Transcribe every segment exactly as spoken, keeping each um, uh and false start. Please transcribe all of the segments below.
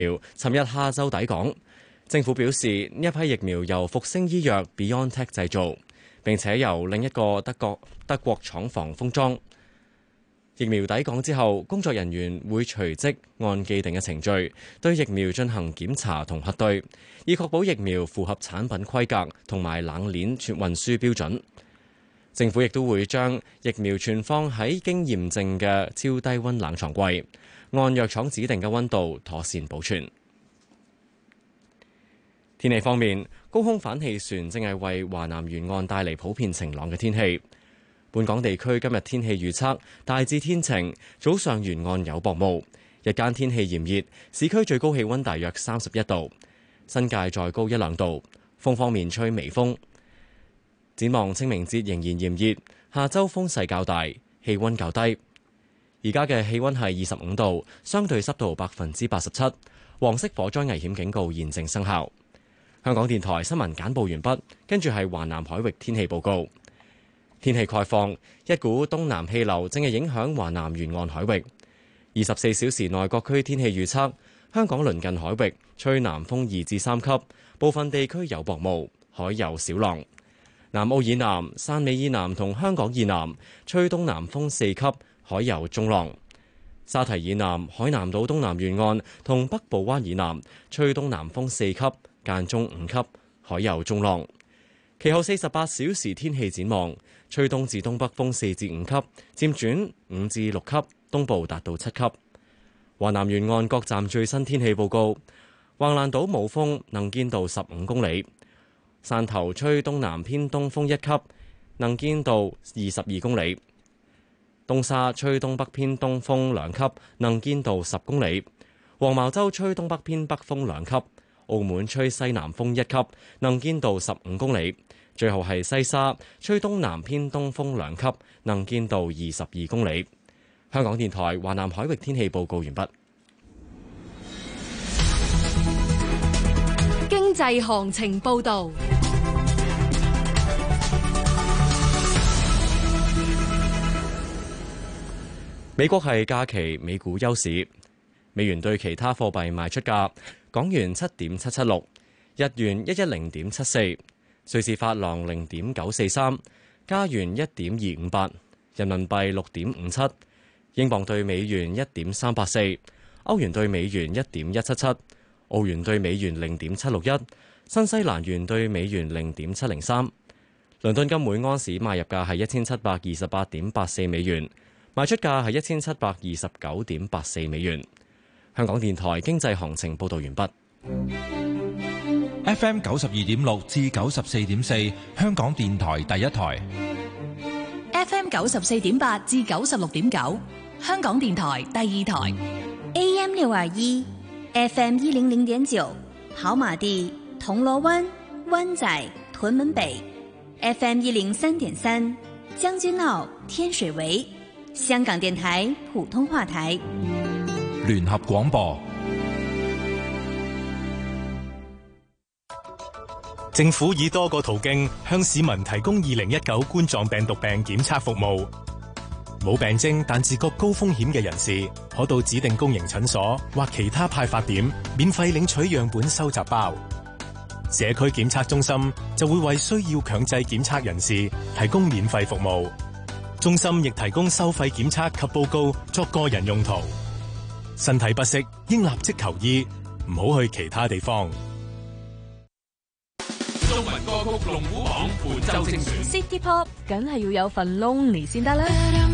苗尋日下晝抵港。政府表示，呢一批疫苗由復星醫藥 BioNTech 製造，並且由另一個德國德國廠房封裝。疫苗抵港之後，工作人員會隨即按既定嘅程序對疫苗進行檢查同核對，以確保疫苗符合產品規格同埋冷鏈運輸標準。政府亦都會將疫苗存放喺經驗證嘅超低溫冷藏櫃，按藥廠指定嘅溫度妥善保存。天氣方面，高空反氣旋正係為華南沿岸帶嚟普遍晴朗嘅天氣。本港地區今日天氣預測大致天晴，早上沿岸有薄霧，日間天氣炎熱，市區最高氣溫大約三十一度，新界再高一兩度。風方面吹微風。展望清明節仍然炎熱，下周風勢較大，氣溫較低。而家嘅氣溫係二十五度，相對濕度百分之八十七，黃色火災危險警告現正生效。香港電台新聞簡報完畢，跟住係華南海域天氣報告。天氣概況，一股東南氣流正係影響華南沿岸海域。二十四小時內各區天氣預測，香港鄰近海域吹南風二至三級，部分地區有薄霧，海有小浪。南澳以南、汕尾以南同香港以南吹東南風四級，海有中浪。沙堤以南、海南島東南沿岸同北部灣以南吹東南風四級，間中五級，海有中浪。其後四十八小時天氣展望，吹東至東北風四至五級，漸轉五至六級，東部達到七級。華南沿岸各站最新天氣報告：橫瀾島冇風，能見度十五公里；汕頭吹東南偏東風一級，能見度二十二公里；東沙吹東北偏東風兩級，能見度十公里；黃茅洲吹東北偏北風兩級；澳門吹西南風一級，能見度十五公里。最後係西沙吹東南偏東風兩級，能見度二十二公里。香港電台華南海域天氣報告完畢。 經濟行情報導。 美國係假期，美股休市。美元對其他貨幣賣出價：港元七點七七六，日元一一零點七四，瑞士法郎零點九四三，加元一點二五八，人民幣六點五七，英鎊對美元一點三八四，歐元對美元一點一七七，澳元對美元零點七六一，新西蘭元對美元零點七零三。倫敦金每安士買入價係一千七百二十八點八四美元，賣出價係一千七百二十九點八四美元。香港電台經濟行情報導完畢。 F M 九十二點六至九十四點四，香港電台第一台。 F M 九十四點八至九十六點九，香港電台第二台。 A M 六二一，F M 一零零點九，跑馬地、銅鑼灣、灣仔、屯門北。F M 一零三點三，將軍澳、天水圍。香港電台普通話台。 聯合廣播。 政府以多個途徑向市民提供二零一九冠狀病毒病檢測服務。冇病徵但自覺高風險嘅人士，可到指定公營診所或其他派發點免費領取樣本收集包。社區檢測中心就會為需要強制檢測人士提供免費服務。中心亦提供收費檢測及報告作個人用途。身體不適應立即求醫，唔好去其他地方。 中文歌曲龍虎榜本周精選 City Pop 梗係要有份 Lonely 先得啦。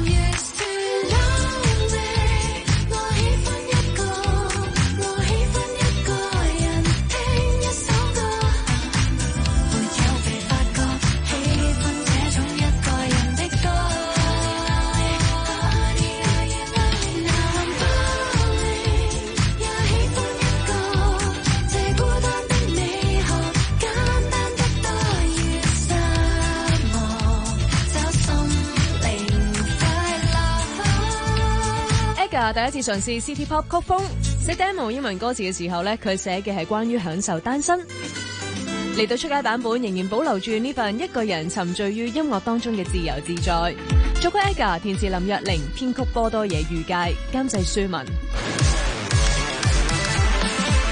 第一次嘗試 City Pop 曲風，寫 demo 英文歌詞嘅時候呢，佢寫嘅係關於享受單身。嚟到出街版本，仍然保留住呢份一個人沉醉於音樂當中嘅自由自在。作曲 Aga， 填詞林若寧，編曲波多野裕介，監製舒文。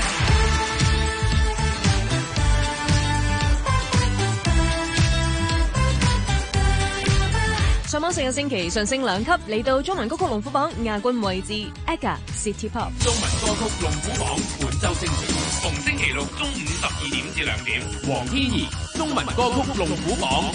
麼上個星期上升兩級，嚟到中文歌曲龍虎榜亞軍位置 ，Aga City Pop。 中文歌曲龍虎榜本周精選，逢星期六中午十二點至兩點，黃天怡中文歌曲龍虎榜。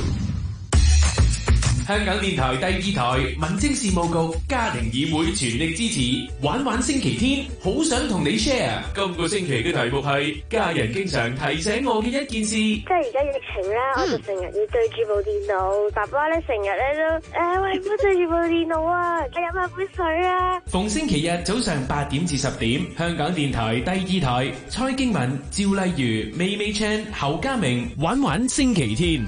香港電台第二台民政事務局家庭議會全力支持玩玩星期天，好想同你 share。今個星期嘅題目係家人經常提醒我嘅一件事。 即係而家疫情咧，我就成日要對住部電腦，爸爸咧成日咧都誒喂，唔好對住部電腦啊，我飲下杯水啊。 逢星期日早上八點至十點，香港電台第二台，蔡經文、趙麗如、美美 Chan、侯家明玩玩星期天。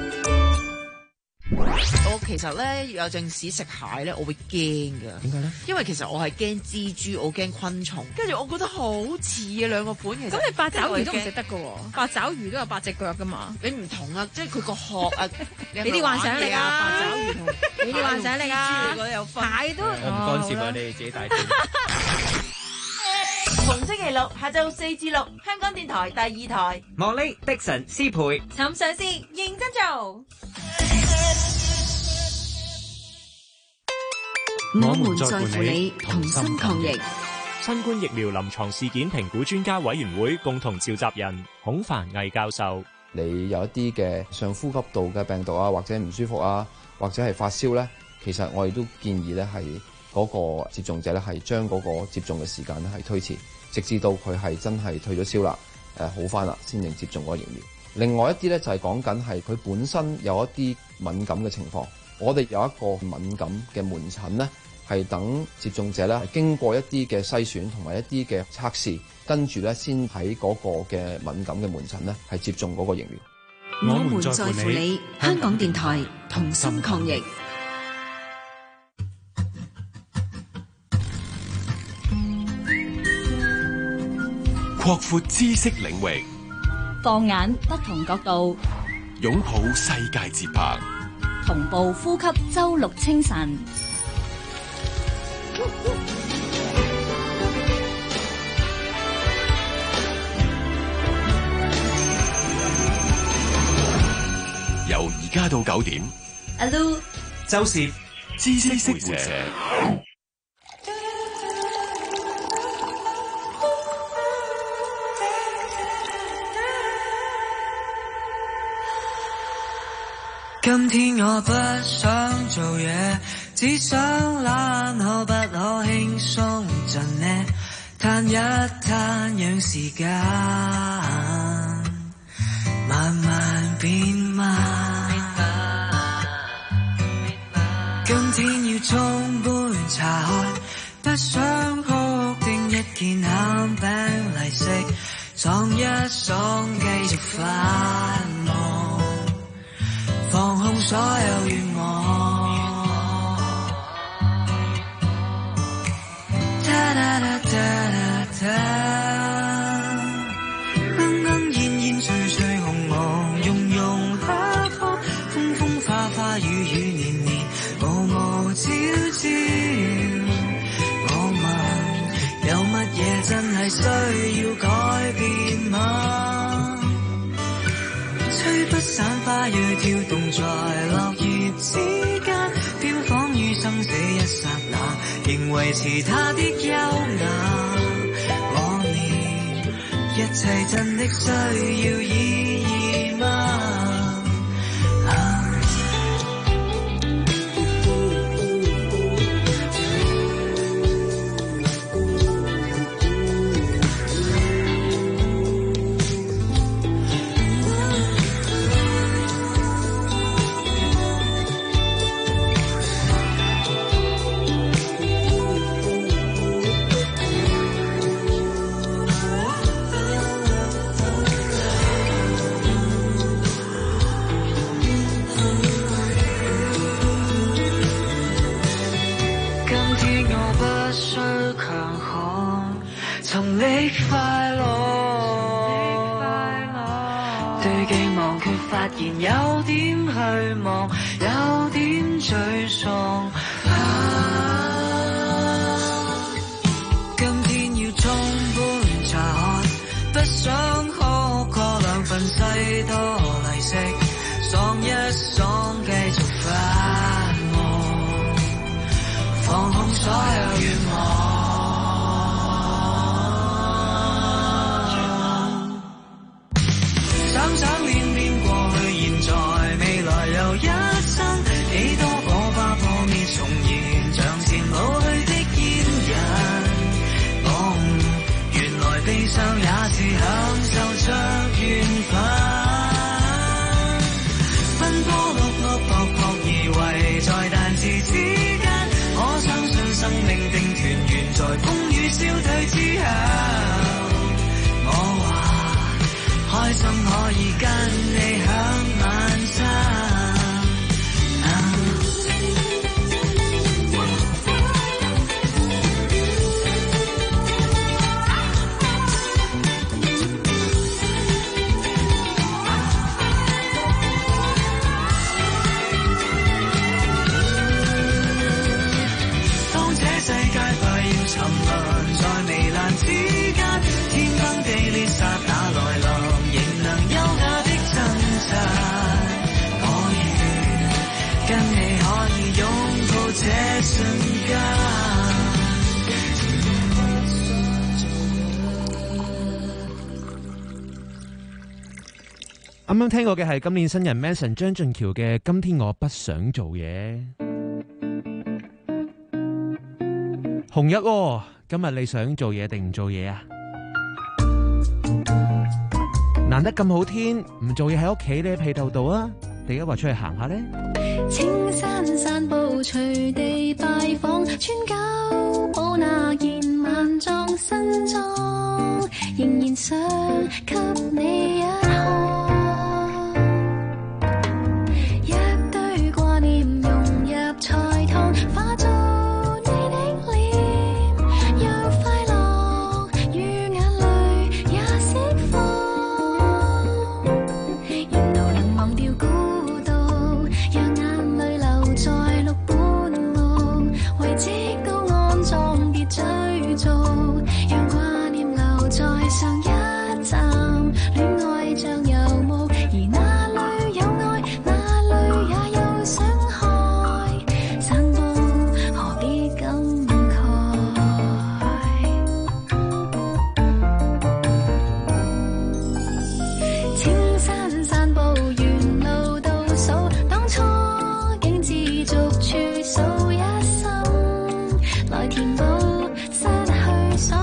我其實咧有陣時食蟹咧，我會驚噶。點解咧？因為其實我係驚蜘蛛，我驚昆蟲，跟住我覺得好似啊兩個款。其實咁你八爪魚都唔食得噶喎，八爪魚都有八隻腳噶嘛。 你唔同啊，即係佢個殼啊， 你啲幻想嚟啊！ 八爪魚同你啲幻想嚟啊！ 你覺得有分？ 蟹都我唔干涉啊，你哋自己大條。 逢星期六下晝四至六，香港電台第二台。 莫呢的神師培， 尋常事認真做。 我們在乎你，同心抗疫。 新冠疫苗臨床事件評估專家委員會共同召集人孔凡毅教授： 你有一啲嘅上呼吸道嘅病毒啊，或者唔舒服啊，或者係發燒咧，其實我哋都建議咧係嗰個接種者咧係將嗰個接種嘅時間咧係推遲，直至到佢係真係退咗燒啦，誒好返啦，先至接種嗰個疫苗。另外一啲咧就係講緊係佢本身有一啲敏感嘅情況，我哋有一個敏感嘅門診咧。係等接種者咧，經過一啲嘅篩選同埋一啲嘅測試，跟住咧先喺嗰個嘅敏感嘅門診咧，係接種嗰個疫苗。 我們在乎你，香港電台同心抗疫。 擴闊知識領域， 放眼不同角度， 擁抱世界節拍， 同步呼吸周六清晨。 由而家到九點， 阿 Lu 周攝知識會社。 今天我不想做嘢，只想懶，可不可輕鬆陣呢？嘆一嘆，讓時間慢慢變慢。今天要沖杯茶喝，不想哭定一件餡餅嚟食，爽一爽繼續發夢，放空所有願望。鶯鶯燕燕翠翠紅紅，融融洽洽，風風花花雨雨年年，無無朝朝。我問有乜嘢真係需要改變嗎？吹不散花蕊跳動在落葉之間，飄芳於生死一剎那，仍維持它的優雅。我念一切真的需要意義嗎？從你快樂，對寄望卻發現有點虛妄，有點沮喪。啊，今天要沖杯茶喝，不想喝過兩份西多嚟食，爽一爽繼續發所有願望。想想念念過去現在未來又一生，幾多火花破滅重燃，像前老去的煙癮。哦，原來悲傷也是享受着緣分。奔波碌碌撲撲而為在彈指之間，我相信生命定團圓在風雨消退之後。我話開心可以跟你享晚餐。世界快要沉淪在糜爛之間，天崩地裂剎那來臨，仍能優雅的掙扎。我願跟你可以擁抱這瞬間。啱啱聽過嘅係今年新人 Manson 張俊橋嘅《今天我不想做嘢》。紅一、哦，今日你想做嘢定唔做嘢啊？難得咁好天，唔做嘢喺屋企呢，被竇度啊！定一話出去行下呢？ 青山散步，隨地拜訪，穿膠布那件晚裝新裝，仍然想給你一看。一堆掛念融入菜湯，化作上一站，戀愛像遊牧，而哪裏有愛，哪裏也有想開。散步何必感慨？青山散步，沿路倒數，當初竟知足處數一生，來填補失去所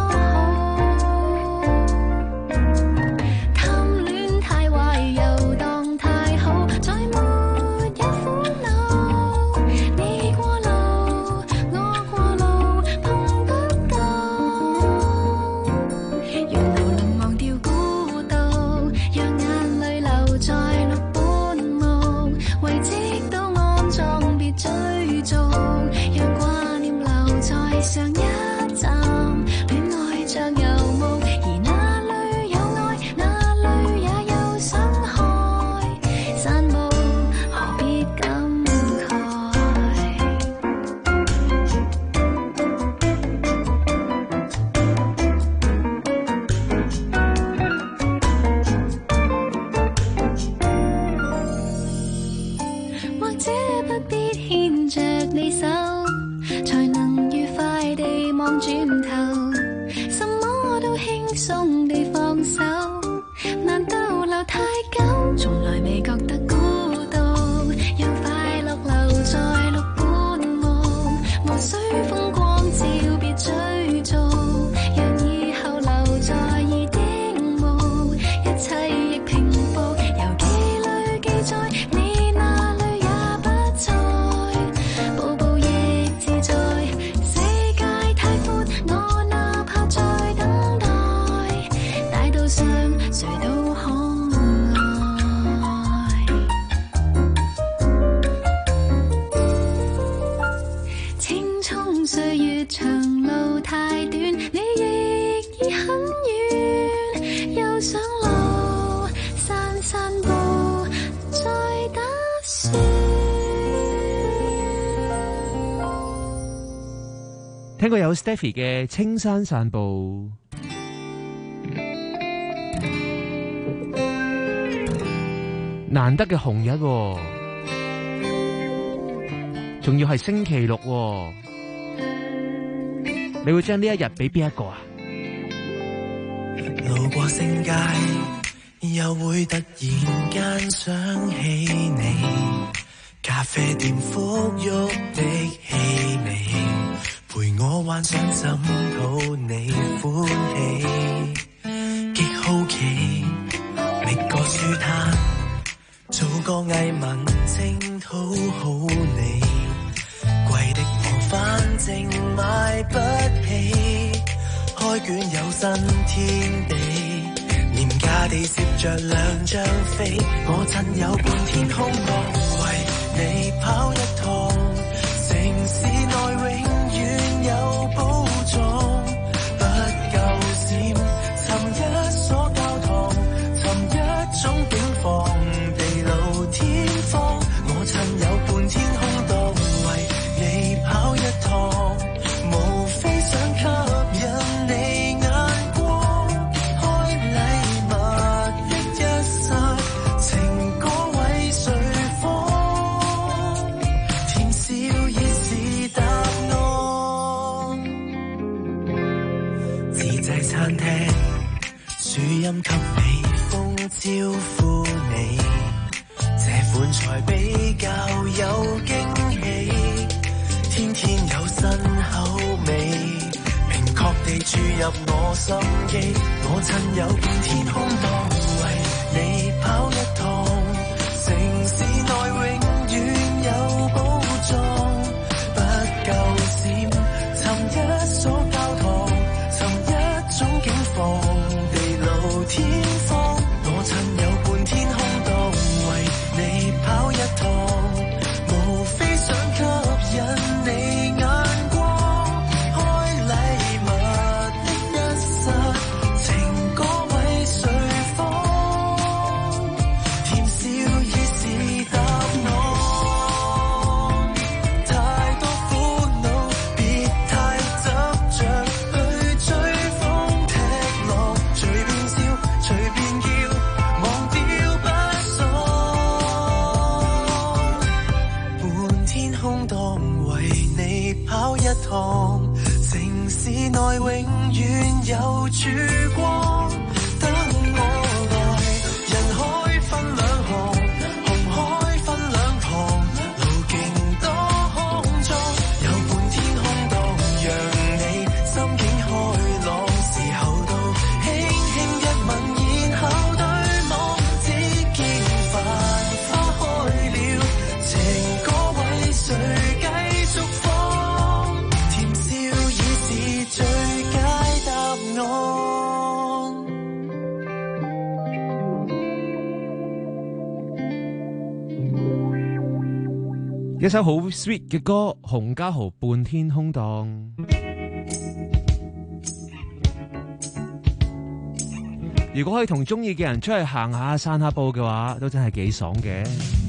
上一站，戀愛像遊牧，而哪裏有愛，哪裏也有想開。散步何必感慨？或者不必牽着你手，才能愉快地望轉頭，什麼都輕鬆地放手。難道留太久，從來未覺得孤獨？讓快樂留在綠伴夢，無需風光照，別追逐，讓以後留在耳的夢，一切亦平復，遊記裏記載你那裏也不在，步步亦自在。世界太闊，我哪怕再等待，大道上誰都可愛。青蔥歲月長路太短，你亦已很遠，又上路散散步再打算。 聽過有 Stephy 嘅《青山散步》，難得嘅紅日喎，仲要係星期六喎。 你會將呢一日俾邊一個啊？ 路過星街，又會突然間想起你，咖啡店馥郁的氣味，陪我幻想怎討你歡喜，極好奇覓個書攤，做個藝文青討好你，貴的我反正買不起，開卷有新天地，廉價地接着兩張飛，我趁有半天空檔為你跑一趟，城市內永遠有寶藏，不夠閃，尋一所教堂，尋一種景況，地老天荒，我趁有半天空檔為你跑一趟，無非想吸引你眼光，開禮物的一剎，情歌為誰放，甜笑已是答案。自製餐廳，樹蔭給微風招呼你，這款菜比較有驚喜，天天有新口味，明確地注入我心機，我趁有片天空檔為你跑一趟，城市內永遠有寶藏，不夠閃，尋一所教堂，尋一種景況，地老天荒，我趁有半天空檔為你跑一趟，無非想吸引你眼光，開禮物的一剎，情歌為誰放，甜笑已是答案。太多苦惱，別太執着去追風踢落，隨便笑，隨便叫，忘掉不爽。半天空檔為你跑一趟，城市內永遠有曙光，等我來，人海分兩行，紅海分兩旁，路徑多康莊，有半天空檔讓你心境開朗，時候到，輕輕一吻然後對望，只見繁花開了，情歌為誰繼續放，甜笑已是最佳答案。 一首好 sweet 嘅歌，洪嘉豪《半天空檔》。如果可以同中意嘅人出去行下散下步嘅話，都真係幾爽嘅。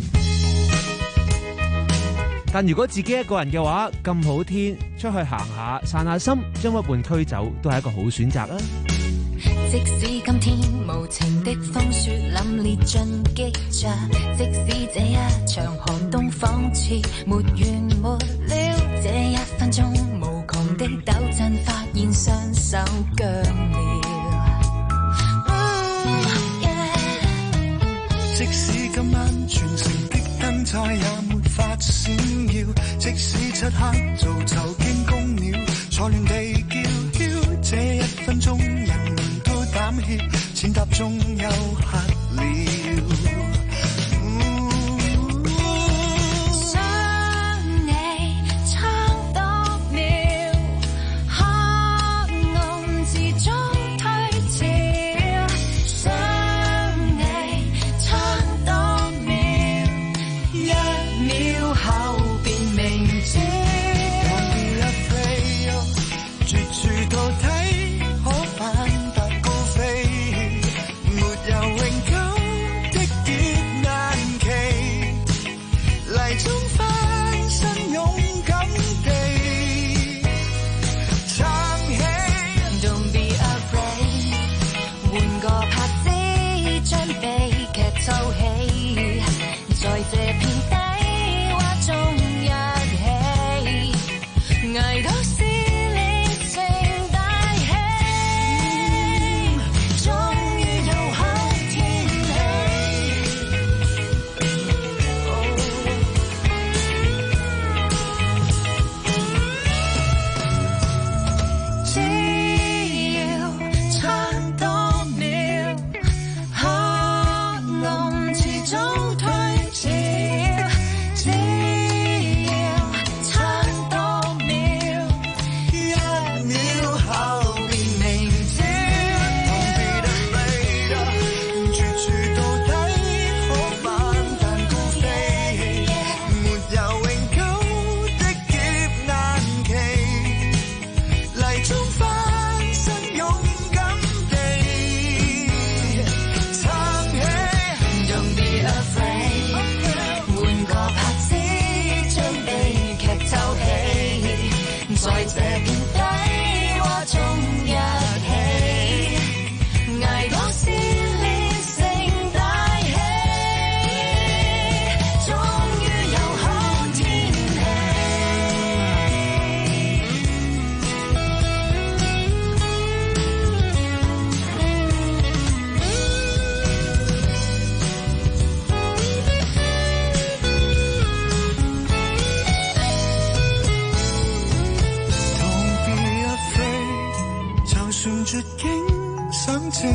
但如果自己一個人嘅話，咁好天出去行下散下心，將一伴驅走，都係一個好選擇啊！ 即使今天無情的風雪凜冽進擊着，即使這一場寒冬仿似沒完沒了，這一分鐘無窮的抖震，發現雙手僵了。嗯 yeah、 即使今晚全城的燈彩也沒法閃耀，即使漆黑做就驚弓鳥，錯亂地叫囂，這一分鐘人人都膽怯，踐踏中有黑了。絕處到底可反達高飛，沒有永久。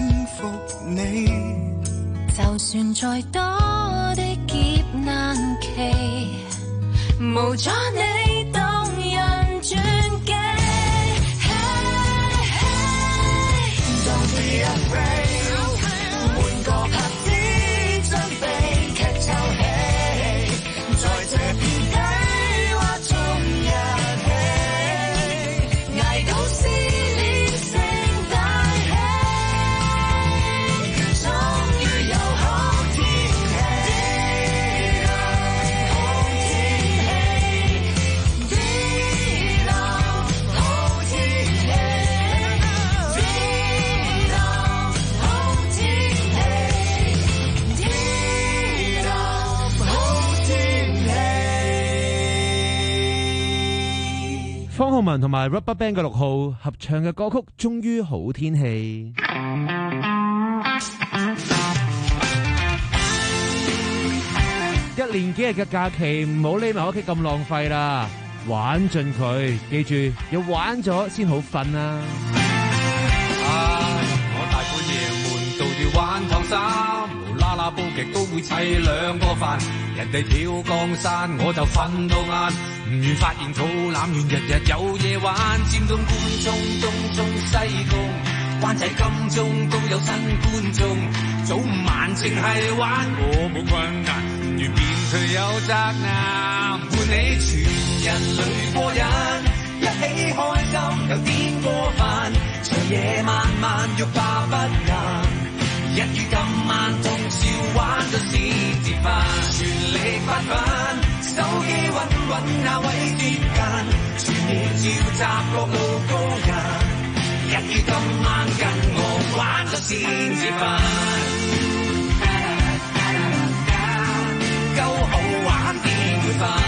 服你。 就算再多的劫難期，無阻你動人傳記。Hey, hey, Don't be afraid， 換個拍子將悲劇抽起，在這片計劃中一起，捱到試煉成大戲，終於有好天氣，好天氣，好天氣，好天氣。 方浩文同埋 RubberBand 嘅六號合唱嘅歌曲《終於好天氣》。一連幾日嘅假期，唔好匿埋屋企咁浪費啦，玩盡佢。記住，要玩咗先好瞓啊！ 唉，我大半夜悶到要玩燙衫，無啦啦煲劇都會砌兩個飯，人哋跳江山我就瞓到晏，唔願發現肚腩軟，日日有嘢玩，尖東官涌、東涌、西貢、灣仔金鐘都有新觀眾，早午晚淨係玩，我冇困難，唔願變退有責難，伴你全人類過癮，一起開心又癲過飯，長夜漫漫欲罷不能，一於今晚通宵玩到先至瞓，全力發奮，手機揾揾那位接近，全面召集各路高人，一於今晚跟我玩到先至瞓，夠好玩點會瞓？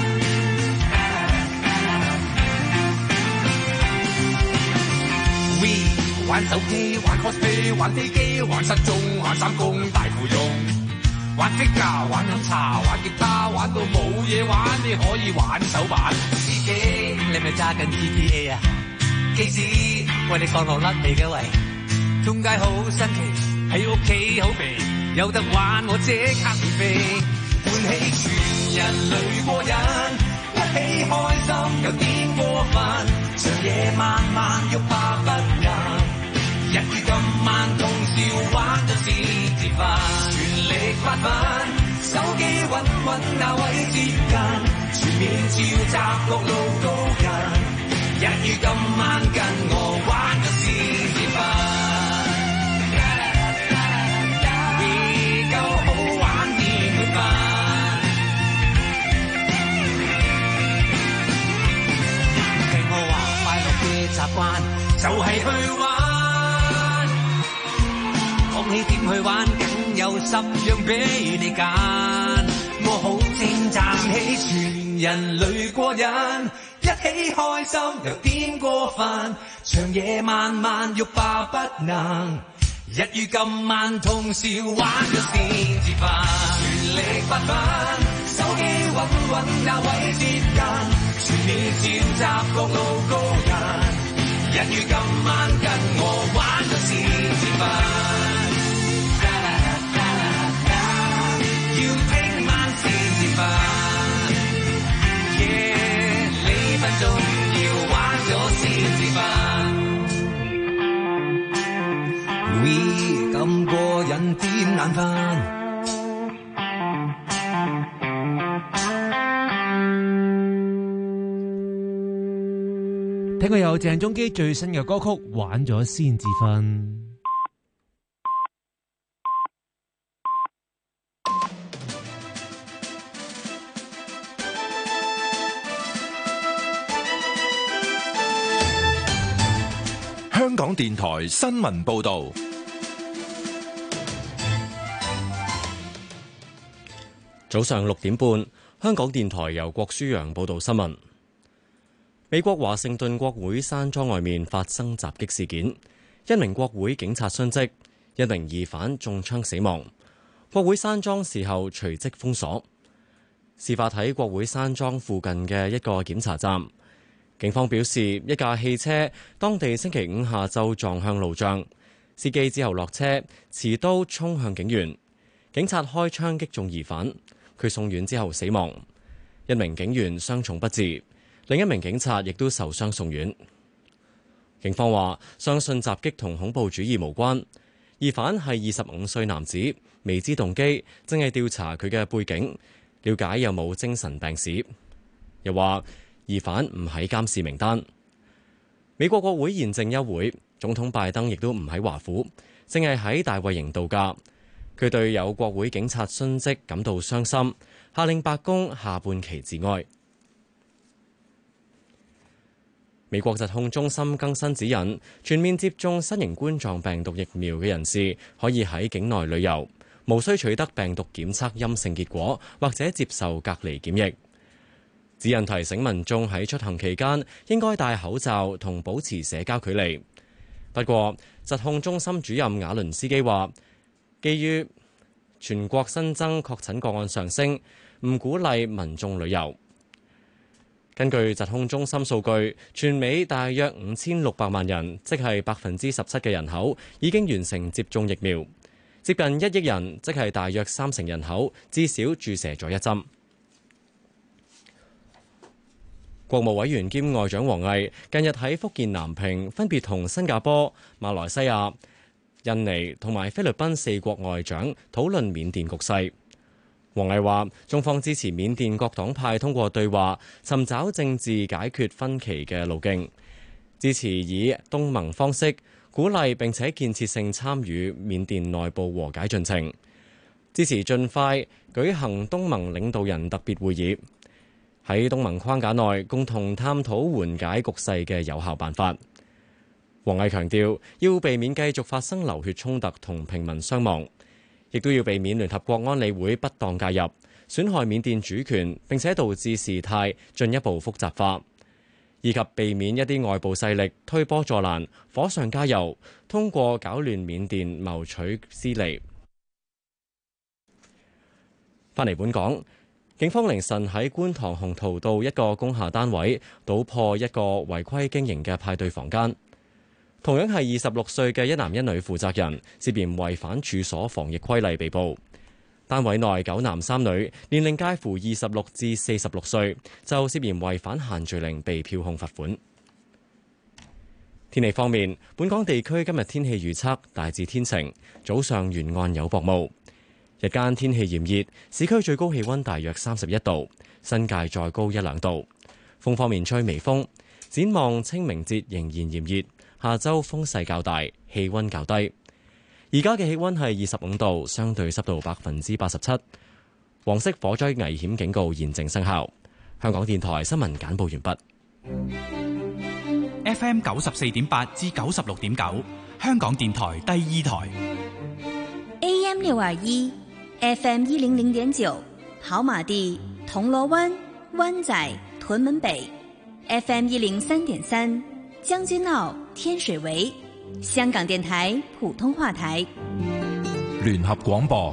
玩手機，玩 cosplay， 玩飛機，玩失蹤，玩三公大富翁，玩 figure， 玩飲茶，玩吉他，玩到冇嘢玩，你可以玩手板。司機，你咪揸緊 G T A 啊？機師，喂你降落甩未嘅喂？中街好新奇，喺屋企好肥，有得玩我即刻會飛，喚起全人類過癮，一起開心又癲過分，長夜漫漫欲罷不能。一於今晚通宵玩到先至瞓，全力發奮，手機揾揾那位接近，全面召集各路高人，一於今晚跟我玩到先至瞓，夠好玩點會瞓？聽我話，快樂嘅習慣就係去玩。講起點去玩，梗有十樣俾你揀。我好稱讚起全人類過癮，一起開心又癲過分，長夜漫漫欲罷不能，一於今晚通宵玩咗先至瞓，全力發奮，手機揾揾那位接近，全面召集各路高人，一於今晚跟我玩咗先至瞓。要聽晚先至瞓 ，yeah， 呢分鐘要玩咗先至瞓 ，we 咁過癮點眼瞓？ 聽過有鄭中基最新嘅歌曲《玩咗先至瞓》。 香港電台新聞報道， 早上六點半，香港電台由郭舒揚報道新聞。美國華盛頓國會山莊外面發生襲擊事件，一名國會警察殉職，一名疑犯中槍死亡。國會山莊事後隨即封鎖。事發喺國會山莊附近嘅一個檢查站。警方表示，一架汽車當地星期五下晝撞向路障， 司機之後落車，持刀衝向警員，警察開槍擊中疑犯，佢送院之後死亡。一名警員傷重不治，另一名警察亦都受傷送院。警方話相信襲擊同恐怖主義無關，疑犯係二十五歲男子，未知動機，正係調查佢嘅背景，了解有冇精神病史。又話疑犯唔喺監視名單。美國國會現正休會，總統拜登亦都唔喺華府，正係喺大衛營度假。佢對有國會警察殉職感到傷心，下令白宮下半旗致哀。美國疾控中心更新指引，全面接種新型冠狀病毒疫苗嘅人士可以喺境內旅遊，無需取得病毒檢測陰性結果或者接受隔離檢疫。指引提醒民眾喺出行期間應該戴口罩同保持社交距離。不過，疾控中心主任瓦倫斯基話，基於全國新增確診個案上升，唔鼓勵民眾旅遊。根據疾控中心數據，全美大約五千六百萬人，即係百分之十七嘅人口，已經完成接種疫苗。接近一億人，即係大約三成人口，至少注射咗一針。國務委員兼外長王毅近日喺福建南平分別同新加坡、馬來西亞、印尼同埋菲律賓四國外長討論緬甸局勢。王毅話：中方支持緬甸各黨派通過對話尋找政治解決分歧嘅路徑，支持以東盟方式鼓勵並且建設性參與緬甸內部和解進程，支持盡快舉行東盟領導人特別會議，喺東盟框架內共同探討緩解局勢嘅有效辦法。王毅強調，要避免繼續發生流血衝突同平民傷亡，亦都要避免聯合國安理會不當介入，損害緬甸主權，並且導致事態進一步複雜化，以及避免一啲外部勢力推波助瀾、火上加油，通過搞亂緬甸謀取私利。返嚟本港，警方凌晨喺觀塘鴻圖道一個工廈單位搗破一個違規經營嘅派對房間，同樣係二十六歲嘅一男一女負責人涉嫌違反處所防疫規例被捕。單位內九男三女，年齡介乎二十六至四十六歲，就涉嫌違反限聚令被票控罰款。天氣方面，本港地區今日天氣預測大致天晴，早上沿岸有薄霧。日間天氣炎熱，市區最高氣溫大約三十一度，新界再高一兩度。風方面吹微風，展望清明節仍然炎熱，下周風勢較大，氣溫較低。而家嘅氣溫係二十五度，相對濕度百分之八十七。黃色火災危險警告現正生效。香港電台新聞簡報完畢。 F M 九十四點八至九十六點九，香港電台第二台。 A M 六二一。F M 一零零點九，跑馬地、銅鑼灣、灣仔、屯門北 ；F M 一零三點三，將軍澳、天水圍。香港電台普通話台。 聯合廣播。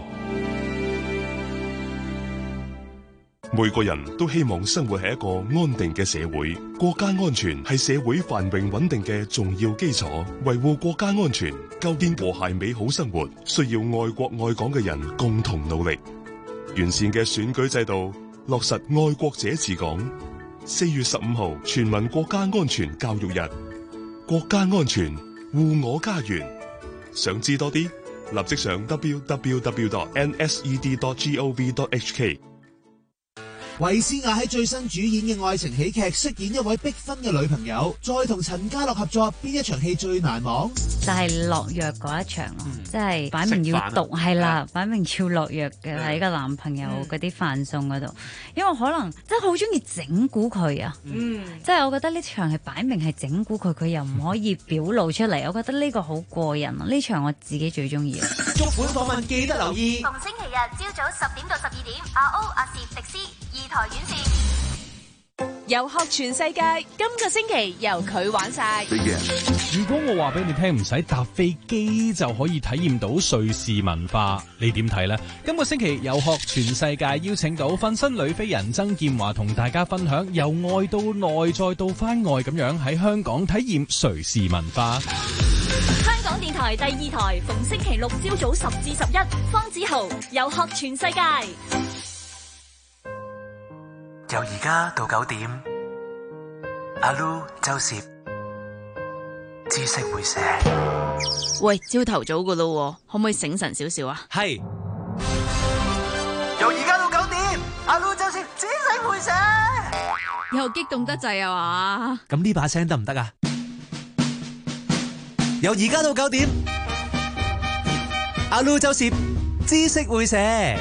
每個人都希望生活喺一個安定嘅社會，國家安全係社會繁榮穩定嘅重要基礎。維護國家安全，構建和諧美好生活，需要愛國愛港嘅人共同努力。完善嘅選舉制度，落實愛國者治港。四月十五號全民國家安全教育日，國家安全護我家園。想知多啲，立即上 w w w dot n s e d dot gov dot h k。 韋思雅喺最新主演嘅愛情喜劇飾演一位逼婚嘅女朋友，再同陳家樂合作，邊一場戲最難忘？ 就係落藥嗰一場咯，嗯、即係擺明要毒係啦，擺明要落藥嘅喺個男朋友嗰啲飯餸嗰度，嗯、因為可能即係好中意整蠱佢啊，嗯、即係我覺得呢場係擺明係整蠱佢，佢又唔可以表露出嚟，我覺得呢個好過癮啊！呢場我自己最中意啊！ 足本訪問記得留意， 逢星期日朝早十點到十二點，阿歐阿攝迪斯。二台院線遊學全世界，今個星期由佢玩晒。 如果我話俾你聽，唔使搭飛機就可以體驗到瑞士文化，你點睇呢？今個星期遊學全世界邀請到瞓身女飛人曾劍華同大家分享由外到內再到番外咁樣喺香港體驗瑞士文化。 香港港電台第二台，逢星期六朝早十至十一，方子豪遊學全世界。 由而家到九點，阿 Lu 周攝知識會寫。 喂，朝頭早噶咯，可唔可以醒神少少啊？ 係。由而家到九點，阿 Lu 周攝知識會寫。 又激動得滯啊嘛！ 咁呢把聲得唔得啊？由而家到九點，阿 Lu 周攝知識會寫。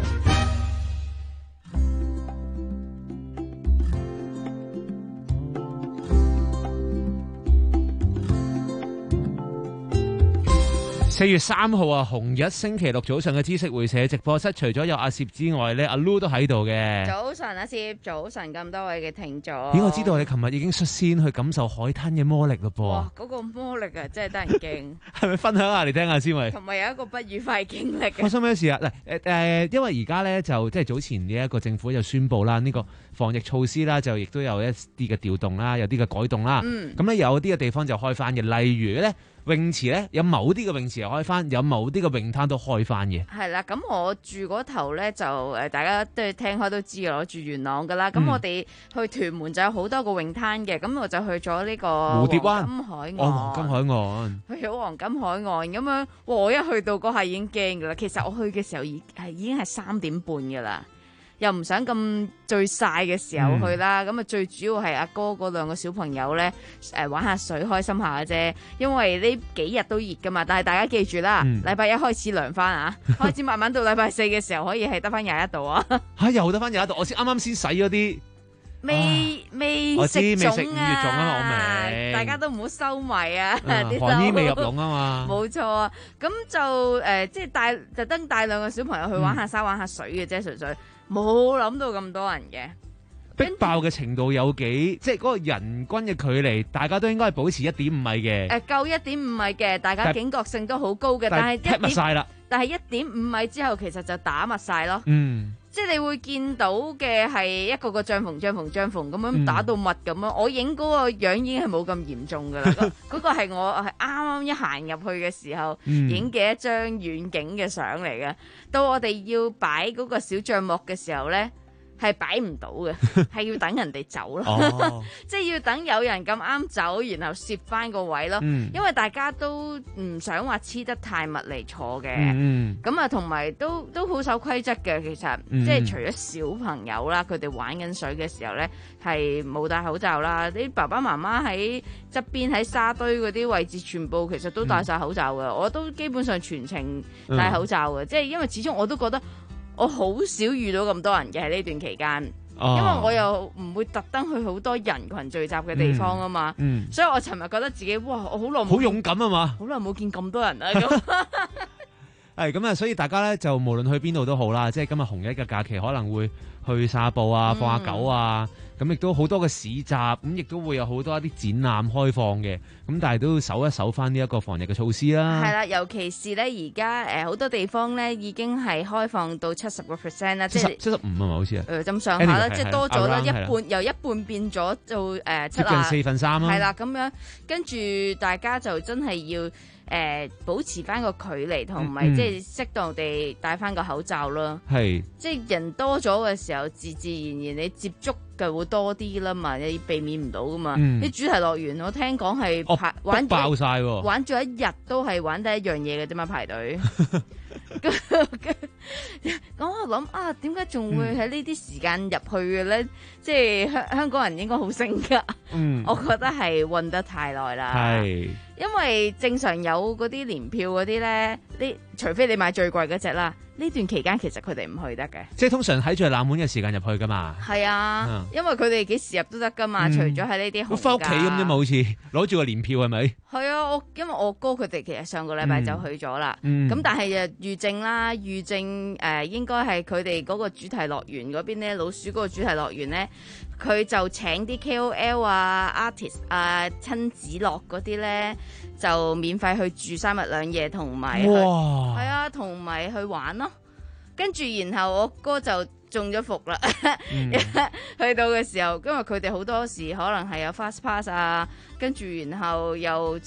四月三號啊，紅日星期六早上嘅知識會社直播室，除咗有阿攝之外咧，阿 Lu 都喺度嘅。 早晨阿攝，早晨咁多位嘅聽眾。 咦，我知道你琴日已經率先去感受海灘嘅魔力咯噃。 哇，嗰、嗰個魔力啊，真係得人驚。 係咪分享下嚟聽下先？喂， 同埋有一個不愉快經歷。 發生咩事啊？嗱，誒誒，因為而家咧就即係早前嘅一個政府就宣布啦，呢、呢個防疫措施啦，就亦都有一啲嘅調動啦，有啲嘅改動啦。嗯。咁咧有啲嘅地方就開翻嘅，例如咧。泳池咧有某啲嘅泳池又開翻，有某啲嘅泳灘都開翻嘅。 係啦，咁我住嗰頭咧就誒，大家都係聽開都知嘅，我住元朗噶啦。咁、嗯、我哋去屯門就有好多個泳灘嘅，咁我就去咗呢個蝴蝶灣、 黃金海岸。 哦，黃金海岸。 去咗黃金海岸咁樣，我一去到嗰下已經驚噶啦。其實我去嘅時候已係已經係三點半噶啦。又唔想咁最曬嘅時候去啦，咁啊、嗯、最主要係阿哥嗰兩個小朋友咧，誒玩下水開心下嘅啫。因為呢幾日都熱噶嘛，但係大家記住啦，禮拜、嗯、一開始涼翻啊，開始慢慢到禮拜四嘅時候可以係得翻廿一度啊。嚇又得翻廿一度，我先啱啱先洗咗啲，未未食粽啊，大家都唔好收埋啊，啲寒衣未入籠啊嘛。冇錯啊，咁就誒、呃、即係帶特登帶兩個小朋友去玩下沙、嗯、玩下水嘅啫，純粹。冇諗到咁多人嘅，逼爆嘅程度有幾？即係嗰個人均嘅距離，大家都應該係保持一點五米嘅。誒、呃，夠一點五米嘅，大家警覺性都好高嘅。但係踢密晒啦。但係一點五米之後，其實就打密晒咯。嗯，即係你會見到嘅係一個個帳篷、帳篷、帳篷咁樣打到密咁樣。嗯、我影嗰個樣已經係冇咁嚴重噶啦。嗰個係我係啱啱一行入去嘅時候影嘅一張遠景嘅相嚟嘅。到我哋要擺嗰個小帳幕嘅時候咧，係擺唔到嘅，係要等人哋走咯，哦、即係要等有人咁啱走，然後攝翻個位咯。嗯、因為大家都唔想話黐得太密嚟坐嘅，咁啊同埋都都好守規則嘅。其實、嗯、即係除咗小朋友啦，佢哋玩緊水嘅時候咧，係冇戴口罩啦。啲爸爸媽媽喺側邊喺沙堆嗰啲位置，全部其實都戴晒口罩嘅。嗯、我都基本上全程戴口罩嘅，嗯、即係因為始終我都覺得。我好少遇到咁多人嘅喺呢段期間，哦、因為我又唔會特登去好多人群聚集嘅地方啊嘛，嗯嗯、所以我尋日覺得自己哇，我好耐好勇敢啊嘛，好耐冇見咁多人啦咁。係咁啊，所以大家咧就無論去邊度都好啦，即係今日紅一嘅假期可能會去散下步啊，放下狗啊。嗯咁亦都好多嘅市集，咁亦都會有好多一啲展覽開放嘅，咁但係都守一守翻呢一個防疫嘅措施啦。係啦，尤其是咧而家誒好多地方咧已經係開放到七十個 percent 啦，即係七十五啊嘛，好似啊。誒咁上下啦，即係多咗啦，一半由一半變咗做誒七啊，接近四分三啦。係啦，咁樣跟住大家就真係要誒、呃、保持翻個距離，同埋即係適當地戴翻個口罩咯。係、嗯，即係人多咗嘅時候，自自然然你接觸就會多啲啦嘛，你避免唔到噶嘛。啲、嗯、主題樂園我聽講係排、哦、玩爆晒，玩咗一日都係玩得一樣嘢嘅啫嘛，排隊。咁我諗啊，點解仲會喺呢啲時間入去嘅咧？嗯、即係香香港人應該好醒噶。嗯，我覺得係混得太耐啦。係。因為正常有嗰啲年票嗰啲咧，你除非你買最貴嗰隻啦，呢段期間其實佢哋唔去得嘅。即係通常喺最冷門嘅時間入去噶嘛。係啊，嗯、因為佢哋幾時入都得噶嘛，嗯、除咗喺呢啲紅假。翻屋企咁啫嘛，好似攞住個年票係咪？係啊，我因為我哥佢哋其實上個禮拜就去咗啦，咁、嗯嗯、但係誒預證啦，預證誒、呃、應該係佢哋嗰個主題樂園嗰邊咧，老鼠嗰個主題樂園咧。佢就請啲 K O L 啊、artist 啊、親子樂嗰啲咧，就免費去住三日兩夜，同埋係啊，同埋去玩咯。跟住然後我哥就中咗伏啦，嗯、去到嘅時候，因為佢哋好多時可能係有 fast pass 啊，跟住然後又即係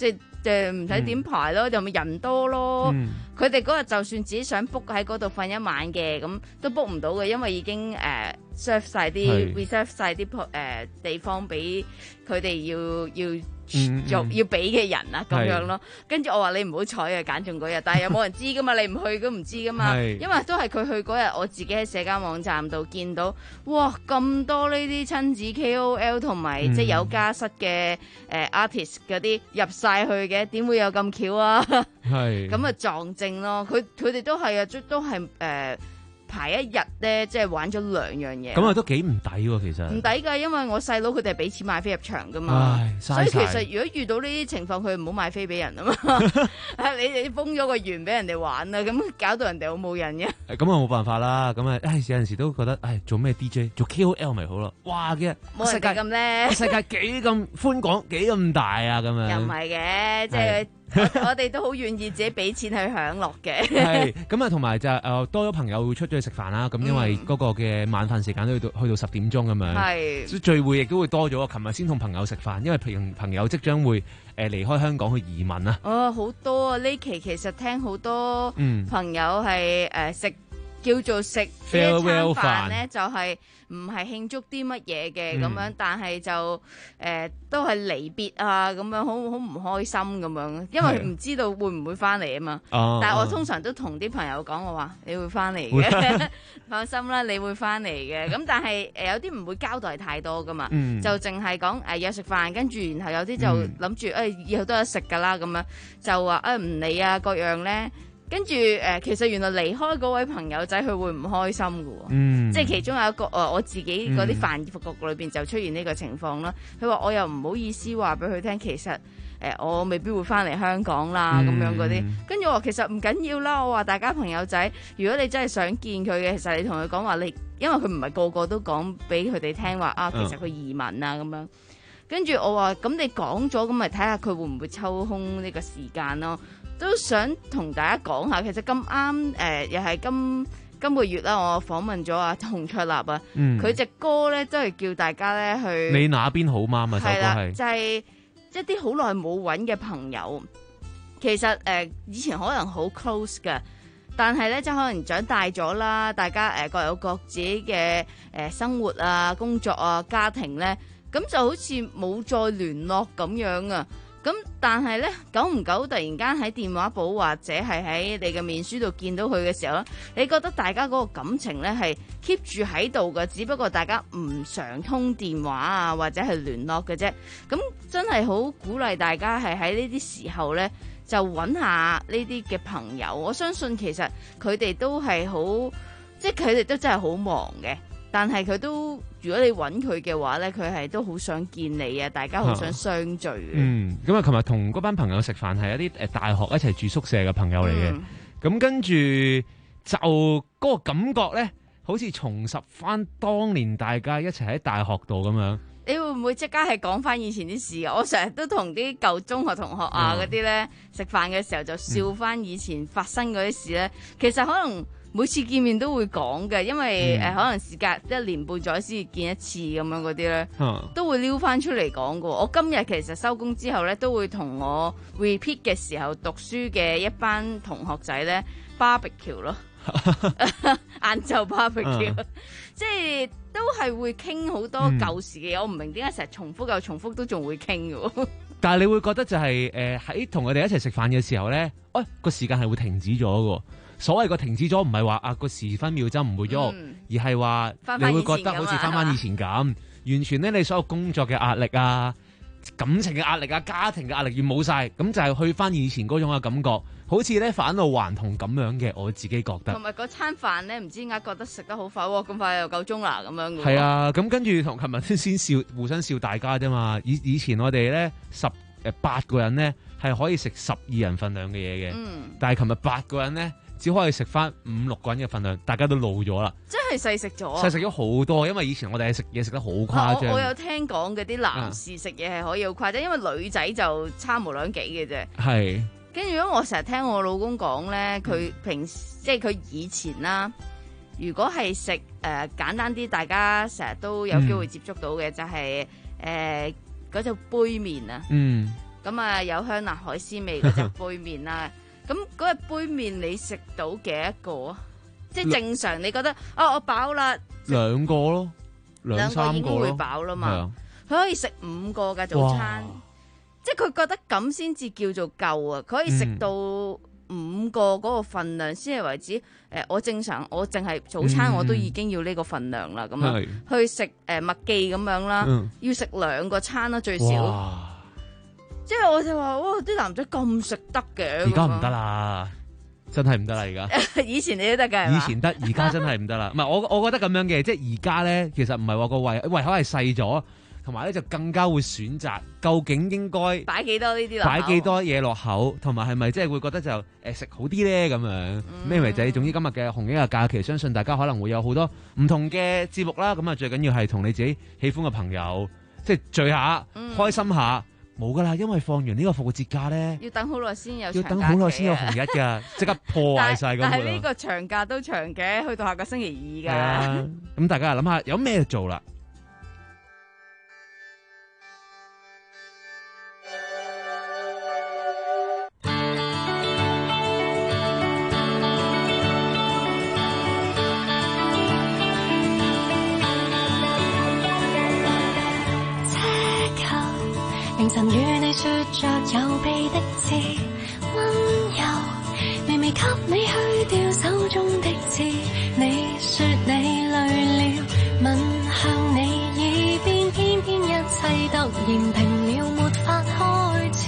誒唔使點排咯，就咪人多咯。佢哋嗰日就算自己想 book 喺嗰度瞓一晚嘅，咁都 book 唔到嘅，因為已經誒 serve 曬啲 reserve 曬啲誒地方俾佢哋要要。 嗯嗯做要俾嘅人啊咁樣咯，跟住我話你唔好彩啊，揀中嗰日，但係又冇人知噶嘛，你唔去都唔知噶嘛，因為都係佢去嗰日，我自己喺社交網站度見到，哇咁多呢啲親子 K O L 同埋即係有家室嘅誒 artist 嗰啲入晒去嘅，點會有咁巧啊？係咁啊撞正咯，佢佢哋都係啊，都係誒。呃排一日咧，即係玩咗兩樣嘢。 咁啊，都幾唔抵喎，其實。唔抵㗎，因為我細佬佢哋係俾錢買飛入場㗎嘛。唉，所以其實如果遇到呢啲情況，佢唔好買飛俾人啊嘛。你哋封咗個園俾人哋玩啦，咁搞到人哋好冇癮嘅。 咁啊冇辦法啦，咁啊，唉有陣時都覺得，唉做咩 D J 做 K O L 咪好咯。哇嘅， 冇人哋咁叻， 世界幾咁寬廣，幾咁大啊咁樣。 又唔係嘅，即係。我我哋都好願意自己俾錢去享樂嘅。 係咁啊，同埋就誒、呃、多咗朋友會出咗去食飯啦。咁因為嗰個嘅晚飯時間都去到去到十點鐘咁樣，係聚會亦都會多咗。琴日先同朋友食飯，因為朋朋友即將會誒離開香港去移民啊。 哦，好多啊！呢期其實聽好多朋友係誒食叫做食呢一餐飯咧，就係唔係慶祝啲乜嘢嘅咁樣，但係就誒、呃、都係離別啊咁樣，好好唔開心咁樣，因為唔知道會唔會翻嚟啊嘛。哦、但係我通常都同啲朋友講，我話你會翻嚟嘅，放心啦，你會翻嚟嘅。咁但係誒有啲唔會交代太多噶嘛，嗯、就淨係講誒約食飯，跟住然後有啲就諗住誒以後都有食噶啦咁樣，就話誒唔理啊各樣咧。跟住誒、呃，其實原來離開嗰位朋友仔，佢會唔開心嘅喎，嗯、即係其中有一個誒、呃，我自己嗰啲飯局裏邊就出現呢個情況啦。佢話、嗯、我又唔好意思話俾佢聽，其實誒、呃、我未必會翻嚟香港啦，咁、嗯、樣嗰啲。跟住我話其實唔緊要啦，我話大家朋友仔，如果你真係想見佢嘅，其實你同佢講話你，因為佢唔係個個都講俾佢哋聽話啊，其實佢移民啊咁樣。跟住我話咁你講咗，咁咪睇下佢會唔會抽空呢個時間咯。都想同大家講下，其實咁啱誒，又係今今個月啦，我訪問咗阿洪卓立啊，佢隻、嗯、歌咧都係叫大家咧去。你那邊好嗎？嘛首歌係就係、是、一啲好耐冇揾嘅朋友，其實誒、呃、以前可能好 close 嘅，但係咧即係可能長大咗啦，大家誒、呃、各有各自己嘅誒、呃、生活啊、工作啊、家庭咧，咁就好似冇再聯絡咁樣啊。咁但係咧，久唔久突然間喺電話簿或者係喺你嘅面書度見到佢嘅時候咧，你覺得大家嗰個感情咧係 keep 住喺度嘅，只不過大家唔常通電話啊，或者係聯絡嘅啫。咁真係好鼓勵大家係喺呢啲時候咧，就揾下呢啲嘅朋友。我相信其實佢哋都係好，即係佢哋都真係好忙嘅。但係佢都，如果你揾佢嘅話咧，佢係都好想見你啊！大家好想相聚。嗯， 咁啊，琴日同嗰班朋友食飯係一啲誒大學一齊住宿舍嘅朋友嚟嘅。咁、嗯、跟住就嗰個感覺咧，好似重拾翻當年大家一齊喺大學度咁樣。 你會唔會即刻係講翻以前啲事啊？我成日都同啲舊中學同學啊嗰啲咧食飯嘅時候就笑翻以前發生嗰啲事咧。嗯、其實可能。每次見面都會講嘅，因為誒、嗯呃、可能時隔一年半載先見一次咁樣嗰啲咧，嗯、都會撩翻出嚟講嘅。我今日其實收工之後咧，都會同我 repeat 嘅時候讀書嘅一班同學仔咧 barbecue 咯，晏晝 barbecue，嗯、即係都係會傾好多舊時嘅嘢。嗯、我唔明點解成日重複又重複都仲會傾嘅。 但係你會覺得就係誒喺同佢哋一齊食飯嘅時候咧，哎個時間係會停止咗嘅。所謂個停止咗，唔係話啊個時分秒針唔會喐，嗯、而係話你會覺得好似翻翻以前咁，完全咧你所有工作嘅壓力啊、感情嘅壓力啊、家庭嘅壓力要冇晒，咁就係去翻以前嗰種嘅感覺，好似咧返老還童咁樣嘅，我自己覺得。 同埋嗰餐飯咧，唔知點解覺得食得好快喎，咁快又夠鐘啦咁樣。 係啊，咁跟住同琴日先笑，互相笑大家啫嘛。以以前我哋咧十誒八個人咧係可以食十二人份量嘅嘢嘅，嗯、但係琴日八個人咧。只可以食翻五六個人嘅份量，大家都老咗啦。 真係細食咗， 細食咗好多，因為以前我哋係食嘢食得好誇張。 我有聽講嗰啲男士食嘢係可以好誇張，因為女仔就差無兩幾嘅啫。係。跟住如果我成日聽我老公講咧，佢平時、嗯、即係佢以前啦，如果係食誒簡單啲，大家成日都有機會接觸到嘅，嗯、就係誒嗰隻杯麵啊。嗯。 咁啊有香辣海鮮味嗰隻杯麵啦。咁嗰隻杯麵你食到幾多個啊？即係正常你覺得啊，我飽啦， 兩個咯，兩三個已經會飽啦嘛。佢可以食五個嘅早餐，即係佢覺得咁先至叫做夠啊！佢可以食到五個嗰個份量先係為止。誒、嗯呃，我正常我淨係早餐我都已經要呢個份量啦，咁、嗯、樣去食誒、呃、麥記咁樣啦，嗯、要食兩個餐啦最少。即係我就話哇，啲男仔咁食得嘅， 而家唔得啦，真係唔得啦！而家以前你都得㗎， 以前得，而家真係唔得啦。唔係我我覺得咁樣嘅，即係而家咧，其實唔係話個胃胃口係細咗，同埋咧就更加會選擇究竟應該擺幾多呢啲落， 擺幾多嘢落口，同埋係咪即係會覺得就誒食好啲咧咁樣咩為仔？總之今日嘅紅英嘅假期，相信大家可能會有好多唔同嘅節目啦。咁啊，最緊要係同你自己喜歡嘅朋友即係聚下，嗯、開心下。冇噶啦，因為放完呢個復活節假咧， 要等好耐先有， 要等好耐先有紅日㗎，即刻破壞晒咁。 但係呢個長假都長嘅，去到下個星期二㗎。係啊， 咁大家諗下有咩做啦？ 凌晨與你說着有秘的字，溫柔微微給你去掉手中的刺。你說你累了，吻向你耳邊，偏偏一切突然停了，沒法開始。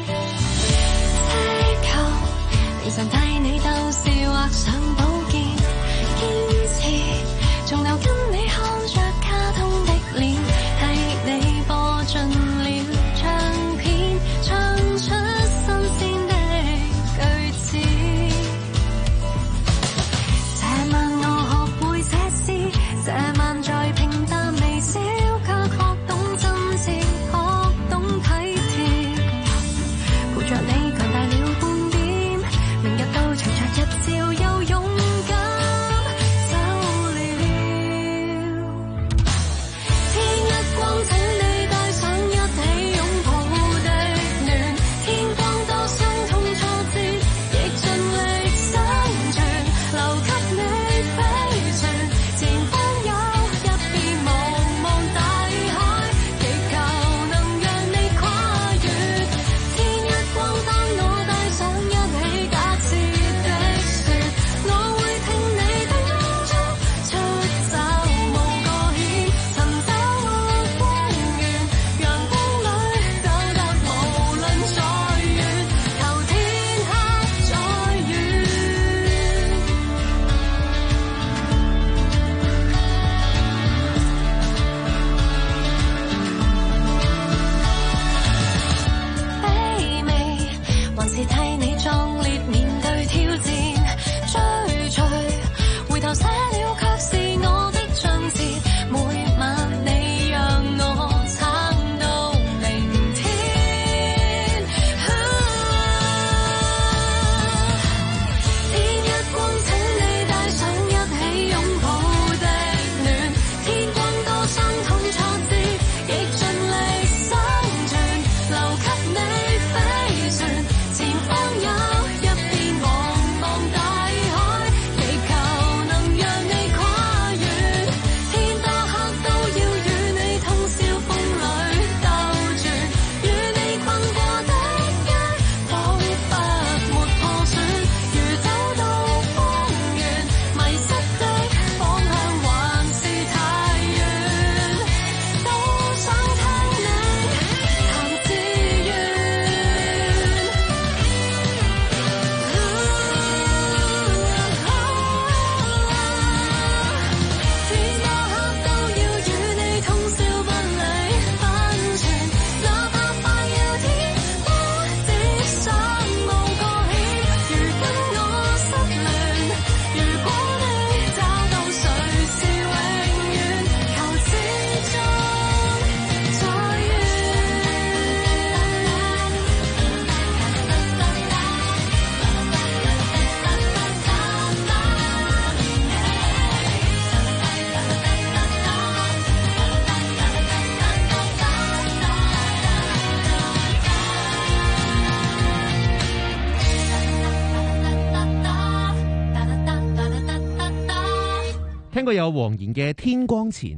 奢求凌晨替你鬥笑，畫上寶劍，堅持仲留跟你看着卡通的臉，替你播盡了唱片，唱出新鮮的句子。這晚我學會寫詩，這晚在平淡微笑，卻學懂真摯，學懂體貼。陪着你強大了半點，明日都隨着日照又勇敢走了。 聽過有黃妍嘅《天光前》。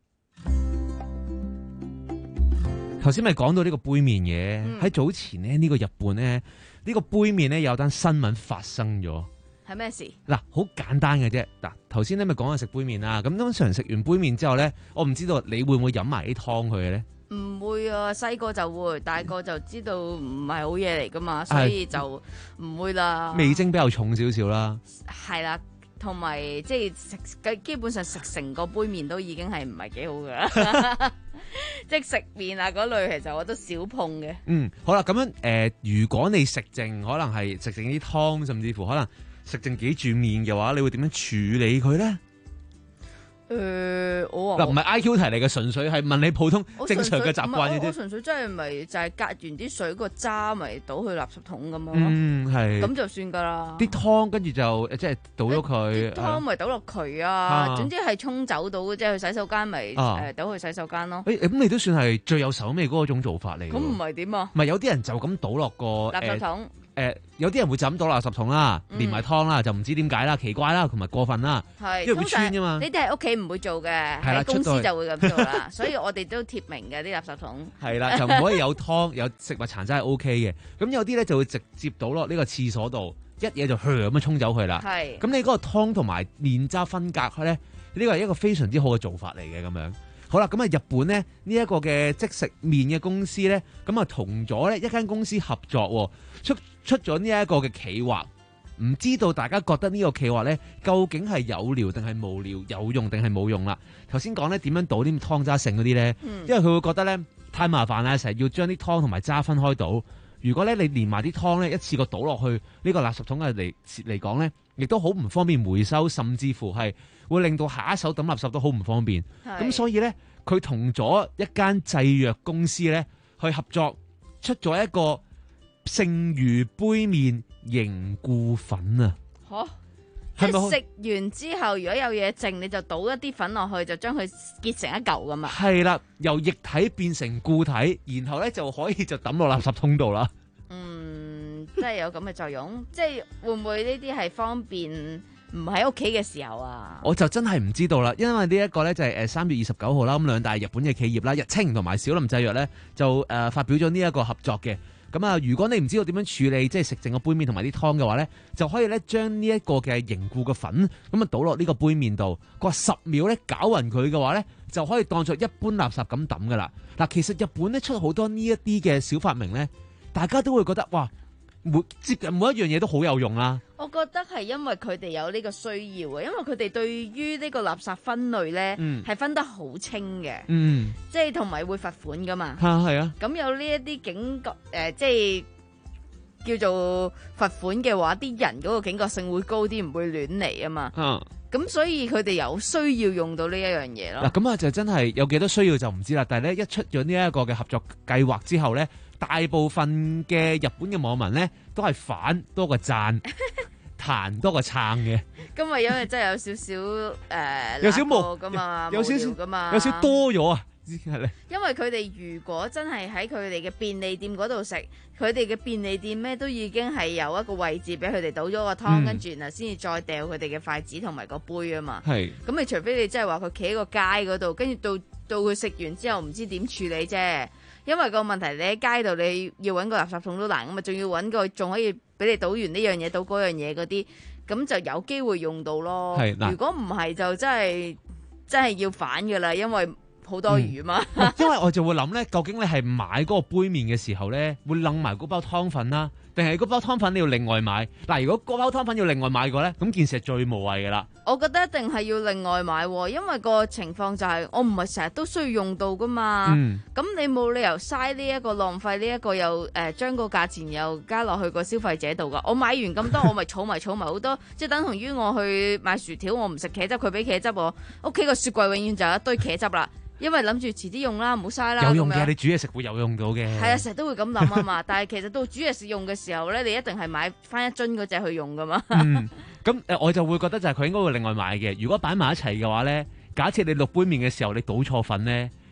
頭先咪講到呢個杯麵嘅，喺、嗯、早前咧呢、呢個日本咧呢、呢個杯麵咧有單新聞發生咗。 係咩事？ 嗱，好簡單嘅啫。嗱，頭先咧咪講緊食杯麵啦。咁通常食完杯麵之後咧，我唔知道你會唔會飲埋啲湯佢嘅咧？ 唔會啊，細個就會，大個就知道唔係好嘢嚟噶嘛，所以就唔會啦。 味精比較重少少啦。 係啦，同埋即係食，基本上食成個杯麵都已經係唔係幾好噶啦。即係食麵啊嗰類，其實我都少碰嘅。嗯， 好啦，咁樣誒、呃，如果你食剩，可能係食剩啲湯，甚至乎可能食剩幾煮麵嘅話，你會點樣處理佢咧？誒、呃，我嗱唔係 I Q 題嚟嘅，純粹係問你普通正常嘅習慣嘅啫。 我純粹真係咪就係隔完啲水個渣咪倒去垃圾桶咁咯。 嗯，係。咁就算噶啦。啲湯跟住就即係倒咗佢。 湯咪倒落渠啊，啊總之係沖走到，即係去洗手間咪誒倒去洗手間咯。 誒、欸，咁你都算係最有手尾嗰種做法嚟。 咁唔係點啊？ 唔係有啲人就咁倒落個垃圾桶。呃誒、呃，有啲人會就咁倒垃圾桶啦，嗯、連埋湯啦，就唔知點解啦，奇怪啦，同埋過分啦，因為會穿㗎嘛。 呢啲喺屋企唔會做嘅，喺公司就會咁做啦。所以我哋都貼明嘅啲垃圾桶。係啦，就唔可以有湯有食物殘渣係 O K 嘅。咁有啲咧就會直接倒落呢個廁所度，一嘢就咁樣沖走佢啦。係。咁你嗰個湯同埋麵渣分隔咧，呢個係一個非常之好嘅做法嚟嘅咁樣。好啦，咁啊日本咧呢一個嘅即食麵嘅公司咧，咁啊同咗咧一間公司合作，出出咗呢一個嘅企劃，唔知道大家覺得呢個企劃咧究竟係有料定係無料，有用定係冇用啦？頭先講咧點樣倒啲湯渣剩嗰啲咧，因為佢會覺得咧太麻煩啦，成日要將啲湯同埋渣分開倒。如果咧你連埋啲湯咧一次過倒落去呢個垃圾桶嘅嚟嚟講咧，亦都好唔方便回收，甚至乎係會令到下一手抌垃圾都好唔方便。咁所以咧，佢同咗一間製藥公司咧去合作，出咗一個剩餘杯麵凝固粉啊！嚇、哦，即係食完之後，如果有嘢剩，你就倒一啲粉落去，就將佢結成一嚿咁啊！ 係啦，由液體變成固體，然後咧就可以就抌落垃圾桶度啦。 嗯，即係有咁嘅作用，即係會唔會呢啲係方便唔喺屋企嘅時候啊？ 我就真係唔知道啦，因為呢一個咧就係誒三月二十九號啦，咁兩大日本嘅企業啦，日清同埋小林製藥咧就誒、呃、發表咗呢一個合作嘅。咁啊，如果你唔知道點樣處理即係食剩個杯麵同埋啲湯嘅話咧，就可以咧將呢一個嘅凝固嘅粉咁啊倒落呢個杯麵度，過十秒咧攪勻佢嘅話咧，就可以當作一般垃圾咁抌噶啦。嗱，其實日本咧出好多呢一啲嘅小發明咧，大家都會覺得哇，每接近每一樣嘢都好有用啦。 我覺得係因為佢哋有呢個需要嘅，因為佢哋對於呢個垃圾分類咧係、嗯、分得好清嘅，嗯，即係同埋會罰款噶嘛。嚇係啊！咁有呢一啲警覺誒、呃，即係叫做罰款嘅話，啲人嗰個警覺性會高啲，唔會亂嚟啊嘛。嗯。咁所以佢哋有需要用到呢一樣嘢咯。 嗱，咁啊就真係有幾多需要就唔知啦。但係咧一出咗呢一個嘅合作計劃之後咧，大部分嘅日本嘅網民咧都係反多過讚，彈多過撐嘅。今日因為真係有少少誒，有少冇噶嘛，有少少噶嘛，有少多咗啊。 因為佢哋如果真係喺佢哋嘅便利店嗰度食，佢哋嘅便利店咧都已經係有一個位置俾佢哋倒咗個湯，嗯、跟住然後先至再掉佢哋嘅筷子同埋個杯啊嘛。係，咁你除非你真係話佢企喺個街嗰度，跟住到到佢食完之後唔知點處理啫。因為個問題你喺街度你要揾個垃圾桶都難，咁啊仲要揾個仲可以俾你倒完呢樣嘢倒嗰樣嘢嗰啲，咁就有機會用到咯。係，如果唔係就真係真係要反噶啦，因為好多餘嘛、 嗯，因為我就會諗咧，究竟你係買嗰個杯麵嘅時候咧，會擸埋嗰包湯粉啦，定係嗰包湯粉你要另外買？嗱，如果嗰包湯粉要另外買過咧，咁件事係最無謂噶啦。 我覺得一定係要另外買，因為個情況就係、是、我唔係成日都需要用到噶嘛。咁、嗯、你冇理由嘥呢一個浪費呢一個又誒將個價錢又加落去個消費者度噶。我買完咁多，我咪儲埋儲埋好多，即係等同於我去買薯條，我唔食茄汁，佢俾茄汁我，屋企個雪櫃永遠就有一堆茄汁啦。因為諗住遲啲用啦，唔好嘥啦。 有用嘅，你煮嘢食會有用到嘅。 係啊，成日都會咁諗啊嘛。但係其實到煮嘢食用嘅時候咧，你一定係買翻一樽嗰隻去用噶嘛。 嗯，咁誒，我就會覺得就係佢應該會另外買嘅。如果擺埋一齊嘅話咧，假設你淥杯麵嘅時候你倒錯粉咧，咁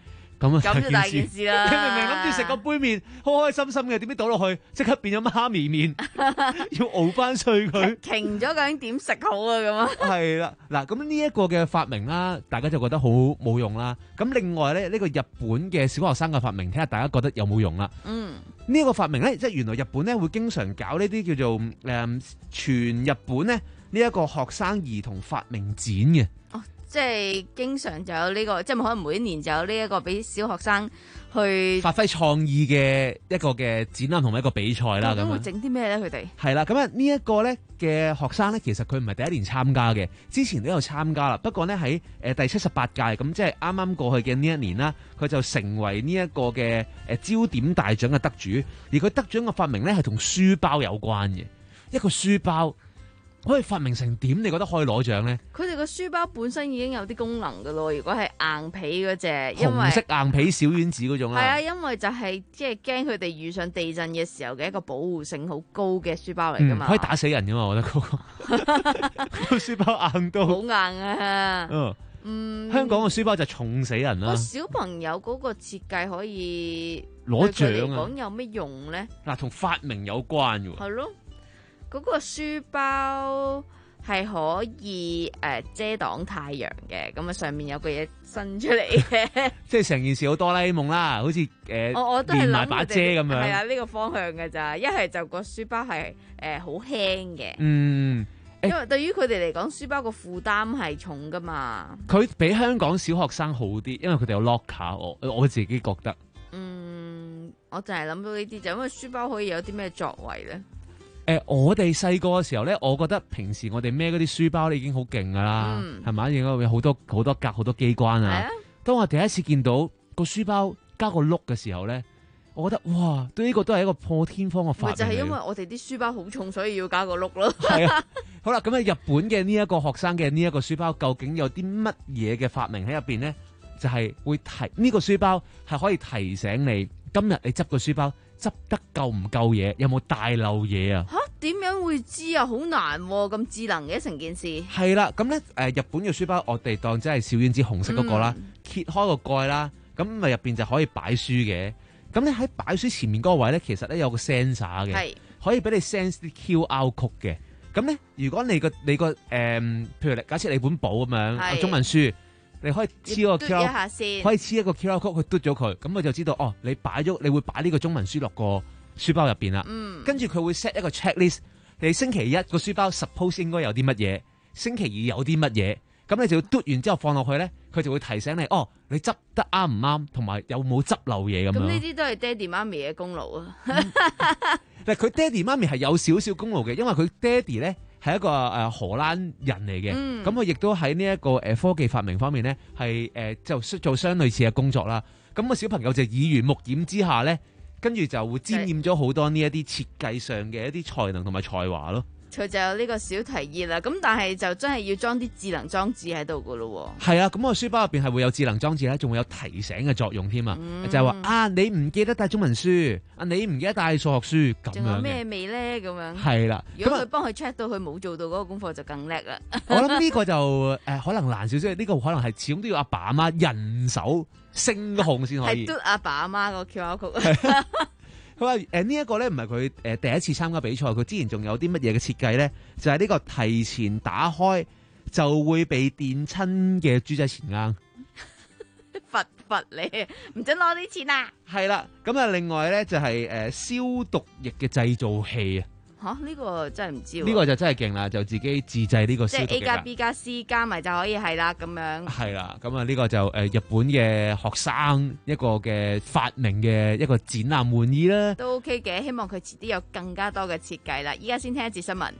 咁啊咁就大件事啦。 你明明諗住食個杯麵，開開心心嘅，點知倒落去即刻變咗媽咪麵，要熬翻碎佢。 停咗究竟點食好啊？咁啊， 係啦，嗱，咁呢一個嘅發明啦，大家就覺得好冇用啦。咁另外咧，呢個日本嘅小學生嘅發明，睇下大家覺得有冇用啦。 嗯， 呢一個發明咧，即係原來日本咧會經常搞呢啲叫做誒、嗯、全日本咧呢一個學生兒童發明展嘅。 哦，即係經常就有呢、這個，即係可能每一年就有呢一個俾小學生去發揮創意嘅一個嘅展覽同埋一個比賽啦。咁咁會整啲咩咧？佢哋係啦，咁啊呢一個咧嘅學生咧，其實佢唔係第一年參加嘅，之前都有參加啦。不過咧喺誒第七十八屆，咁即係啱啱過去嘅呢一年啦，佢就成為呢一個嘅誒焦點大獎嘅得主。而佢得獎嘅發明咧係同書包有關嘅，一個書包可以發明成點？你覺得可以攞獎咧？ 佢哋個書包本身已經有啲功能噶咯。如果係硬皮嗰隻，因為紅色硬皮小丸子嗰種啦。 係啊，因為就係即係驚佢哋遇上地震嘅時候嘅一個保護性好高嘅書包嚟噶嘛、 嗯，可以打死人噶嘛？我覺得嗰、那個個書包硬到好硬啊！ 嗯嗯， 香港嘅書包就重死人啦。 個小朋友嗰個設計可以攞獎啊！ 講有咩用咧？ 嗱，同發明有關嘅喎。 係咯。嗰個書包係可以誒、呃、遮擋太陽嘅，咁啊上面有個嘢伸出嚟嘅， 即係成件事好哆啦 A 夢啦，好似誒、呃、 我我都係諗把遮咁樣， 係啊呢、呢個方向嘅咋，一係就個書包係誒好輕嘅， 嗯， 因為對於佢哋嚟講，書包個負擔係重噶嘛。 佢比香港小學生好啲，因為佢哋有 locker，我我自己覺得。 嗯，我就係諗到呢啲，就因為書包可以有啲咩作為咧？ 誒、呃，我哋細個嘅時候咧，我覺得平時我哋孭嗰啲書包咧已經好勁噶啦，係咪、嗯？應該有好多好多格好多機關啊。啊當我第一次見到個書包加個碌嘅時候咧，我覺得哇，對呢個都係一個破天荒嘅發明。 就係因為我哋啲書包好重，所以要加個碌咯。 係啊，好啦，咁啊，日本嘅呢一個學生嘅呢一個書包，究竟有啲乜嘢嘅發明喺入邊咧？就係、是、會提呢、這個書包係可以提醒你，今日你執個書包。執得夠唔夠嘢？有冇帶漏嘢啊？ 吓，點樣會知啊？好難咁、啊、智能嘅成件事。 係啦，咁咧誒，日本嘅書包我哋當真係小丸子紅色嗰、那個啦，嗯、揭開個蓋啦，咁咪入邊就可以擺書嘅。咁咧喺擺書前面嗰個位咧，其實咧有個 sensor 嘅，可以俾你 sense 啲 Q R code 嘅。咁咧，如果你個你個誒、呃，譬如假設你本簿咁樣中文書。你可以黐個 Q R， 可以黐一個 Q R code 去嘟咗佢，咁佢就知道哦，你擺咗，你會擺呢個中文書落個書包入邊啦。嗯，跟住佢會 set 一個 checklist，你星期一個書包 suppose 應該有啲乜嘢，星期二有啲乜嘢，咁你就要嘟完之後放落去咧，佢就會提醒你，哦，你執得啱唔啱，同埋有冇執漏嘢咁樣。 咁呢啲都係爹哋媽咪嘅功勞啊。 嗱，佢爹哋媽咪係有少少功勞嘅，因為佢爹哋咧。係一個誒荷蘭人嚟嘅，咁佢亦都喺呢一個誒科技發明方面咧，係誒就做相類似嘅工作啦。咁個小朋友就耳濡目染之下咧，跟住就會沾染咗好多呢一啲設計上嘅一啲才能同埋才華咯。 佢就有呢個小提議啦，咁但係就真係要裝啲智能裝置喺度噶咯。 係啊，咁個書包入邊係會有智能裝置咧，仲會有提醒嘅作用添啊，嗯、就係話啊，你唔記得帶中文書，啊你唔記得帶數學書咁樣嘅。仲有咩味咧？咁樣係啦， 如果佢幫佢 check 到佢冇做到嗰個功課，就更叻啦。 我諗呢個就誒、呃、可能難少少，呢、這個可能係始終都要阿爸阿媽人手聲控先可以。 係嘟阿爸阿媽個 Q R code。 佢話誒呢一個咧唔係佢誒第一次參加比賽，佢之前仲有啲乜嘢嘅設計咧？就係、是、呢個提前打開就會被電親嘅豬仔錢罌， 罰罰你，唔准攞啲錢啊！ 係啦，咁啊另外咧就係誒消毒液嘅製造器啊！ 吓呢、這個真係唔知喎， 呢個就真係勁啦，就自己自製呢個消毒液。 即係 A 加 B 加 C 加埋就可以係啦，咁樣。 係啦，咁啊呢個就誒、呃、日本嘅學生一個嘅發明嘅一個展覽玩意啦， 都 OK 嘅。希望佢遲啲有更加多嘅設計啦。依家先聽一節新聞。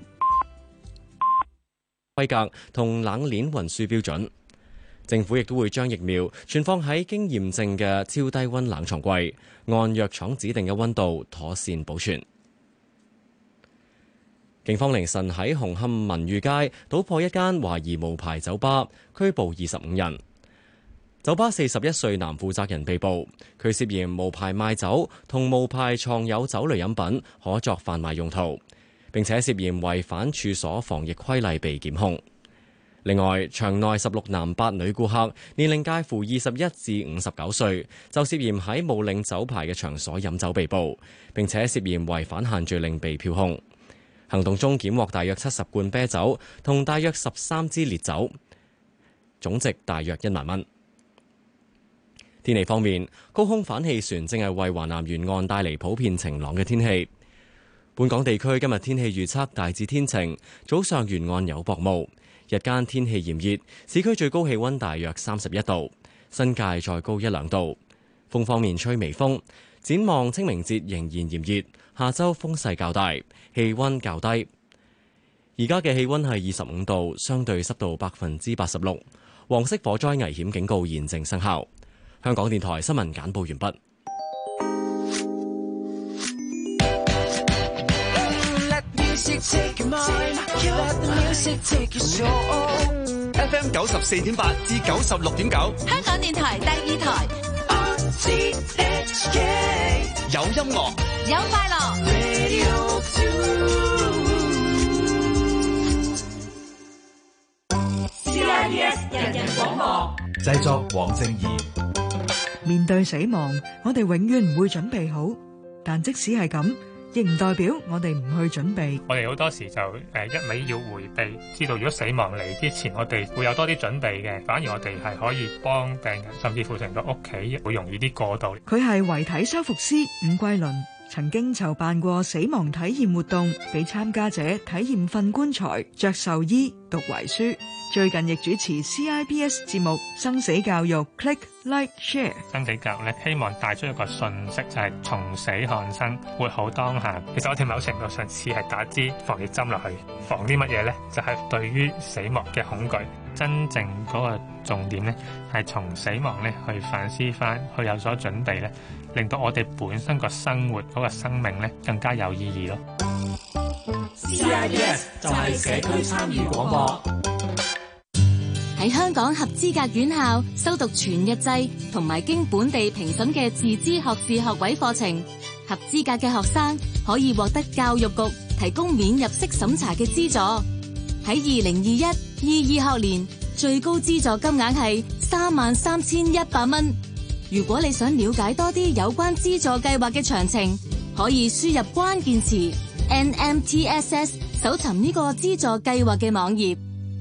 規格同冷鏈運輸標準，政府亦都會將疫苗存放喺經驗證嘅超低溫冷藏櫃，按藥廠指定嘅溫度妥善保存。警方凌晨喺紅磡文裕街搗破一間懷疑無牌酒吧，拘捕二十五人。酒吧四十一歲男負責人被捕，佢涉嫌無牌賣酒同無牌藏有酒類飲品，可作販賣用途，並且涉嫌違反處所防疫規例被檢控。 另外，場內十六男八女顧客，年齡介乎二十一至五十九歲，就涉嫌喺冇領酒牌嘅場所飲酒被捕，並且涉嫌違反限聚令被票控。行動中檢獲大約七十罐啤酒同大約十三支烈酒，總值大約一萬蚊。天氣方面，高空反氣旋正係為華南沿岸帶嚟普遍晴朗嘅天氣。本港地區今日天氣預測大致天晴，早上沿岸有薄霧，日間天氣炎熱，市區最高氣溫大約三十一度，新界再高一兩度。風方面吹微風，展望清明節仍然炎熱，下周風勢較大，氣溫較低。而家嘅氣溫係二十五度，相對濕度百分之八十六，黃色火災危險警告現正生效。香港電台新聞簡報完畢。 F M 九十四點八至九十六點九， 香港電台第二台。 有音樂， 有快樂。C I B S 人人廣播， 製作黃正儀。 面對死亡，我哋永遠唔會準備好，但即使係咁，亦唔代表我哋唔去準備。 我哋好多時就誒一味要迴避，知道如果死亡嚟之前，我哋會有多啲準備嘅，反而我哋係可以幫病人，甚至乎成個屋企會容易啲過渡。 佢係遺體修復師伍桂倫，曾經籌辦過死亡體驗活動，俾參加者體驗瞓棺材、着壽衣、讀遺書。最近亦主持 C I B S 節目《生死教育》，Click Like Share。 生死教育咧，希望帶出一個訊息，就係從死看生，活好當下。其實我哋某程度上似係打支防疫針落去，防啲乜嘢呢？就係對於死亡嘅恐懼。真正嗰個重點呢，係從死亡咧去反思翻，去有所準備咧，令到我哋本身個生活嗰個生命咧更加有意義咯。 C I B S 就係社區參與廣播。 喺香港合資格院校修讀全日制同埋經本地評審嘅自資學士學位課程，合資格嘅學生可以獲得教育局提供免入息審查嘅資助。喺二零二一、二二學年，最高資助金額係三萬三千一百蚊。如果你想了解多啲有關資助計劃嘅詳情，可以輸入關鍵詞 N M T S S 搜尋呢個資助計劃嘅網頁。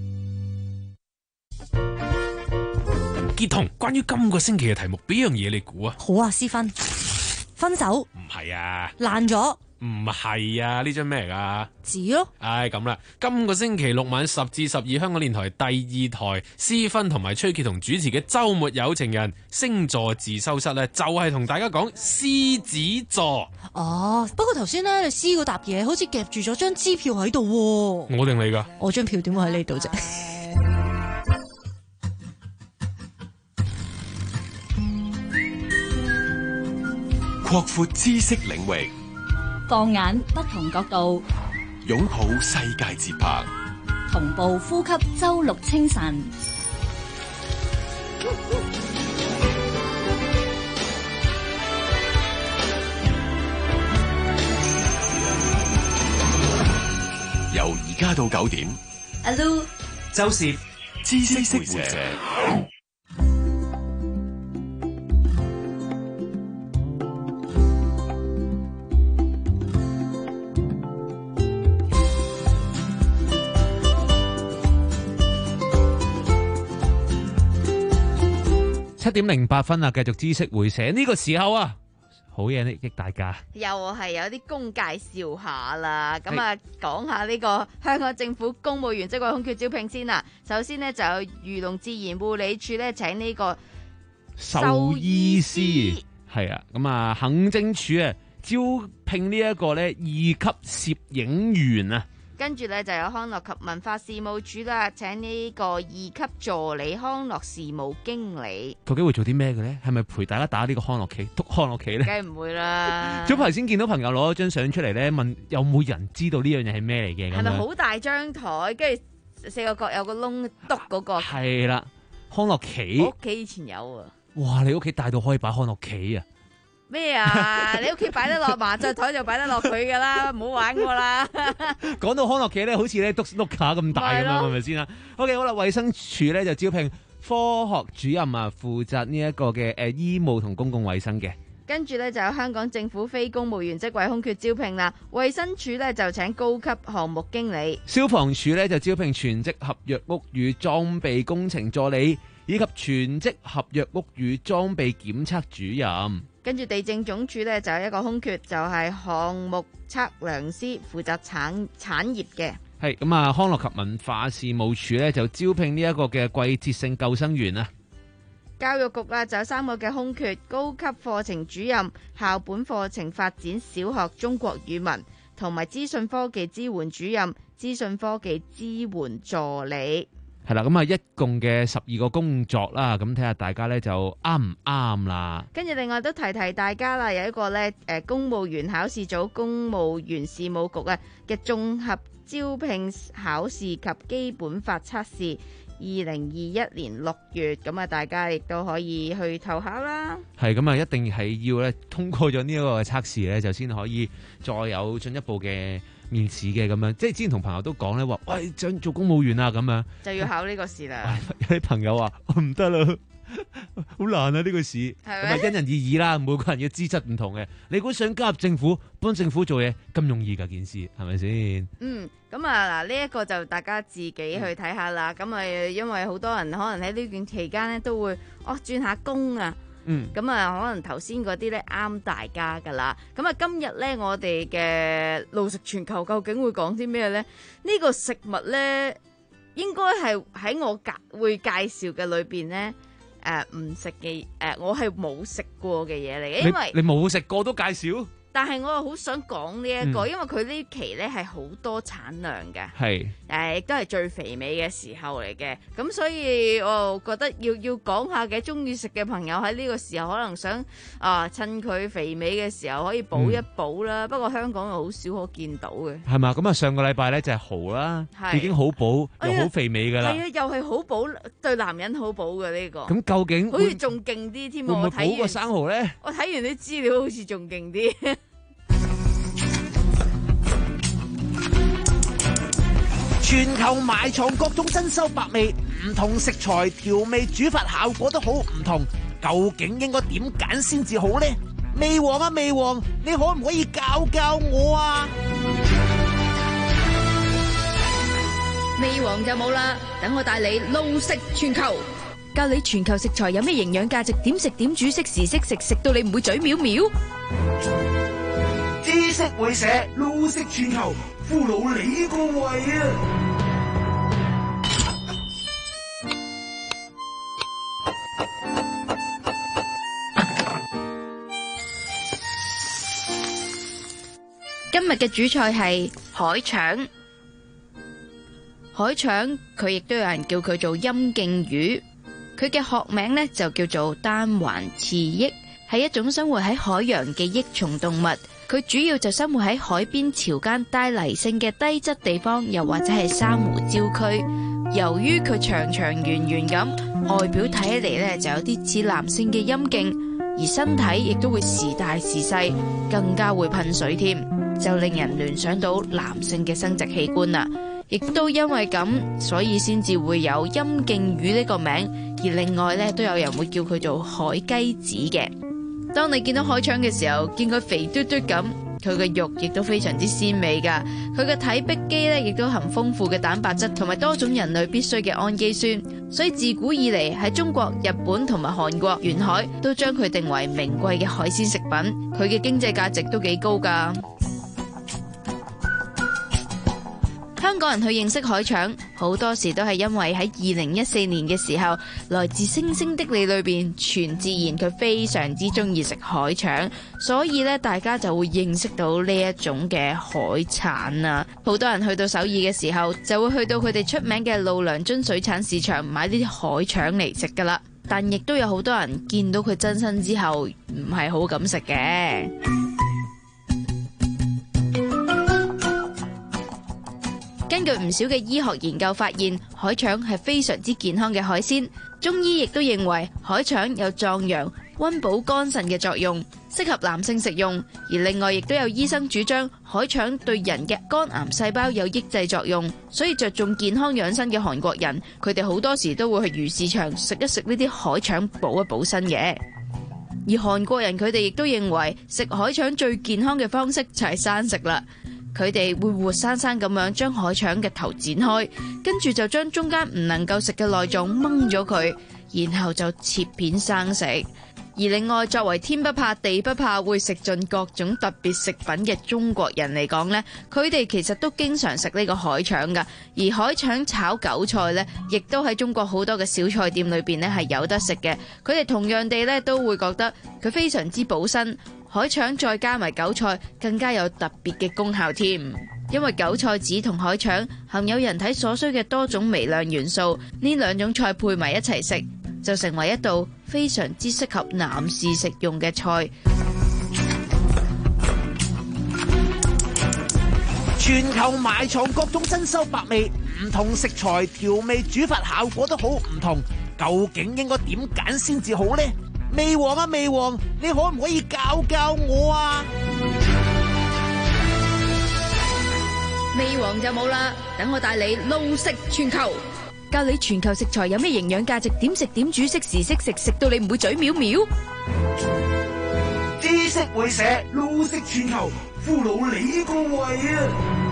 傑彤，關於今個星期嘅題目，俾樣嘢你估啊？ 好啊，思芬，分手唔係啊， 爛咗唔係啊，呢張咩嚟噶？ 紙咯。 唉，咁啦，今個星期六晚十至十二，香港電台第二台，思芬同埋崔傑彤主持嘅週末有情人星座自修室咧，就係同大家講獅子座。 哦，不過頭先咧，你詩嗰沓嘢好似夾住咗張支票喺度喎。 我定你噶？ 我張票點會喺呢度啫？ 擴闊知識領域， 放眼不同角度， 擁抱世界節拍， 同步呼吸周六清晨。 由而家到九點， 阿 Lu、 周攝知識會社。 七點零八分啊！繼續知識會社呢個時候啊，好嘢益大家。 又係有啲工介紹下啦，咁啊講下呢個香港政府公務員職位空缺招聘先啦。首先呢，就有漁農自然護理署咧請呢個獸醫師，係啊，咁啊行政署啊招聘呢一個咧二級攝影員啊。 跟住咧就有康樂及文化事務署啦，請呢個二級助理康樂事務經理。 究竟會做啲咩嘅咧？係咪陪大家打呢個康樂棋、篤康樂棋咧？ 梗係唔會啦。 早排先見到朋友攞咗張相出嚟咧，問有冇人知道呢樣嘢係咩嚟嘅？ 係咪好大張台，跟住四個角有個窿篤嗰個？ 係啦，康樂棋。 我屋企以前有啊。 哇！你屋企大到可以擺康樂棋啊？ 咩啊？你屋企擺得落麻雀台就擺得落佢噶啦，唔好玩我啦。 講到康樂棋咧，好似咧篤碌卡咁大咁樣，係咪先啦？OK，好啦，衛生署咧就招聘科學主任啊，負責呢一個嘅誒醫務同公共衛生嘅。 跟住咧就有香港政府非公務員職位空缺招聘啦，衛生署咧就請高級項目經理， 消防署咧就招聘全職合約屋宇裝備工程助理，以及全職合約屋宇裝備檢測主任。 跟住地政總署咧就有一個空缺，就係、是、項目測量師，負責產產業嘅。 係咁啊，康樂及文化事務署咧就招聘呢一個嘅季節性救生員啊。 教育局啦就有三個嘅空缺，高級課程主任、校本課程發展小學中國語文，同埋資訊科技支援主任、資訊科技支援助理。 係啦，咁啊，一共嘅十二個工作啦，咁睇下大家咧就啱唔啱啦。 跟住另外都提提大家啦，有一個咧誒公務員考試組公務員事務局啊嘅綜合招聘考試及基本法測試。二零二一年六月，咁啊，大家亦都可以去投考啦。 係咁啊，一定係要咧通過咗呢一個測試咧，就先可以再有進一步嘅面試嘅咁樣。即係之前同朋友都講咧，話喂想做公務員啊咁樣， 就要考呢個試啦。 有啲朋友話唔得啦，好難啊呢、呢個試，咁啊因人而異啦，每個人嘅資質唔同嘅。你估想加入政府幫政府做嘢咁容易㗎件事係咪先？ 嗯。咁啊嗱，呢一個就大家自己去睇下啦。咁啊，因為好多人可能喺呢段期間咧都會哦轉下工啊。 嗯。咁啊，可能頭先嗰啲咧啱大家噶啦。咁啊，今日咧我哋嘅路食全球究竟會講啲咩咧？呢、呢個食物咧應該係喺我介會介紹嘅裏邊咧誒唔食嘅誒，我係冇食過嘅嘢嚟嘅，因為你冇食過都介紹。 但係我又好想講呢一個， 嗯、 因為佢呢期咧係好多產量嘅， 係誒亦都係最肥美嘅時候嚟嘅，咁所以我覺得要要講下嘅，中意食嘅朋友喺呢個時候可能想啊趁佢肥美嘅時候可以補一補啦。嗯、不過香港又好少可見到嘅， 係嘛？咁啊上個禮拜咧就係蠔啦， 係已經好補又好肥美噶啦， 係啊，又係好補對男人好補嘅呢個。 咁究竟好似仲勁啲添？ 會唔會補過生蠔咧？ 我睇完啲資料好似仲勁啲。 全球埋藏各種珍饈百味，唔同食材調味煮法效果都好唔同，究竟應該點揀先至好呢？味王啊味王，你可唔可以教教我啊？ 味王就冇啦，等我帶你路食全球，教你全球食材有咩營養價值，點食點煮，適時適食，食到你唔會嘴藐藐。 知識會社路食全球，俘虜你個胃啊！ 今日嘅主菜係海腸，海腸佢亦都有人叫佢做陰莖魚，佢嘅學名呢就叫做單環刺益，係一種生活喺海洋嘅益蟲動物。佢主要就生活喺海邊潮間帶泥性嘅低質地方，又或者係珊瑚礁區。由於佢長長圓圓咁，外表睇起嚟呢就有啲似男性嘅陰莖，而身體亦都會時大時細，更加會噴水添，就令人聯想到男性嘅生殖器官啦。亦都因為咁，所以先至會有陰莖魚呢個名。而另外呢，都有人會叫佢做海雞子嘅。當你見到海腸嘅時候，見佢肥嘟嘟咁，佢嘅肉亦都非常之鮮美噶。佢嘅體壁肌咧，亦都含豐富嘅蛋白質同埋多種人類必需嘅氨基酸，所以自古以嚟喺中國、日本同埋韓國沿海都將佢定為名貴嘅海鮮食品。佢嘅經濟價值都幾高噶。香港人去認識海腸，好多時都係因為喺二零一四年嘅時候，來自星星的你裏邊，全自然佢非常之中意食海腸，所以咧大家就會認識到呢一種嘅海產啊。好多人去到首爾嘅時候，就會去到佢哋出名嘅路良津水產市場買呢啲海腸嚟食噶啦。但亦都有好多人見到佢真身之後，唔係好敢食嘅。根據唔少嘅醫學研究發現，海腸係非常之健康嘅海鮮。中醫亦都認為海腸有壯陽、溫補肝腎嘅作用。 適合男性食用。而另外亦都有醫生主張海腸對人嘅肝癌細胞有抑制作用，所以着重健康養生嘅韓國人，佢哋好多時都會去魚市場食一食呢啲海腸補一補身嘅。而韓國人佢哋亦都認為食海腸最健康嘅方式就係生食啦。佢哋會活生生咁樣將海腸嘅頭剪開，跟住就將中間唔能夠食嘅內臟掹咗佢，然後就切片生食。而另外，作為天不怕地不怕，會食盡各種特別食品嘅中國人嚟講呢，佢哋其實都經常食呢個海腸㗎。而海腸炒韭菜呢，亦都喺中國好多嘅小菜店裏邊呢係有得食嘅。佢哋同樣地呢都會覺得佢非常之補身。海腸再加埋韭菜，更加有特別嘅功效添。因為韭菜籽同海腸含有人體所需嘅多種微量元素，呢兩種菜配埋一齊食，就成為一道非常之適合男士食用嘅菜。 全球埋藏各種珍饈百味，唔同食材調味煮法效果都好唔同，究竟應該點揀先至好呢？味王啊味王，你可唔可以教教我啊？ 味王就冇啦，等我帶你路食全球，教你全球食材有咩營養價值，點食點煮，適時適食，食到你唔會嘴藐藐。 知識會社路食全球，俘虜你個胃啊！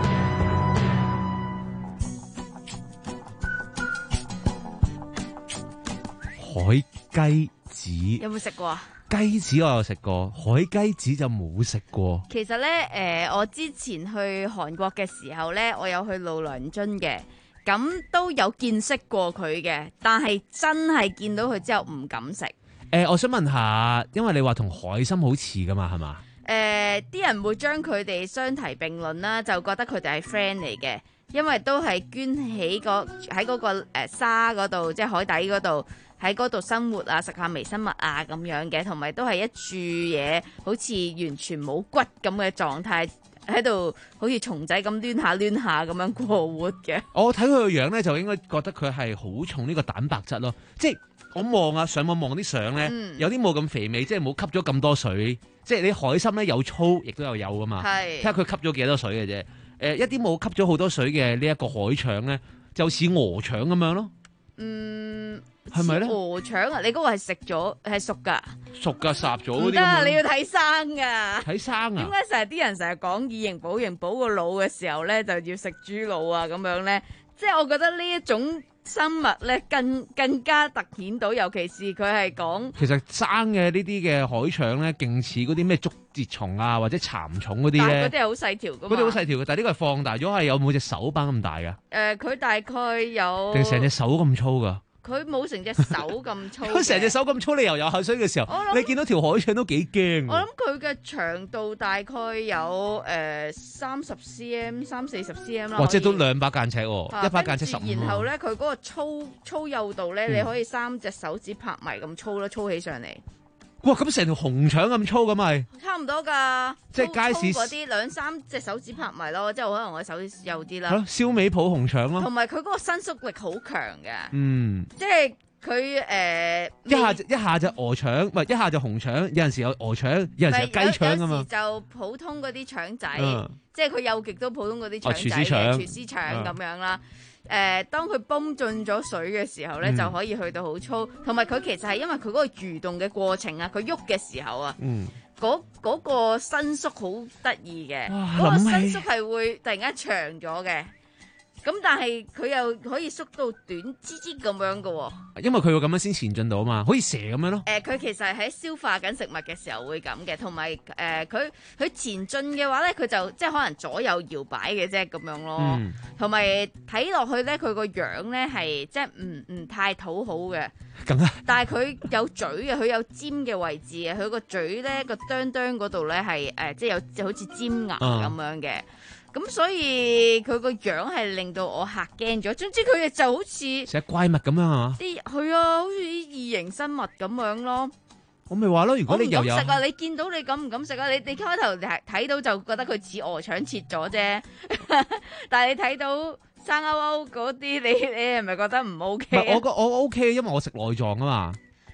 海雞子有冇食過啊？ 雞子我有食過，海雞子就冇食過。 其實咧，誒、呃，我之前去韓國嘅時候咧，我有去路良津嘅，咁都有見識過佢嘅，但係真係見到佢之後唔敢食。誒、 呃，我想問下，因為你話同海參好似噶嘛，係嘛？ 誒、呃，啲人會將佢哋相提並論啦，就覺得佢哋係 friend 嚟嘅，因為都係捐起個喺嗰個誒沙嗰度，即係海底嗰度。喺嗰度生活啊，食下微生物啊咁樣嘅，同埋都係一注嘢，好似完全冇骨咁嘅狀態，喺度好似蟲仔咁攣下攣下咁樣過活嘅。 我睇佢個樣咧，就應該覺得佢係好重呢個蛋白質咯。即係我望啊，上網望啲相咧，嗯、有啲冇咁肥美，即係冇吸咗咁多水。即係你海參咧有粗，亦都有幼噶嘛。係睇下佢吸咗幾多水嘅啫。誒、呃，一啲冇吸咗好多水嘅呢一個海腸咧，就似鵝腸咁樣咯。嗯。係咪咧？ 鵝腸啊！你嗰個係食咗係熟噶？ 熟噶，烚咗嗰啲。 唔得啊！你要睇生噶。睇生啊？ 點解成日啲人成日講以形補形補個腦嘅時候咧，就要食豬腦啊咁樣咧？即係我覺得呢一種生物咧，更更加突顯到，尤其是佢係講。其實生嘅呢啲嘅海腸咧，勁似嗰啲咩竹節蟲啊，或者蠶蟲嗰啲咧。 但係嗰啲係好細條噶嘛。 嗰啲好細條嘅，但係呢個係放大咗，係有冇隻手板咁大噶？誒、 呃，佢大概有。 定成隻手咁粗噶？ 佢冇成隻手咁粗， 佢成隻手咁粗，你游游下水嘅時候，你見到條海腸都幾驚。 我諗佢嘅長度大概有誒三十 cm、三四十 cm 啦。 哇！即係都兩把間尺喎，一把間尺十五。 然後咧，佢嗰個粗粗幼度咧， 嗯、 你可以三隻手指拍埋咁粗咯，粗起上嚟。 哇！咁成條紅腸咁粗咁咪？ 差唔多㗎， 即係街市嗰啲兩三隻手指拍埋咯，即係可能我手指幼啲啦。 係咯，燒味鋪紅腸咯。 同埋佢嗰個伸縮力好強嘅。 嗯。即係佢誒一下一下就鵝腸，唔係一下就紅腸，有陣時有鵝腸，有陣時有雞腸㗎嘛。 有時就普通嗰啲腸仔， 嗯、 即係佢幼極都普通嗰啲腸仔嘅、 哦、 廚師腸咁樣啦。誒、呃，當佢泵進咗水嘅時候咧，嗯、就可以去到好粗，同埋佢其實係因為佢嗰個蠕動嘅過程啊，佢喐嘅時候啊，嗰、嗯、嗰、嗰個伸縮好得意嘅，嗰個伸縮係會突然間長咗嘅。咁但係佢又可以縮到短支支咁樣嘅喎， 因為佢會咁樣先前進到啊嘛，好似蛇咁樣咯。誒、 呃，佢其實喺消化緊食物嘅時候會咁嘅，同埋誒佢佢前進嘅話咧，佢就即係可能左右搖擺嘅啫咁樣咯。同埋睇落去咧，佢個樣咧係即係唔唔太討好嘅。 咁啊！ 但係佢有嘴嘅，佢有尖嘅位置嘅，佢個嘴咧個哚哚嗰度咧係誒即係有就好似尖牙咁樣嘅。嗯咁所以佢個樣係令到我嚇驚咗，總之佢哋就好似成怪物咁樣啊！ 啲係啊，好似啲異形生物咁樣咯。 我咪話咯，如果你又有， 我唔敢食啊！你見到你敢唔敢食啊？你你開頭睇睇到就覺得佢似鵝腸切咗啫，但係你睇到生勾勾嗰啲，你你係咪覺得唔 OK？ 唔係我我 OK，因為我食內臟啊嘛。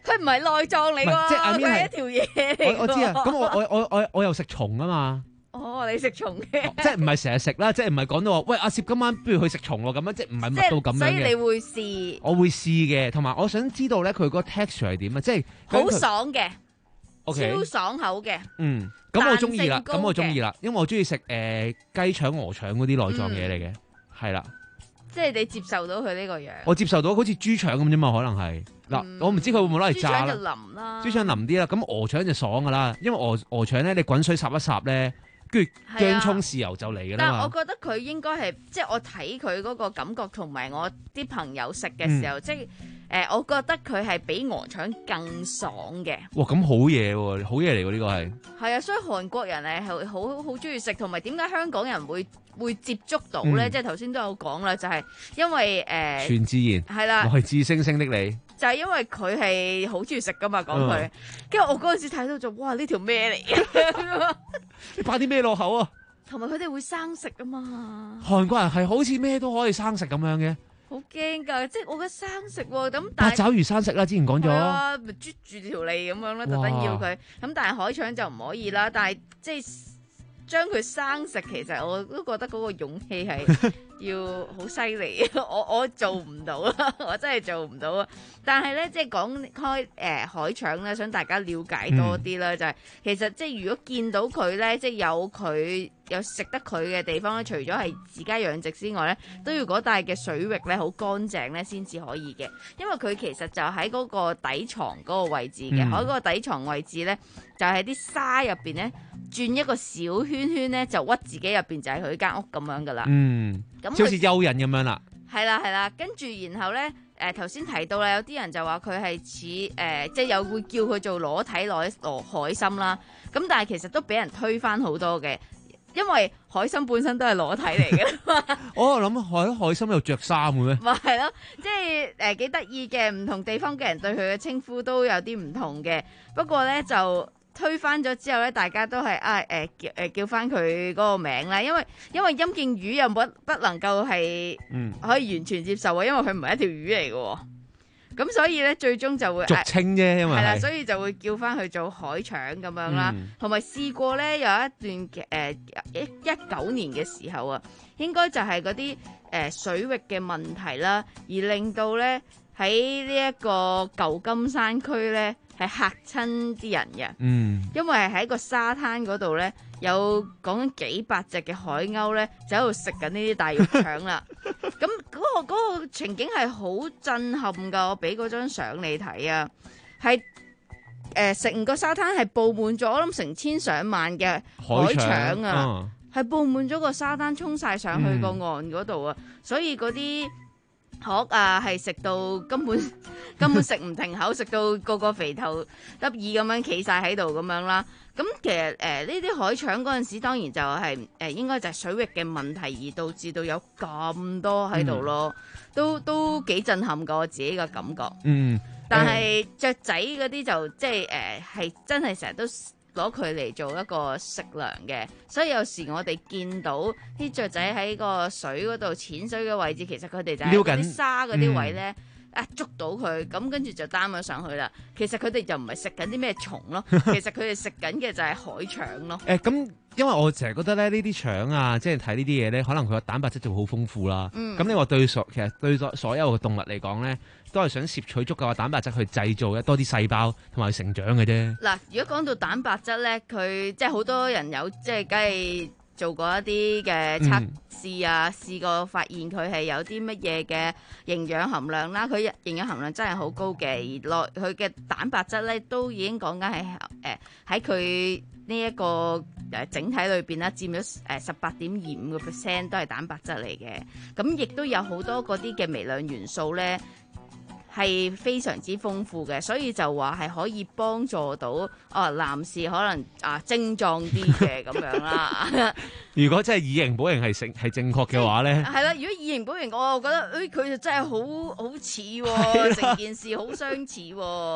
佢唔係內臟嚟喎， 即係 I mean 佢係係一條嘢嚟喎。 我我知啊，咁我我我我我又食蟲啊嘛。 哦，你食蟲嘅， 即係唔係成日食啦，即係唔係講到話，喂阿攝今晚不如去食蟲喎咁樣，即係唔係密到咁樣嘅。 所以你會試？ 我會試嘅，同埋我想知道咧，佢個 texture 係點啊？即係好爽嘅 ，OK， 超爽口嘅。 嗯，咁我中意啦， 彈性高嘅咁我中意啦，因為我中意食誒雞腸、鵝腸嗰啲內臟嘢嚟嘅，係啦。 即係你接受到佢呢個樣？ 我接受到，好似豬腸咁啫嘛，可能係嗱，我唔知佢會唔會攞嚟炸啦。 豬腸就腍啦， 豬腸腍啲啦，咁鵝腸就爽噶啦，因為鵝鵝腸咧，你滾水烚一烚咧。跟住薑葱豉油就嚟㗎啦嘛。 但係我覺得佢應該係即係我睇佢嗰個感覺同埋我啲朋友食嘅時候，嗯、即係誒、呃，我覺得佢係比鵝腸更爽嘅。 哇！咁好嘢喎，好嘢嚟喎呢個係。係啊，所以韓國人係係好好中意食，同埋點解香港人會會接觸到咧？嗯、即係頭先都有講啦，就係、是、因為誒。呃、 全自然係啦， 我係智星星的你。 就係因為佢係好中意食噶嘛，講佢，跟住、嗯、我嗰陣時睇到就哇呢條咩嚟嘅？ 你擺啲咩落口啊？ 同埋佢哋會生食噶嘛？ 韓國人係好似咩都可以生食咁樣嘅， 好驚㗎！即係我覺得生食喎，咁八爪魚生食啦，之前講咗， 咪啜住條脷咁樣啦，特登要佢。咁但係海腸就唔可以啦，但係即係將佢生食，其實我都覺得嗰個勇氣係要好犀利，我我做唔到啦，我真係做唔到啊！但係咧，即係講開誒、呃、海腸咧，想大家了解多啲啦，嗯、就係其實即係如果見到佢咧，即係有佢有食得佢嘅地方咧，除咗係自家養殖之外咧，都要嗰帶嘅水域咧好乾淨咧先至可以嘅，因為佢其實就喺嗰個底床嗰個位置嘅，喺嗰、嗯、個底床位置咧，就係啲沙入邊咧轉一個小圈圈咧，就屈自己入邊就係佢間屋咁樣噶啦。嗯，咁好似蚯蚓咁樣啦。 係啦係啦，跟住然後咧，誒頭先提到啦，有啲人就話佢係似誒，即係有會叫佢做裸體裸裸海參啦。咁但係其實都俾人推翻好多嘅，因為海參本身都係裸體嚟嘅嘛。我諗海海參有着衫嘅咩？ 咪係咯，即係誒幾得意嘅，唔同地方嘅人對佢嘅稱呼都有啲唔同嘅。不過咧就推翻咗之後咧，大家都係啊誒叫誒叫翻佢嗰個名啦，因為因為陰莖魚又不不能夠係可以完全接受啊，因為佢唔係一條魚嚟嘅，咁所以咧最終就會俗稱啫，因為係啦，所以就會叫翻佢做海腸咁樣啦。同埋試過咧有一段嘅誒一一九年嘅時候啊，應該就係嗰啲誒水域嘅問題啦，而令到咧喺呢一個舊金山區咧。係嚇親啲人嘅，嗯、因為喺個沙灘嗰度咧，有講緊幾百隻嘅海鷗咧，就喺度食緊呢啲大肉腸啦。咁嗰、嗰個嗰個情景係好震撼㗎，我俾嗰張相你睇啊，係誒成個沙灘係佈滿咗，我諗成千上萬嘅海腸啊，係佈滿咗個沙灘，衝晒上去個岸嗰度啊，嗯、所以嗰啲殼啊，係食到根本根本食唔停口，食到個個肥頭得意咁樣企晒喺度咁樣啦。咁其實誒呢啲海腸嗰陣時，當然就係、是、誒、呃、應該就係水域嘅問題而導致到有咁多喺度咯，嗯、都都幾震撼過我自己嘅感覺。嗯，但係雀仔嗰啲就即係誒係真係成日都攞佢嚟做一個食糧嘅，所以有時我哋見到啲雀仔喺個水嗰度淺水嘅位置，其實佢哋就喺啲沙嗰啲位咧，嗯、啊捉到佢，咁跟住就擔咗上去啦。其實佢哋就唔係食緊啲咩蟲咯，其實佢哋食緊嘅就係海腸咯。誒、欸，咁因為我成日覺得咧，呢啲腸啊，即係睇呢啲嘢咧，可能佢個蛋白質就會好豐富啦。咁、嗯、你話對所其實對所所有嘅動物嚟講咧，都係想攝取足夠嘅蛋白質去製造一多啲細胞同埋成長嘅啫。嗱，如果講到蛋白質咧，佢即係好多人有即係梗係做過一啲嘅測試啊，試、嗯、過發現佢係有啲乜嘢嘅營養含量啦。佢營養含量真係好高嘅，而內佢嘅蛋白質咧都已經講緊係誒喺佢呢一個誒整體裏邊啦，佔咗誒十八點二五個 percent 都係蛋白質嚟嘅。咁亦都有好多嗰啲嘅微量元素咧，係非常之豐富嘅，所以就話係可以幫助到啊男士可能啊精壯啲嘅咁樣啦。如果真係以形補形係正係正確嘅話咧，係啦。如果以形補形，我又覺得誒佢就真係好好似喎，成件事好相似喎。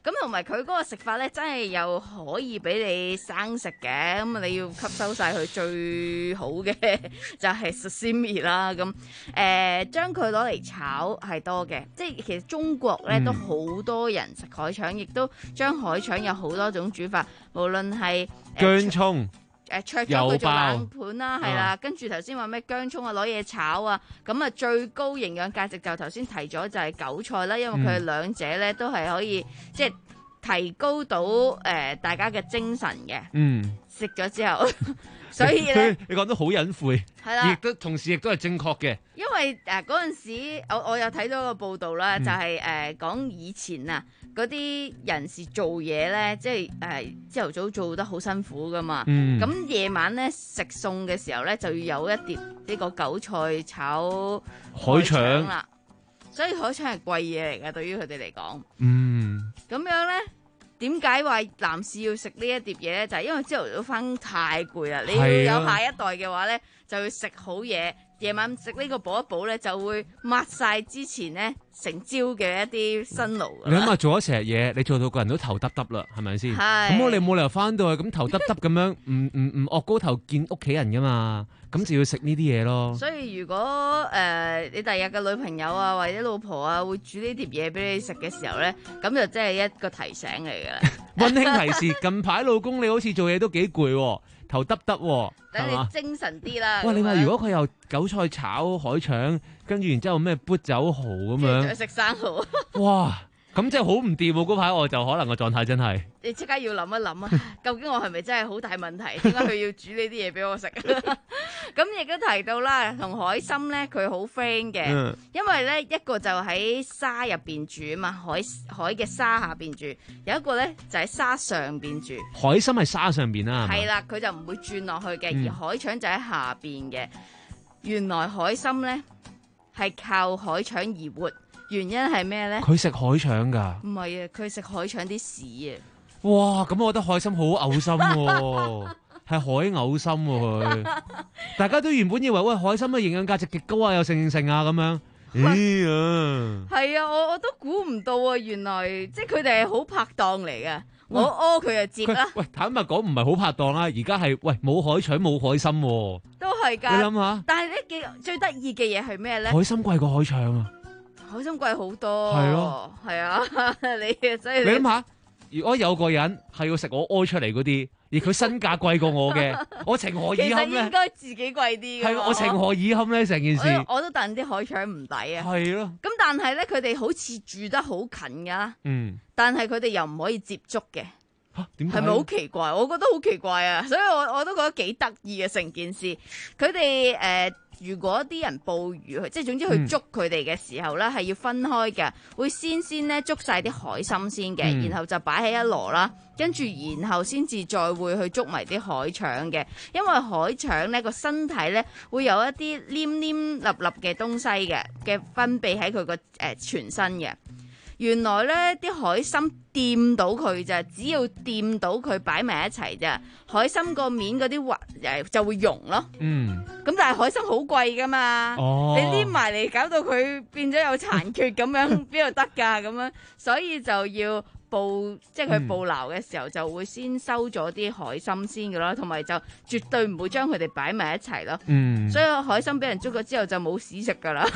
咁同埋佢嗰個食法咧，真係又可以俾你生食嘅。咁你要吸收晒佢最好嘅就係 sashimi 啦。咁誒將佢攞嚟炒係多嘅，即係其實中國咧、嗯、都好多人食海腸，亦都將海腸有好多種煮法，無論係薑葱。 誒灼咗佢做冷盤啦，係啦，跟住頭先話咩薑葱啊，攞嘢炒啊，咁啊最高營養價值就頭先提咗就係韭菜啦，因為佢哋兩者咧都係可以即係提高到誒、呃、大家嘅精神嘅。嗯，食咗之後，所以咧你講得好隱晦， 係啦， 亦都同時亦都係正確嘅。 因為誒嗰陣時，我我有睇到個報道啦，嗯、就係誒講以前啊。嗰啲人士做嘢咧，即係誒朝頭早做得好辛苦噶嘛，咁夜、嗯、晚咧食餸嘅時候咧就要有一碟呢個韭菜炒海腸啦，所以海腸係貴嘢嚟㗎，對於佢哋嚟講。嗯，咁樣咧點解話男士要食呢一碟嘢咧？就係、是、因為朝頭早返太攰啦，你要有下一代嘅話咧，就要食好嘢。夜晚食呢個補一補咧，就會抹晒之前咧成朝嘅一啲辛勞。 你諗下做咗成日嘢，你做到個人都頭耷耷啦，係咪先？咁我哋冇理由翻到去咁頭耷耷咁樣，唔唔唔惡高頭見屋企人噶嘛，咁就要食呢啲嘢咯。所以如果誒、呃、你第日嘅女朋友啊或者老婆啊會煮呢碟嘢俾你食嘅時候咧，咁就真係一個提醒嚟嘅啦。溫馨提示：近排老公你好似做嘢都幾攰喎。頭耷耷喎，等你精神啲啦。哇！你話如果佢又韭菜炒海腸，跟住然之後咩砵酒蠔咁樣，食生蠔。哇！咁真係好唔掂喎！嗰排我就可能個狀態真係。你即刻要諗一諗啊！究竟我係咪真係好大問題？點解佢要煮呢啲嘢俾我食？咁亦都提到啦，同海參咧佢好 friend 嘅，嗯、因為咧一個就喺沙入邊住啊嘛，海海嘅沙下邊住，有一個咧就喺沙上邊住。海參係沙上邊啊？係啦，佢就唔會轉落去嘅，嗯、而海腸就喺下邊嘅。原來海參咧係靠海腸而活。原因係咩咧？佢食海腸噶？唔係啊，佢食海腸啲屎啊！哇，咁我覺得海參好嘔心喎，係海嘔心喎佢。大家都原本以為喂海參嘅營養價值極高啊，有性性啊咁樣。咦啊！係啊，我我都估唔到啊，原來即係佢哋係好拍檔嚟嘅。我屙佢就接啦。喂，坦白講唔係好拍檔啦，而家係喂冇海腸冇海參喎。都係㗎。你諗下？但係呢幾最得意嘅嘢係咩咧？海參貴過海腸啊！海參貴好多，係咯，係啊，你所以你諗下，如果有個人係要食我屙出嚟嗰啲，而佢身價貴過我嘅，我情何以堪咧？其實應該自己貴啲嘅。係，我情何以堪咧？成件事，我，我都戥啲海腸唔抵啊。係咯。咁但係咧，佢哋好似住得好近噶，嗯，但係佢哋又唔可以接觸嘅。嚇，點解？係咪好奇怪？我覺得好奇怪啊！所以我我都覺得幾得意嘅成件事。佢哋誒。如果啲人捕魚，即係總之去捉佢哋嘅時候咧，係、嗯、要分開嘅，會先先咧捉晒啲海參先嘅，嗯、然後就擺喺一籮啦，跟住然後先至再會去捉埋啲海腸嘅，因為海腸咧個身體咧會有一啲黏黏粒粒嘅東西嘅嘅分泌喺佢個誒全身嘅。原來咧啲海參掂到佢咋，只要掂到佢擺埋一齊咋，海參個面嗰啲滑誒就會溶咯。嗯，咁但係海參好貴噶嘛，哦、你黏埋嚟搞到佢變咗有殘缺咁樣，邊度得㗎咁樣？所以就要捕，即係佢捕撈嘅時候就會先收咗啲海參先㗎咯，同埋就絕對唔會將佢哋擺埋一齊咯。嗯，所以海參俾人捉咗之後就冇屎食㗎啦。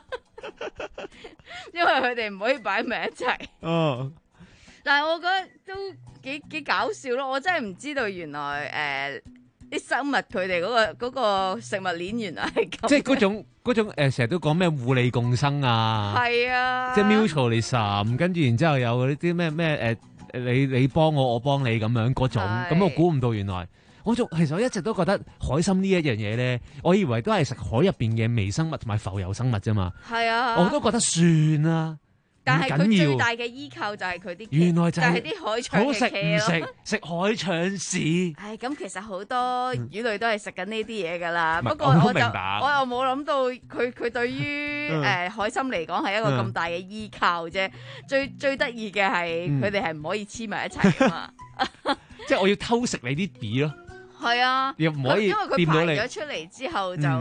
因為佢哋唔可以擺埋一齊，哦，但係我覺得都幾幾搞笑咯。我真係唔知道原來誒啲、呃、生物佢哋嗰個、嗰個食物鏈原來係咁，即係嗰種嗰種誒成日都講咩互利共生啊，係啊，即係 mutualism，跟住然之後有嗰啲咩咩誒你你幫我我幫你咁樣嗰種，咁是我估唔到原來。我仲其實我一直都覺得海參呢一樣嘢咧，我以為都係食海入邊嘅微生物同埋浮游生物啫嘛。係啊，我都覺得算啦。但係佢最大嘅依靠就係佢啲，原來就係啲海腸嘅企咯。好食唔食？食海腸屎。唉，咁其實好多魚類都係食緊呢啲嘢㗎啦。不過我就我又冇諗到佢佢對於誒海參嚟講係一個咁大嘅依靠啫。最最得意嘅係佢哋係唔可以黐埋一齊㗎嘛。即係我要偷食你啲 B 咯。係啊，又唔可以，因為佢排咗出嚟之後就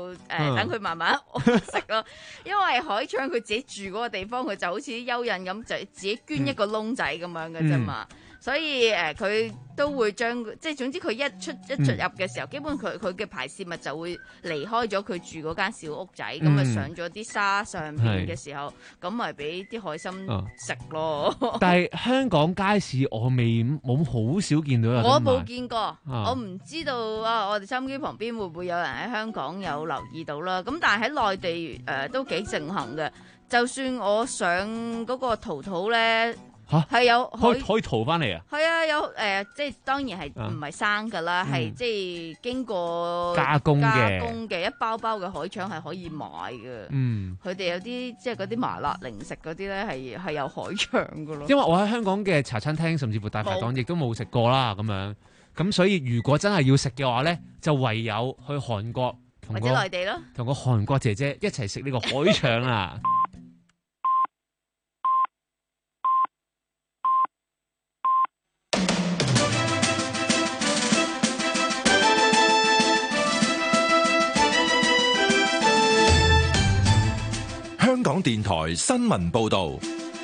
誒等佢慢慢食咯。因為海腸佢自己住嗰個地方，佢就好似啲蚯蚓咁，就自己捐一個窿仔咁樣嘅啫嘛。所以誒，佢、呃、都會將即係總之佢一出一出入嘅時候，嗯、基本佢佢嘅排泄物就會離開咗佢住嗰間小屋仔，咁啊、嗯、上咗啲沙上邊嘅時候，咁咪俾啲海參食咯。哦、 但係香港街市我未冇好少見到有。 我冇見過， 啊、 我唔知道啊！我哋收音機旁邊會唔會有人喺香港有留意到啦？咁但係喺內地誒、呃、都幾盛行嘅，就算我上嗰個淘淘咧。 嚇， 係有可以可以淘翻嚟啊！ 係啊，有誒、呃，即係當然係唔係生㗎啦，係、嗯、即係經過加工嘅加工嘅一包包嘅海腸係可以買嘅。 嗯， 佢哋有啲即係嗰啲麻辣零食嗰啲咧，係係有海腸㗎咯。 因為我喺香港嘅茶餐廳甚至乎大排檔亦都冇食過啦，咁樣咁所以如果真係要食嘅話咧，就唯有去韓國同或者內地咯， 同個韓國姐姐一齊食呢個海腸啊！ 香港電台新聞報道：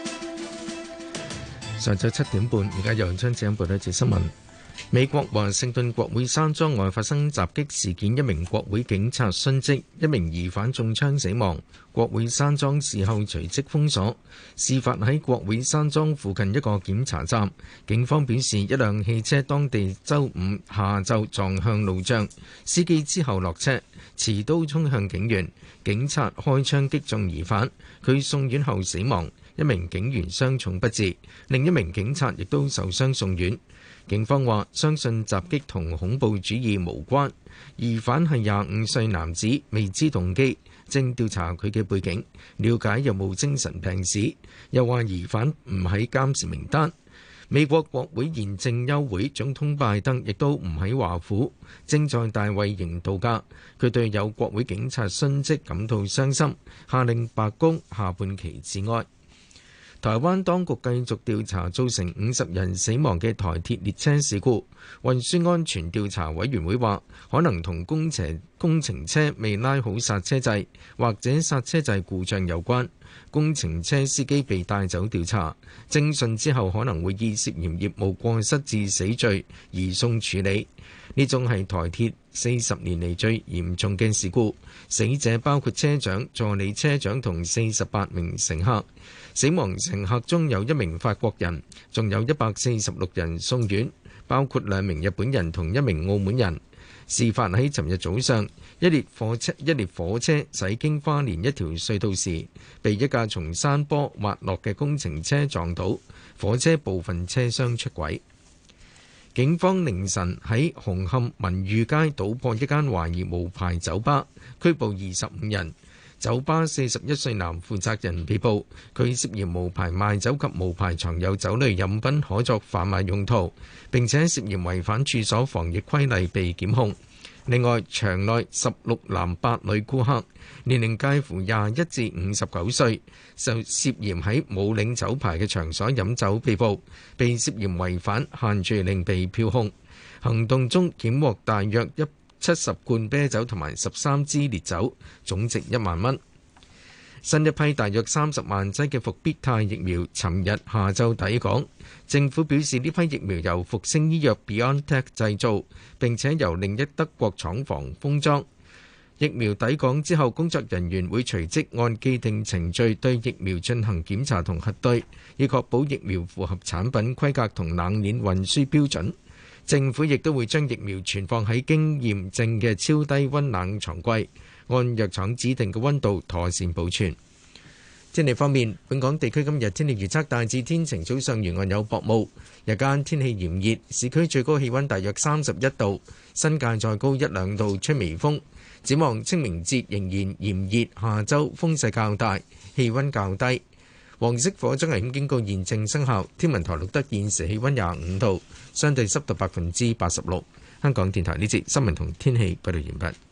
上晝七點半，而家由張子欣報道一節新聞。美國華盛頓國會山莊外發生襲擊事件，一名國會警察殉職，一名疑犯中槍死亡。國會山莊事後隨即封鎖。事發喺國會山莊附近一個檢查站。警方表示，一輛汽車當地週五下晝撞向路障，司機之後落車，持刀衝向警員，警察開槍擊中疑犯，佢送院後死亡。一名警員傷重不治，另一名警察亦都受傷送院。警方話相信襲擊同恐怖主義無關，疑犯係廿五歲男子，未知動機，正調查佢嘅背景，了解有冇精神病史。又話疑犯唔喺監視名單。美國國會現正休會，總統拜登亦都唔喺華府，正在大衛營度假。佢對有國會警察殉職感到傷心，下令白宮下半旗致哀。台灣當局繼續調查造成五十人死亡嘅台鐵列車事故。運輸安全調查委員會話，可能同工程工程車未拉好剎車掣，或者剎車掣故障有關。工程車司機被帶走調查，偵訊之後可能會以涉嫌業務過失致死罪移送處理。呢種係台鐵四十年嚟最嚴重嘅事故，死者包括車長、助理車長同四十八名乘客。死亡乘客中有一名法國人，仲有一百四十六人送院，包括兩名日本人同一名澳門人。事發喺尋日早上，一列火車一列火車駛經花蓮一條隧道時，被一架從山坡滑落嘅工程車撞到，火車部分車廂出軌。警方凌晨喺紅磡民裕街搗破一間懷疑無牌酒吧，拘捕二十五人。酒吧四十一歲男負責人被捕，佢涉嫌無牌賣酒及無牌藏有酒類飲品可作販賣用途，並且涉嫌違反處所防疫規例被檢控。另外，場內十六男八女顧客，年齡介乎廿一至五十九歲，就涉嫌喺冇領酒牌嘅場所飲酒被捕，被涉嫌違反限聚令被票控。行動中檢獲大約一七十罐啤酒同埋十三支烈酒，總值一萬蚊。新一批大約三十萬劑嘅復必泰疫苗，尋日下晝抵港。政府表示呢批疫苗由復星醫藥 BioNTech 製造，並且由另一德國廠房封裝。疫苗抵港之後，工作人員會隨即按既定程序對疫苗進行檢查同核對，以確保疫苗符合產品規格同冷鏈運輸標準。政府亦都會將疫苗存放喺經驗證嘅超低溫冷藏櫃，按藥廠指定嘅溫度妥善保存。天氣方面，本港地區今日天氣預測大致天晴，早上沿岸有薄霧，日間天氣炎熱，市區最高氣溫大約三十一度，新界再高一兩度，吹微風。展望清明節仍然炎熱，下週風勢較大，氣溫較低。黃色火災危險警告現正生效，天文台錄得現時氣溫廿五度，相對濕度百分之八十六。香港電台呢節新聞同天氣報道完畢。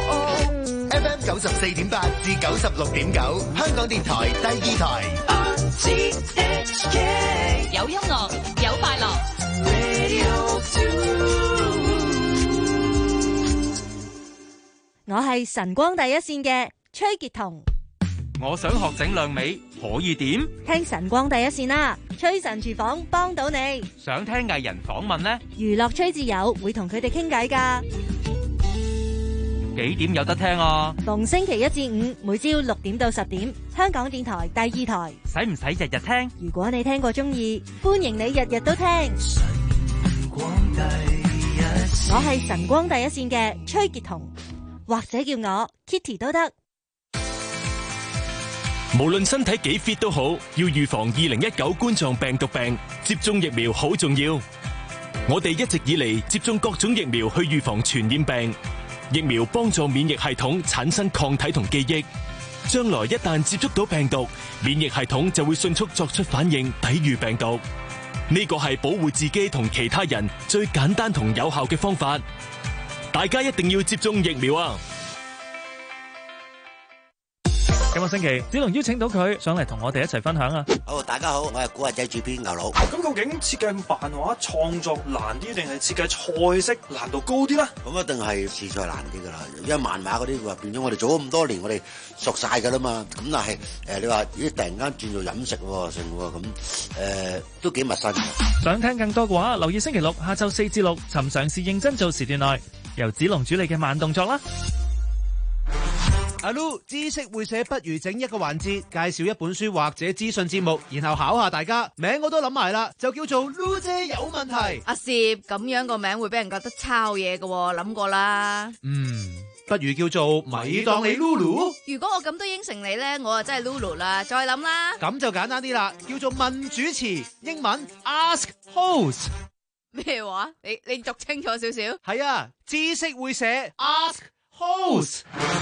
F M 九十四點八至九十六點九，香港電台第二台。 G H K 有音樂，有快樂。 我係晨光第一線嘅崔潔彤。 我想學整靚美，可以點？ 聽晨光第一線啦，崔晨廚房幫到你。 想聽藝人訪問呢？ 娛樂崔智友會同佢哋傾偈㗎。 幾點有得聽啊？ 逢星期一至五，每朝六點到十點，香港電台第二台。 使唔使日日聽？ 如果你聽過中意，歡迎你日日都聽。我係晨光第一線嘅崔潔彤，或者叫我 Kitty 都得。 無論身體幾 fit 都好，要預防二零一九冠狀病毒病，接種疫苗好重要。我哋一直以嚟接種各種疫苗去預防傳染病。疫苗幫助免疫系統產生抗體同記憶，將來一旦接觸到病毒，免疫系統就會迅速作出反應，抵禦病毒。呢個係保護自己同其他人最簡單同有效嘅方法。大家一定要接種疫苗啊！ 今個星期，子龍邀請到佢上嚟同我哋一齊分享啊！ 好，大家好，我係古惑仔主編牛佬。 咁究竟設計漫畫創作難啲，定係設計菜式難度高啲咧？ 咁一定係試菜難啲噶啦，因為漫畫嗰啲話變咗我哋做咗咁多年，我哋熟晒噶啦嘛。咁但係誒，你話咦突然間轉做飲食喎，成喎咁誒，都幾陌生嘅。 想聽更多嘅話，留意星期六下晝四至六，尋常是認真做時段內，由子龍主理嘅慢動作啦。 阿 Lu 知識會寫，不如整一個環節，介紹一本書或者資訊節目，然後考下大家。名我都諗埋啦，就叫做 Lu 姐有問題。 阿攝咁樣個名會俾人覺得抄嘢嘅，諗過啦。 嗯，不如叫做咪當你 Lulu。 如果我咁都應承你咧，我啊真係 Lulu 啦。再諗啦。 咁就簡單啲啦，叫做問主持，英文 Ask Host。 咩話？你你讀清楚少少。 係啊，知識會寫 Ask Host。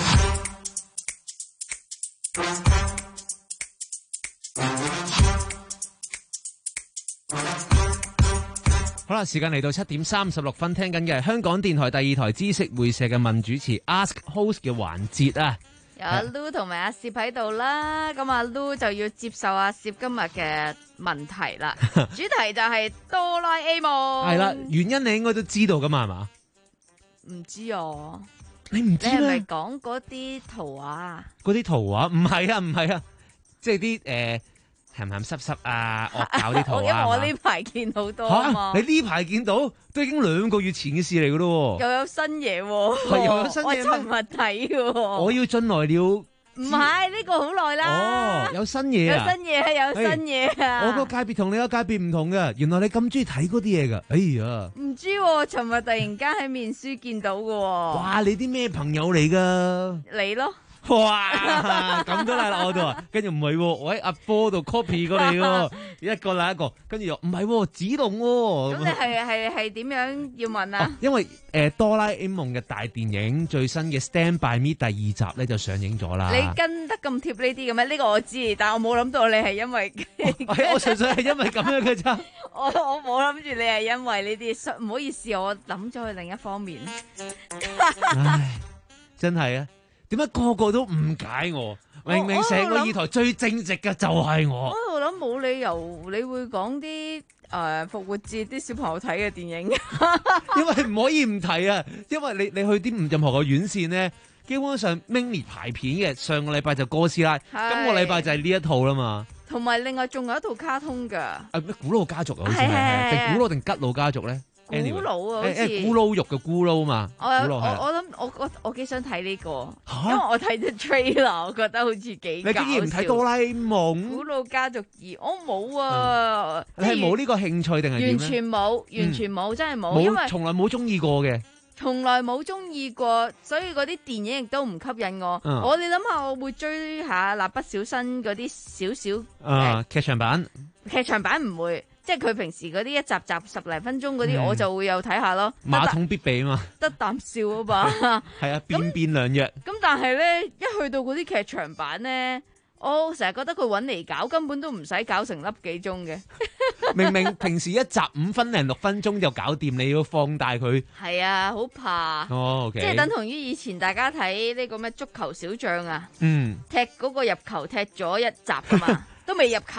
好啦，時間嚟到七點三十六分，聽緊嘅香港電台第二台知識會社嘅問主持 Ask Host 嘅環節啊， 有阿 Lu 同埋阿攝喺度啦，咁阿 Lu 就要接受阿攝今日嘅問題啦。主題就係哆啦 A 夢。 係啦，原因你應該都知道噶嘛，係嘛？ 唔知啊。 你唔知咩？ 你係咪講嗰啲圖畫啊？ 嗰啲圖畫唔係啊，唔係啊，即係啲誒鹹鹹濕濕啊、惡搞啲圖畫。 因為我呢排見好多啊嘛。 你呢排見到都已經兩個月前嘅事嚟噶咯。 又有新嘢喎。 係又有新嘢。 我尋日睇嘅。 我要進來了。 唔係呢個好耐啦。 哦，有新嘢啊！ 有新嘢係有新嘢啊！ 我個界別同你個界別唔同嘅，原來你咁中意睇嗰啲嘢噶。哎呀， 唔知喎，尋日突然間喺面書見到嘅。 哇！你啲咩朋友嚟噶？ 你咯。 哇！咁都嚟我度啊，跟住唔係，我喺阿波度 copy 過嚟嘅，一個嚟一個，跟住又唔係子龍喎。 咁你係係係點樣要問啊？ 因為誒哆啦 A 夢嘅大電影最新嘅 Stand By Me 第二集咧就上映咗啦。 你跟得咁貼呢啲嘅咩？呢個我知，但我冇諗到你係因為， 我純粹係因為咁樣嘅咋。 我我冇諗住你係因為呢啲，唔好意思，我諗咗去另一方面。 唉，真係啊！點解個個都誤解我？明明成個二台最正直嘅就係我。 我諗冇理由你會講啲誒復活節啲小朋友睇嘅電影， 因為唔可以唔提啊！因為你你去啲唔任何嘅院線咧，基本上 mini 排片嘅，上個禮拜就哥斯拉，今個禮拜就係呢一套啦嘛。 同埋另外仲有一套卡通噶。 啊咩古老家族啊，好似係定古老定吉老家族咧？ 咕嚕啊，好似咕嚕肉嘅咕嚕嘛。 我有我我諗我我我幾想睇呢個，因為我睇咗 trailer，我覺得好似幾搞笑。 你竟然唔睇哆啦 A 夢？ 咕嚕家族二，我冇啊。 你係冇呢個興趣定係點咧？ 完全冇，完全冇，真係冇， 冇， 因為從來冇中意過嘅。 從來冇中意過，所以嗰啲電影亦都唔吸引我。我你諗下，我會追下蠟筆小新嗰啲少少啊劇場版。 劇場版唔會。即係佢平時嗰啲一集集十零分鐘嗰啲，嗯、我就會有睇下咯。 馬桶必備啊嘛， 得啖笑啊嘛。係啊，變變兩約。 咁但係咧，一去到嗰啲劇場版咧，我成日覺得佢搵嚟搞，根本都唔使搞成粒幾鐘嘅。 明明平時一集五分零六分鐘就搞掂，你要放大佢。 係啊，好怕。 哦 okay、 即係等同於以前大家睇呢個咩足球小將啊， 嗯， 踢嗰個入球踢咗一集噶嘛，都未入球。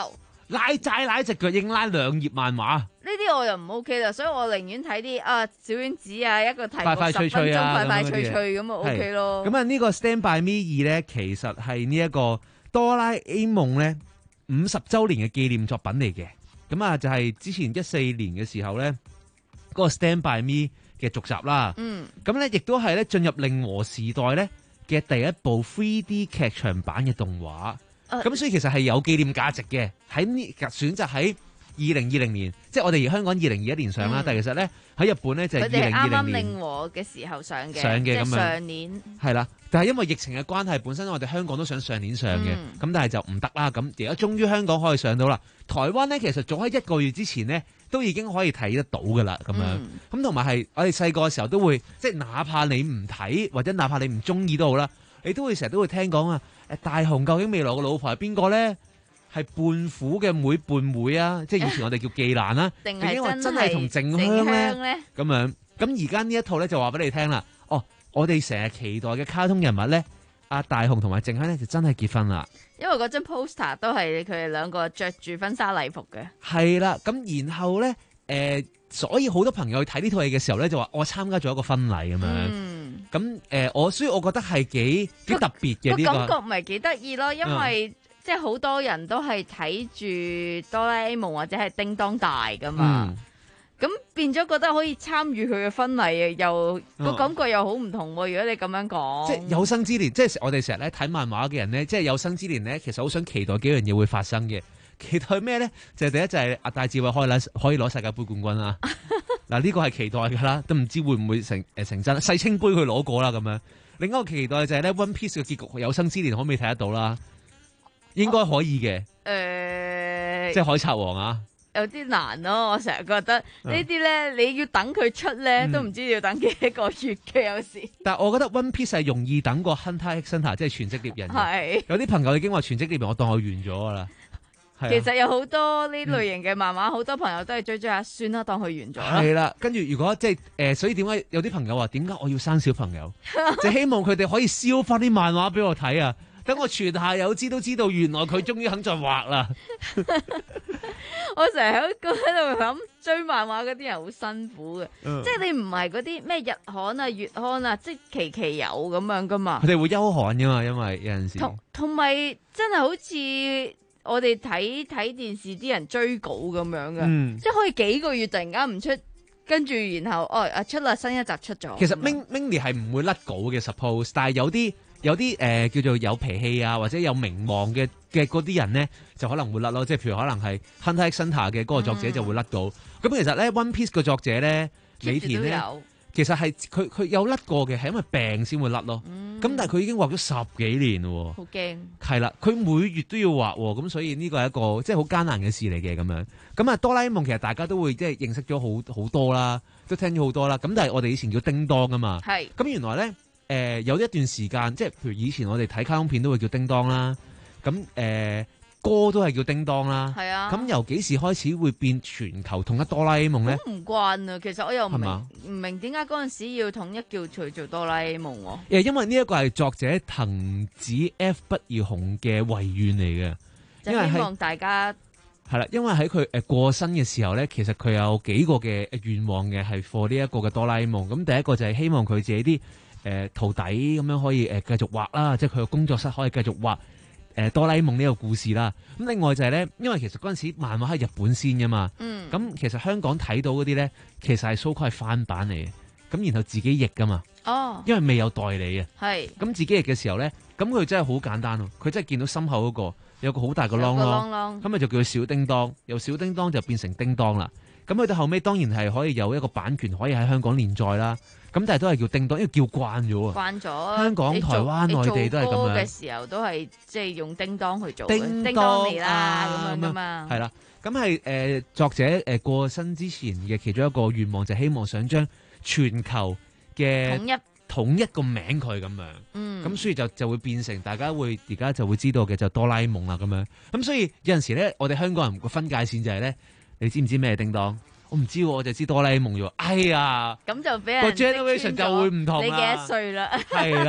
拉齋拉隻腳應拉兩頁漫畫。 呢啲我又唔 OK 啦，所以我寧願睇啲啊小丸子啊，一個題目快快脆脆啊， 十分鐘快快脆脆咁啊 OK 咯。 咁啊呢個 Stand By Me 二咧，其實係呢一個哆啦 A 夢咧五十週年嘅紀念作品嚟嘅。咁啊就係之前一四年嘅時候咧，嗰、那個 Stand By Me 嘅續集啦。嗯。咁咧亦都係咧進入令和時代咧嘅第一部 three D 劇場版嘅動畫。咁、呃、所以其實係有紀念價值嘅。喺呢選擇喺二零二零年，即係我哋香港二零二一年上啦、嗯，但係其實咧喺日本咧就係二零二零年。佢哋啱啱令和嘅時候上嘅，上嘅咁樣。上年。係啦，但係因為疫情嘅關係，本身我哋香港都想上年上嘅，咁、嗯、但係就唔得啦。咁而家終於香港可以上到啦。台灣咧其實早喺一個月之前咧都已經可以睇得到噶啦，咁樣。咁同埋係我哋細個嘅時候都會，即係哪怕你唔睇或者哪怕你唔中意都好啦，你都會成日都會聽講啊。誒，大雄究竟未來嘅老婆係邊個咧？係胖虎嘅妹胖妹啊，即係以前我哋叫技蘭啦，定係話真係同靜香咧？咁樣咁而家呢一套咧就話俾你聽啦。哦，我哋成日期待嘅卡通人物咧，阿大雄同埋靜香咧就真係結婚啦。因為嗰張 poster 都係佢哋兩個着住婚紗禮服嘅。係啦，咁然後咧，誒、呃，所以好多朋友去睇呢套戲嘅時候咧，就話我參加咗一個婚禮咁樣。嗯。咁誒、呃，我所以我覺得係幾幾特別嘅呢個感覺，唔係幾得意咯，因為。嗯即係好多人都係睇住哆啦 A 夢或者係叮當大噶嘛，咁、嗯、變咗覺得可以參與佢嘅婚禮，又個、嗯、感覺又好唔同。如果你咁樣講，即係有生之年，即係我哋成日咧睇漫畫嘅人咧，即係有生之年咧，其實好想期待幾樣嘢會發生嘅。期待咩咧？就係、是、第一就係阿戴志偉可以攞可以攞世界盃冠軍啦。嗱呢個係期待噶啦，都唔知會唔會成誒成真。世青盃佢攞過啦咁樣。另一個期待就係咧 One Piece 嘅結局，有生之年可唔可以睇得到啦？應該可以嘅，誒、呃，即係海賊王啊，有啲難咯。我成日覺得呢啲咧，你要等佢出咧、嗯，都唔知要等幾多個月嘅有時。但係我覺得 One Piece 係容易等過 Hunter x Hunter，即係全職獵人。係有啲朋友已經話全職獵人，我當我完咗噶啦。其實有好多呢類型嘅漫畫，好、嗯、多朋友都係追追下，算啦，當佢完咗啦。係啦，跟住如果即係誒，所以點解有啲朋友話點解我要生小朋友，就希望佢哋可以燒翻啲漫畫俾我睇啊！等我全下有知都知道，原來佢終於肯再畫啦！我成日喺喺度諗，追漫畫嗰啲人好辛苦嘅、嗯，即係你唔係嗰啲咩日刊啊、月刊啊，即係期期有咁樣噶嘛。佢哋會休刊噶嘛，因為有陣時同同埋真係好似我哋睇睇電視啲人追稿咁樣嘅、嗯，即係可以幾個月突然間唔出，跟住然後哦啊出啦，新一集出咗。其實 Ming Minnie 係唔會甩稿嘅 suppose， 但係有啲。有啲誒、呃、叫做有脾氣啊，或者有名望嘅嘅嗰啲人咧，就可能會甩咯。即係譬如可能係 Hunter x Hunter 嘅嗰個作者就會甩到。咁、嗯、其實咧 One Piece 個作者咧，尾田咧，其實係佢佢有甩過嘅，係因為病先會甩咯。咁、嗯、但係佢已經畫咗十幾年咯。好驚。係啦，佢每月都要畫，咁所以呢個係一個即係好艱難嘅事嚟嘅咁樣。咁啊，哆啦 A 夢其實大家都會即係認識咗好好多啦，都聽咗好多啦。咁但係我哋以前叫叮當啊嘛。係。咁原來咧。誒、呃、有一段時間，即係譬如以前我哋睇卡通片都會叫叮當啦，咁誒、呃、歌都係叫叮當啦。係啊。咁由幾時開始會變全球統一哆啦 A 夢咧？唔慣啊，其實我又唔明唔明點解嗰陣時要統一叫佢做哆啦 A 夢喎、啊？誒，因為呢一個係作者藤子 F 不二雄嘅遺願嚟嘅，就希望大家係啦，因為喺佢誒過身嘅時候咧，其實佢有幾個嘅願望嘅，係 for 呢一個嘅哆啦 A 夢。咁第一個就係希望佢自己啲誒、呃、徒弟咁樣可以誒、呃、繼續畫啦，即係佢個工作室可以繼續畫誒、呃、哆啦 A 夢呢個故事啦。咁另外就係咧，因為其實嗰陣時漫畫喺日本先噶嘛，嗯，咁其實香港睇到嗰啲咧，其實係 so called 係翻版嚟嘅，咁然後自己譯噶嘛，哦，因為未有代理啊，係，咁自己譯嘅時候咧，咁佢真係好簡單咯，佢真係見到心口嗰個有個好大個啷啷，咁咪就叫佢小叮當，由小叮當就變成叮當啦。咁去到後尾當然係可以有一個版權可以喺香港連載啦。咁但係都係叫叮當，因為叫慣咗啊。慣咗。香港、台灣、內地都係咁樣。做歌嘅時候都係即係用叮當去做。叮當嚟啦，咁樣噶嘛。係啦，咁係誒作者誒過身之前嘅其中一個願望就係希望想將全球嘅統一統一個名佢咁樣。嗯。咁所以就就會變成大家會而家就會知道嘅就哆啦 A 夢啦咁樣。咁所以有陣時咧，我哋香港人個分界線就係咧，你知唔知咩叮當？我唔知喎，我就知哆啦 A 夢啫喎。哎呀，咁就俾人個 generation 就會唔同啦。你幾多歲啦？係啦，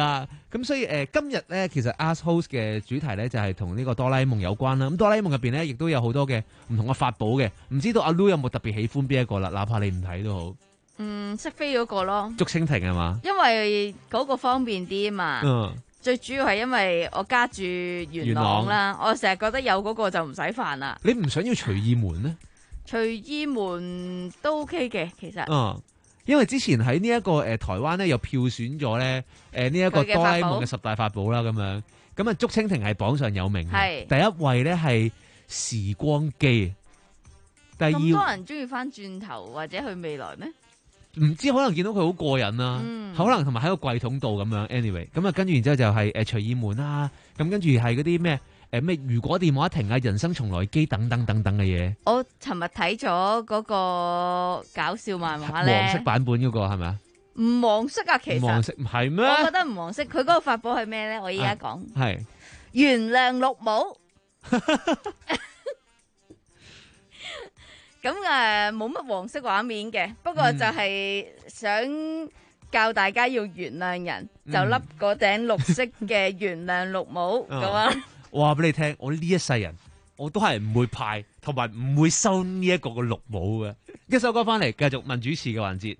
咁所以誒、呃、今日咧，其實 Ask Host 嘅主題咧就係同呢個哆啦 A 夢有關啦。咁哆啦 A 夢入邊咧，亦都有好多嘅唔同嘅法寶嘅。唔知道阿 Lu 有冇特別喜歡邊一個啦？哪怕你唔睇都好。 嗯，識飛嗰個咯。 竹蜻蜓係嘛？ 因為嗰個方便啲啊嘛。嗯。最主要係因為我家住元朗啦，我成日覺得有嗰個就唔使煩啦。 你唔想要隨意門咩？ 隨意門都 OK 嘅，其實。 嗯，因為之前喺呢一個誒、呃、台灣咧，又票選咗咧誒呢一個哆啦 A 夢嘅十大法寶啦，咁樣咁啊，竹蜻蜓係榜上有名嘅。第一位咧係時光機。第二，咁多人中意翻轉頭或者去未來咩？ 唔知可能見到佢好過癮啦，嗯、可能同埋喺個櫃桶度咁樣。anyway， 咁啊跟住然之後就係誒隨意門啦，咁跟住係嗰啲咩誒咩如果電話停啊，人生重來機等等等等嘅嘢。我尋日睇咗嗰個搞笑漫畫咧， 黃色版本嗰、嗰個係咪啊？ 唔黃色啊，其實黃色係咩？ 我覺得唔黃色。佢嗰個法寶係咩咧？我依家講係原諒綠帽。咁誒冇乜黃色畫面嘅，不過就係想教大家要原諒人，嗯、就笠嗰頂綠色嘅原諒綠帽咁啊！ 我話俾你聽，我呢一世人我都係唔會派，同埋唔會收呢一個嘅綠帽嘅。一首歌翻嚟，繼續問主持嘅環節。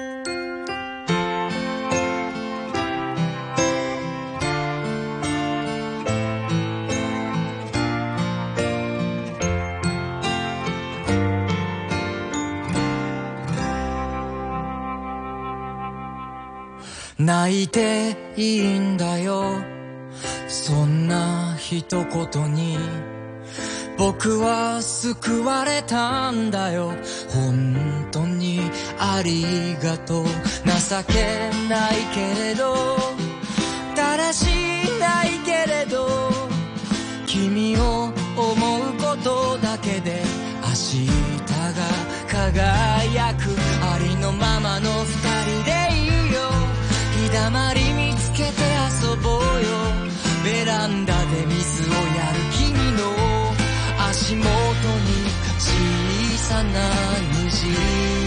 泣いていいんだよそんな一言に僕は救われたんだよ本当にありがとう情けないけれどだらしないけれど君を思うことだけで明日が輝くありのままの二人でいいよ日だまり見つけて遊ぼうよベランダで水をやる君の足元に小さな虹ね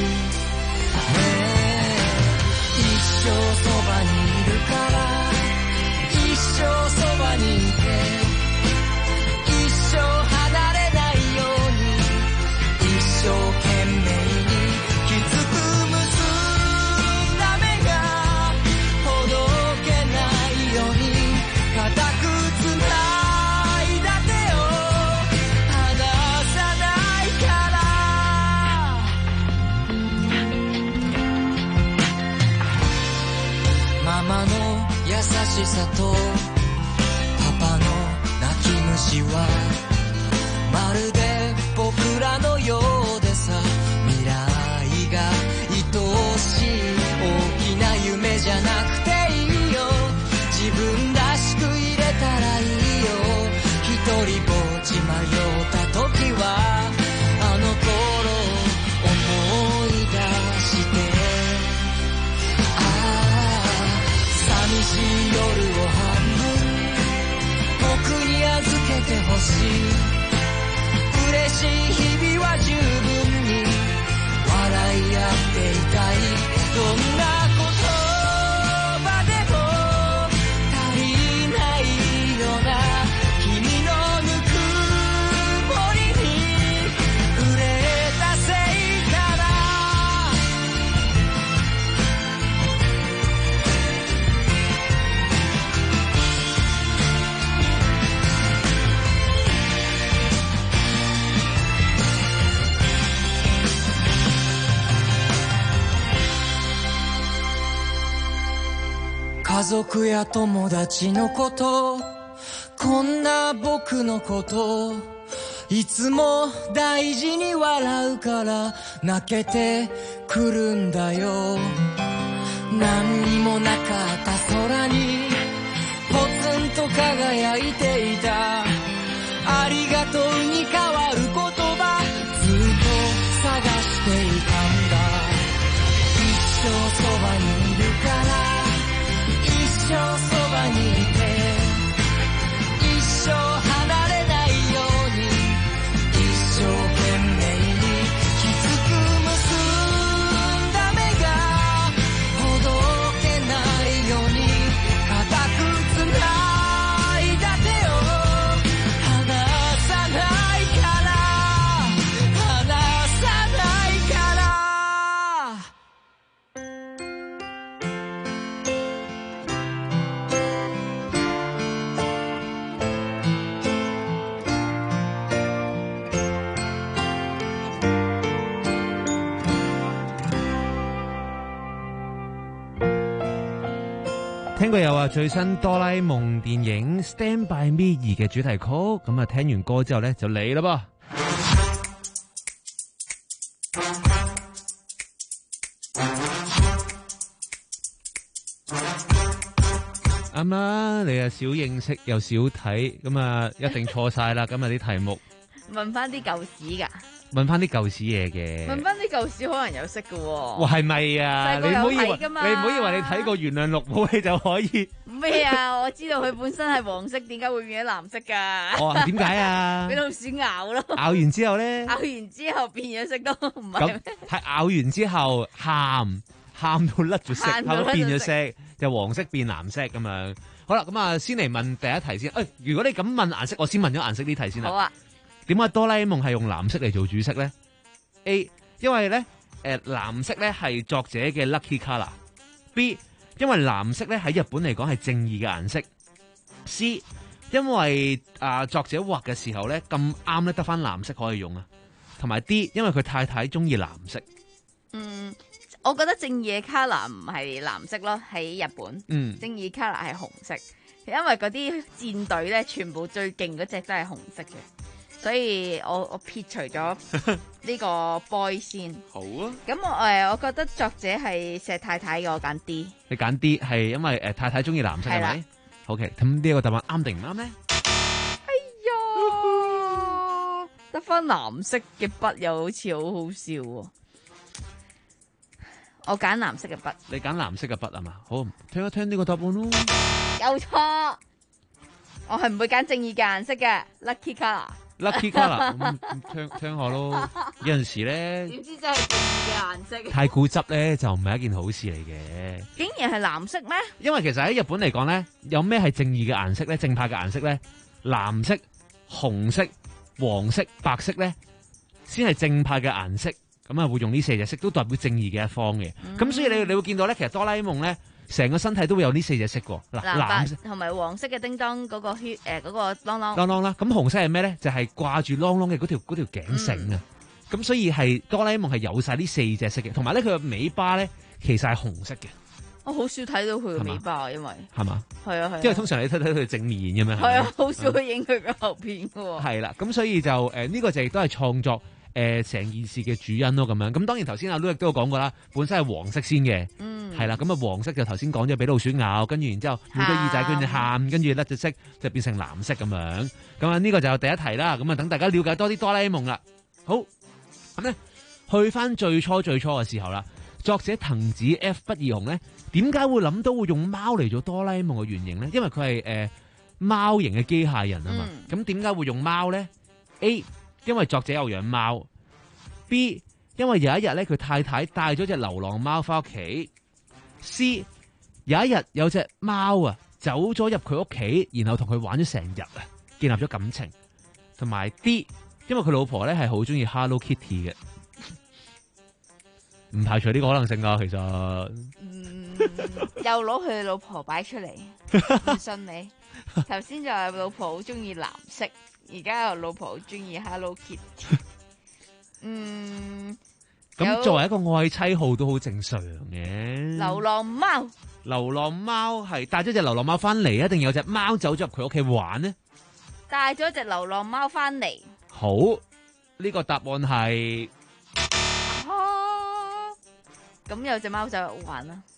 え一生そばにいるから一生そばにいて一生離れないように一生懸命にきつく結んだ目がほどけないように固くつないだ手を離さないからママの優しさとパパの泣き虫はまるで僕らのようでさ未来が愛しい大きな夢じゃなくていいよ自分らしく入れたらいいよ一人ぼっち迷った時はあの頃思い出してああ寂しい夜を半分僕に預けてほしい嬉しい日々は十分に笑い合っていたいどんな言葉でも足りないような君のぬくもりに触れたせいかな家族や友達のことこんな僕のこといつも大事に笑うから泣けてくるんだよ何にもなかった空にポツンと輝いていたありがとうに変わる言葉ずっと探していたんだ一生そばにいるから一生そばにいて一生離れないように一生懸命にきつく結んだ目がほどけないように固く聽過有啊最新哆啦 A 夢電影《Stand By Me》二嘅主題曲，咁啊聽完歌之後咧就嚟啦噃。啱啦，你啊少認識又少睇，咁啊一定錯晒啦。今日啲題目問翻啲舊史噶， 問翻啲舊史嘢嘅， 問翻啲舊史可能有識噶。 哇，係咪啊？ 細個有睇噶嘛？ 你唔好以為你睇過《原諒綠帽》你就可以咩啊？我知道佢本身係黃色，點解會變咗藍色噶？ 哦，點解啊？ 俾老鼠咬咯。咬完之後咧？ 咬完之後變咗色都唔係咩？ 係咬完之後喊。喊到甩咗色，喊到變咗色，就黃色變藍色咁樣。好啦，咁啊，先嚟問第一題先。誒、哎，如果你咁問顏色，我先問咗顏色呢題先啦。 好啊。 點解哆啦 A 夢係用藍色嚟做主色咧 ？A， 因為咧，誒、呃，藍色咧係作者嘅 lucky color。B， 因為藍色咧喺日本嚟講係正義嘅顏色。C， 因為啊、呃、作者畫嘅時候咧咁啱咧得翻藍色可以用啊。同埋 D， 因為佢太太中意藍色。 嗯。我覺得正義嘅 colour 唔係藍色咯，喺日本。 嗯，正義 colour 係紅色，因為嗰啲戰隊咧，全部最勁嗰隻都係紅色嘅，所以我我撇除咗呢個 boy 先。 好啊。咁我誒，我覺得作者係石太太嘅，我揀 D。 你揀 D 係因為誒太太中意藍色係咪？好嘅，咁呢個答案啱定唔啱咧？ 哎呀，得翻藍色嘅筆又好似好好笑喎。我揀藍色嘅筆， 你揀藍色嘅筆啊嘛？好，聽一聽呢個答案咯。 有錯，我係唔會揀正義嘅顏色嘅 lucky color。 lucky color，咁聽聽下咯。有陣時咧， 點知真係正義嘅顏色？ 太固執咧就唔係一件好事嚟嘅。 竟然係藍色咩？ 因為其實喺日本嚟講咧，有咩係正義嘅顏色咧？正派嘅顏色咧，藍色、紅色、黃色、白色咧，先係正派嘅顏色。咁啊，會用呢四隻色都代表正義嘅一方嘅。咁、嗯、所以你你會見到咧，其實哆啦 A 夢咧，成個身體都會有呢四隻色喎。嗱，藍色同埋黃色嘅叮當嗰個血誒嗰、呃那個啷啷啷啷啦。咁紅色係咩咧？就係、是、掛住啷啷嘅嗰條嗰條頸繩啊。咁、嗯、所以係哆啦 A 夢係有晒呢四隻色嘅。同埋咧，佢嘅尾巴咧其實係紅色嘅。 我好少睇到佢嘅尾巴，因為係嘛？ 係啊係。 因為通常你睇睇佢正面嘅咩？ 係啊，好少去影佢嘅後邊嘅喎。係啦，咁所以就誒呢、呃這個就亦都係創作。誒成、呃、件事嘅主因咯，咁樣咁當然頭先阿 Lu 亦都有講過啦，本身係黃色先嘅，係啦、嗯，咁啊黃色就頭先講咗俾老鼠咬，跟住然之後每個耳仔跟住喊，跟住甩隻色就變成藍色咁樣，咁啊呢個就係第一題啦，咁啊等大家了解多啲哆啦 A 夢啦。好，咁咧去翻最初最初嘅時候啦，作者藤子 F 不二雄咧點解會諗到會用貓嚟做哆啦 A 夢嘅原型咧？因為佢係誒貓型嘅機械人啊嘛，咁點解會用貓咧 ？A 因為作者有養貓 ，B 因為有一日咧佢太太帶咗隻流浪貓翻屋企 ，C 有一日有隻貓啊走咗入佢屋企，然後同佢玩咗成日啊，建立咗感情，同埋 D 因為佢老婆咧係好中意 Hello Kitty 嘅，唔排除呢個可能性啊，其實， 嗯，又攞佢老婆擺出嚟，唔信你，頭先就係老婆好中意藍色。而家我老婆好中意 Hello Kitty， 嗯， 咁作為一個愛妻號都好正常嘅。 流浪貓， 流浪貓係帶咗隻流浪貓翻嚟，一定有隻貓走咗入佢屋企玩呢？ 帶咗隻流浪貓翻嚟。 好，呢、這個答案係， 咁、啊、有隻貓走入玩啦，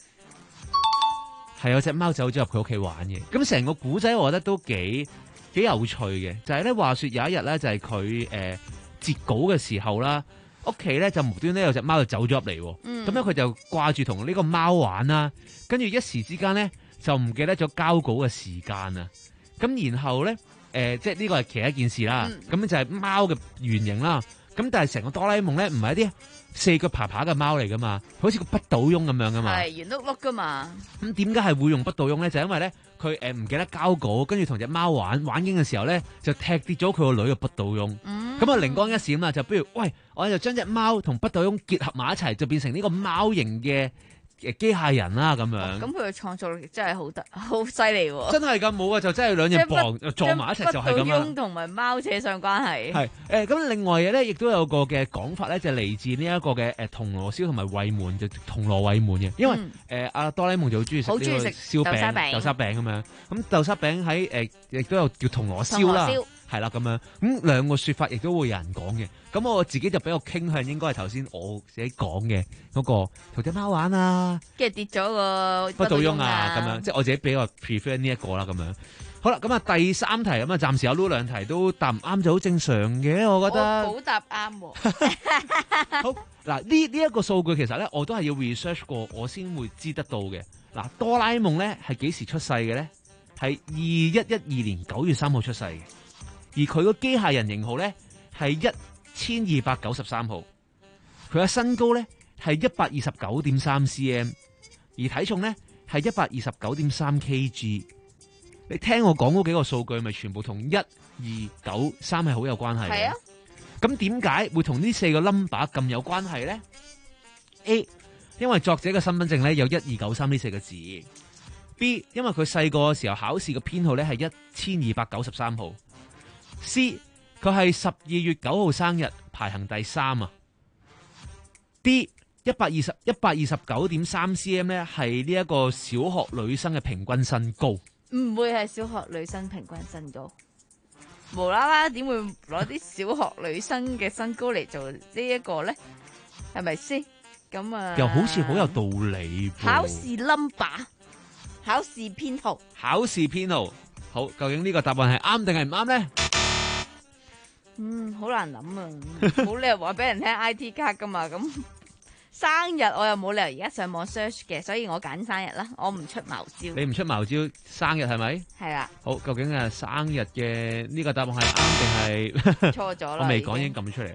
係有隻貓走咗入佢屋企玩嘅。咁成個古仔，我覺得都幾。幾有趣嘅，就係、是、咧話說有一日咧就係佢誒截稿嘅時候啦，屋企咧就無端咧有隻貓就走咗入嚟，咁咧佢就掛住同呢個貓玩啦，跟住一時之間咧就唔記得咗交稿嘅時間啊，咁然後咧誒、呃、即係呢個係其一件事啦，咁、嗯、就係貓嘅原型啦，咁但係成個哆啦 A 夢咧唔係一啲四腳爬爬嘅貓嚟噶嘛，好似個不倒翁咁樣噶嘛， 係圓碌碌噶嘛， 咁點解係會用不倒翁咧？就係、因為咧。佢誒唔記得交稿，跟住同隻貓玩玩緊嘅時候咧，就踢跌咗佢個女嘅不倒翁。咁啊、嗯、靈光一閃啦，就不如喂，我就將隻貓同不倒翁結合埋一齊，就變成呢個貓型嘅誒機械人啦咁樣。 咁佢嘅創造力真係好得，好犀利喎！ 真係㗎，冇啊，就真係兩隻磅撞埋一齊就係咁樣。 同埋貓扯上關係。 係誒咁，另外嘢咧，亦都有個嘅講法咧，就嚟自呢一個嘅誒銅鑼燒同埋衛門，就銅鑼衛門嘅，因為誒阿哆啦 A 夢就好中意食呢個燒餅、豆沙餅咁樣。咁豆沙餅喺誒亦都有叫銅鑼燒啦。係啦，咁樣咁兩個說法亦都會有人講嘅。咁我自己就比較傾向應該係頭先我自己講嘅嗰個同隻貓玩啊， 跟住跌咗個不倒翁啊，咁樣即係我自己比較 prefer 呢一個啦，咁樣。好啦，咁啊第三題咁啊，暫時有呢兩題都答唔啱就好正常嘅，我覺得。 我好答啱喎。 好嗱，呢呢一個數據其實咧，我都係要 research 過，我先會知得到嘅。嗱，哆啦 A 夢咧係幾時出世嘅咧？係二一一二年九月三號出世嘅。而佢個機械人型號咧係一千二百九十三號，佢嘅身高咧係一百二十九點三 cm， 而體重咧係一百二十九點三 kg。你聽我講嗰幾個數據，咪全部同一、二、九、三係好有關係嘅。係啊。咁點解會同呢四個 number 咁有關係咧 ？A， 因為作者嘅身份證咧有一二九三呢四個字。B， 因為佢細個嘅時候考試嘅編號咧係一千二百九十三號。C， 佢係十二月九號生日，排行第三啊。D， 一百二十一百二十九點三 cm 咧，係呢一個小學女生嘅平均身高。 唔會係小學女生平均身高，無啦啦點會攞啲小學女生嘅身高嚟做呢一個咧？係咪先？咁啊， 又好似好有道理。 考試 number， 考試編號， 考試編號。好，究竟呢個答案係啱定係唔啱咧？ 嗯，好難諗啊！冇理由話俾人聽 I T 卡噶嘛，咁生日我又冇理由而家上網 search 嘅，所以我揀生日啦，我唔出茅招。你唔出茅招，生日係咪？ 係啦。 好，究竟係生日嘅呢個答案係啱定係錯咗啦？ 我未講已經撳出嚟。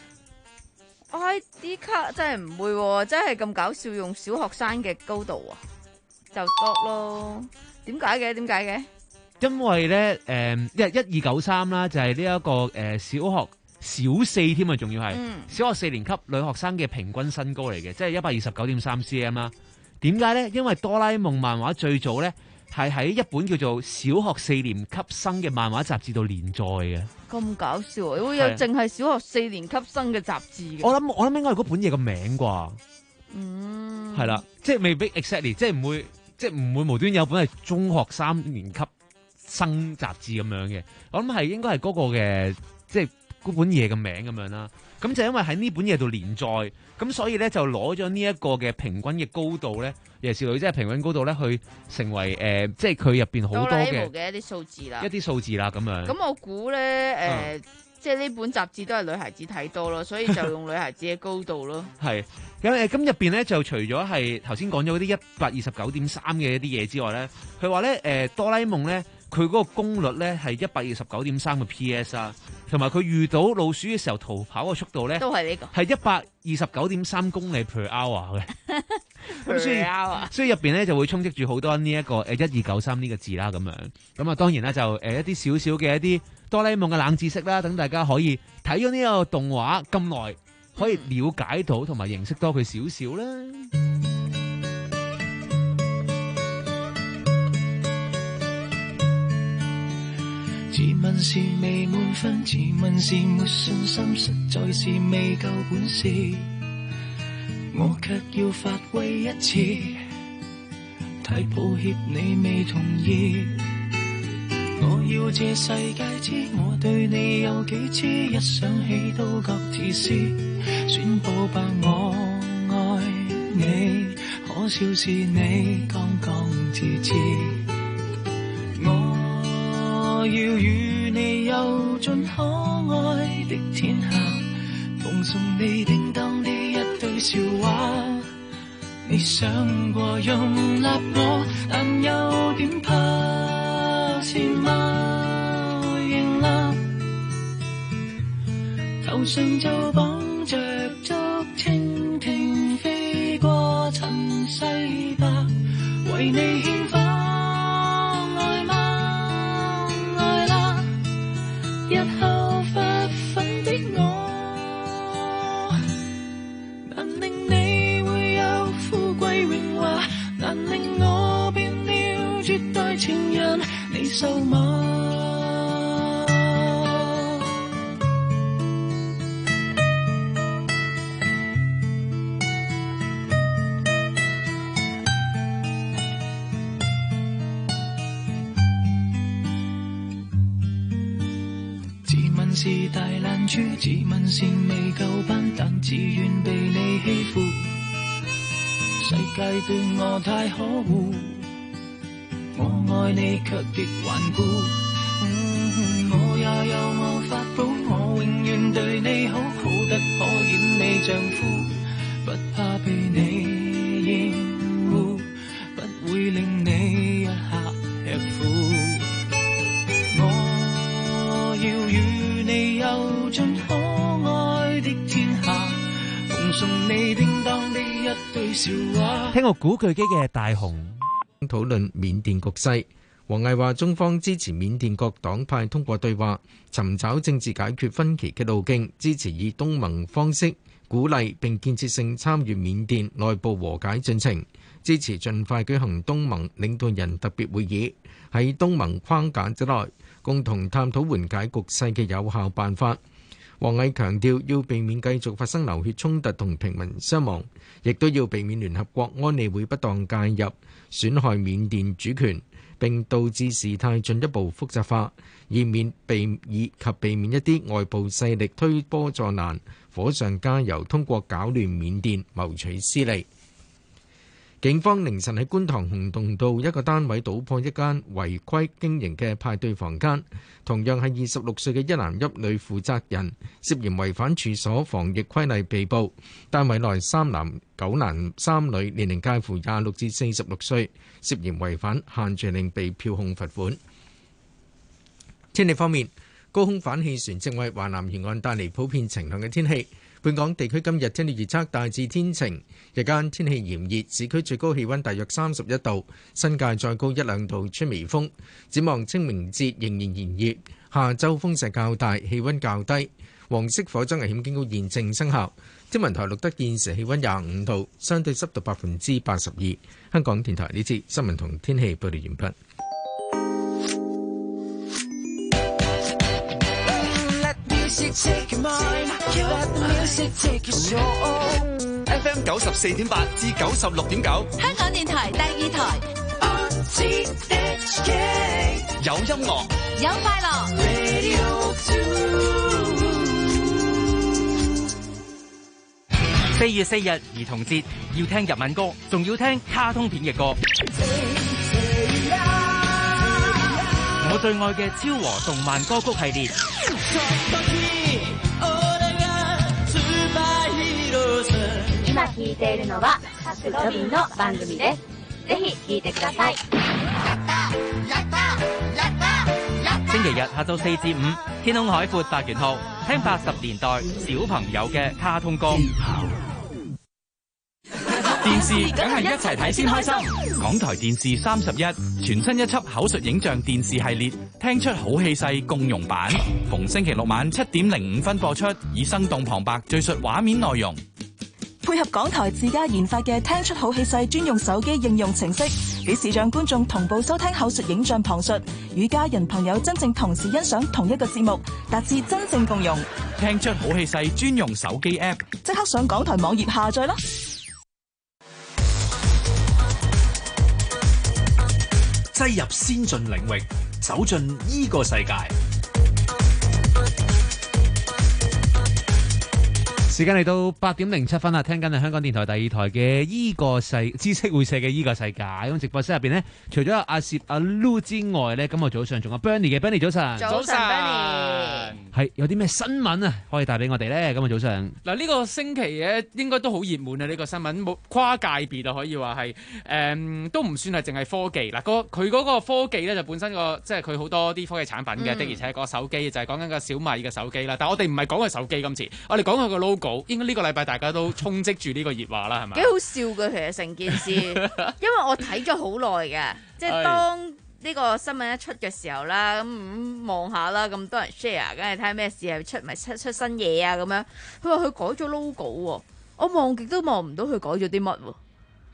I D 卡真係唔會喎，真係咁搞笑，用小學生嘅高度啊，就多咯。點解嘅？點解嘅？ 因為咧，誒一一二九三啦，就係呢一個誒、呃、小學小四添啊，仲要係、嗯、小學四年級女學生嘅平均身高嚟嘅，即係一百二十九點三 cm 啦。點解咧？因為哆啦 A 夢漫畫最早咧係喺一本叫做《小學四年級生》嘅漫畫雜誌度連載嘅。 咁搞笑，會有淨係小學四年級生嘅雜誌嘅。 我諗我諗應該係嗰本嘢個名啩。 嗯， 係啦，即係未必 exactly， 即係唔會，即係唔會無端有本係中學三年級生雜誌咁樣嘅，我諗係應該係嗰個嘅，即係嗰本嘢嘅名咁樣啦。咁就因為喺呢本嘢度連載，咁所以咧就攞咗呢一個嘅平均嘅高度咧，尤其是女即係平均高度咧，去成為誒、呃，即係佢入邊好多嘅嘅一啲數字啦， 一啲數字啦咁樣。 咁我估咧誒，呃嗯、即係呢本雜誌都係女孩子睇多咯，所以就用女孩子嘅高度咯。 係咁誒，咁入邊咧就除咗係頭先講咗嗰啲一百二十九點三嘅一啲嘢之外咧，佢話咧誒哆啦 A 夢咧。佢嗰個功率咧係一百二十九點三個 P S 啊，同埋佢遇到老鼠嘅時候逃跑嘅速度咧， 都係呢個， 係一百二十九點三公里 per hour 嘅。咁所以 hour 所以入邊咧就會充斥住好多呢一個誒一二九三呢個字啦，咁樣咁啊，當然啦就誒一啲少少嘅一啲哆啦 A 夢嘅冷知識啦，等大家可以睇咗呢個動畫咁耐，可以了解到同埋認識多佢少少啦。 自問是未滿分，自問是沒信心，實在是未夠本事，我卻要發揮一次，太抱歉你未同意，我要這世界知我對你有幾痴，一想起都覺自私，宣佈吧我愛你，可笑是你剛剛自知。我要與你遊盡可愛的天下，奉送你叮當的一堆笑話。你想過容納我，但有點怕是嗎？認啦，頭上就綁着竹蜻蜓飛過塵世吧，為你獻花。日後發奮的我，難令你會有富貴榮華。 絕對情人，你受嗎？自問是大懶豬，自問是未夠班，但自願被你欺負。世界對我太可惡，我愛你卻極頑固。嗯、我也有我法寶，我永遠對你好，好得可演你丈夫，不怕被你厭惡，不會令你一下吃苦。我要與你遊盡可愛的天下，奉送你叮當的一堆笑話。 聽過古巨基嘅《大雄》， 討論緬甸局勢。王毅話：中方支持緬甸各黨派通過對話，尋找政治解決分歧嘅路徑，支持以東盟方式鼓勵並建設性參與緬甸內部和解進程，支持盡快舉行東盟領導人特別會議，喺東盟框架之內共同探討緩解局勢嘅有效辦法。王毅強調，要避免繼續發生流血衝突同平民傷亡，亦都要避免聯合國安理會不當介入，損害緬甸主權，並導致事態進一步複雜化，以免避以及避免一啲外部勢力推波助瀾，火上加油，通過搞亂緬甸謀取私利。警方凌晨喺觀塘鴻洞道一個單位搗破一間違規經營嘅派對房間，同樣係二十六歲嘅一男一女負責人涉嫌違反處所防疫規例被捕。單位內三男九男三女，年齡介乎廿六至四十六歲，涉嫌違反限聚令被票控罰款。天氣方面，高空反氣旋正為華南沿岸帶嚟普遍晴朗嘅天氣。本港地區今日天氣預測大致天晴，日間天氣炎熱，市區最高氣溫大約三十一度，新界再高一兩度，吹微風。展望清明節仍然炎熱，下週風勢較大，氣溫較低。黃色火災危險警告現正生效。天文台錄得現時氣溫廿五度，相對濕度百分之八十二。香港電台呢節新聞同天氣報道完畢。 F M 九十四點八至九十六點九， 香港電台第二台， 有音樂， 有快樂。 四月四日兒童節，要聽日文歌，仲要聽卡通片嘅歌。我最愛嘅昭和動漫歌曲系列。 今聴いているのはロビンの番組です。ぜひ聴いてください。 星期日下晝四至五，天空海闊八元號，聽八十年代小朋友嘅卡通歌。電視梗係一齊睇先開心。港台電視三十一全新一輯口述影像電視系列，聽出好氣勢共融版，逢星期六晚七點零五分播出，以生動旁白敘述畫面內容。 配合港台自家研發嘅聽出好氣勢專用手機應用程式，俾視像觀眾同步收聽口述影像旁述，與家人朋友真正同時欣賞同一個節目，達至真正共融。 聽出好氣勢專用手機 App， 即刻上港台網頁下載啦！ 擠入先進領域，走進依個世界。 時間嚟到八點零七分啦，聽緊係香港電台第二台嘅依個世知識會社嘅依個世界。咁直播室入邊呢，除咗阿攝阿 Lu 之外呢，今日早上仲有 Bernie 嘅 Bernie 早晨， 早晨 Bernie 係有啲咩新聞啊可以帶俾我哋呢？今日早上嗱，呢個星期咧應該都好熱門啊！呢、呢個新聞冇跨界別啊，可以話係誒都唔算係淨係科技嗱，佢嗰個科技咧就本身個即係佢好多啲科技產品嘅，的、嗯、而且個手機就係講緊個小米嘅手機啦。但係我哋唔係講佢手機今次，我哋講佢個 logo。應該呢個禮拜大家都充斥住呢個熱話啦，係咪？ 幾好笑嘅，其實成件事，因為我睇咗好耐嘅，即係當呢個新聞一出嘅時候啦，咁望下啦，咁多人 share，梗係睇下咩事係出咪出出新嘢啊咁樣。佢話佢改咗 logo 喎，我望極都望唔到佢改咗啲乜喎。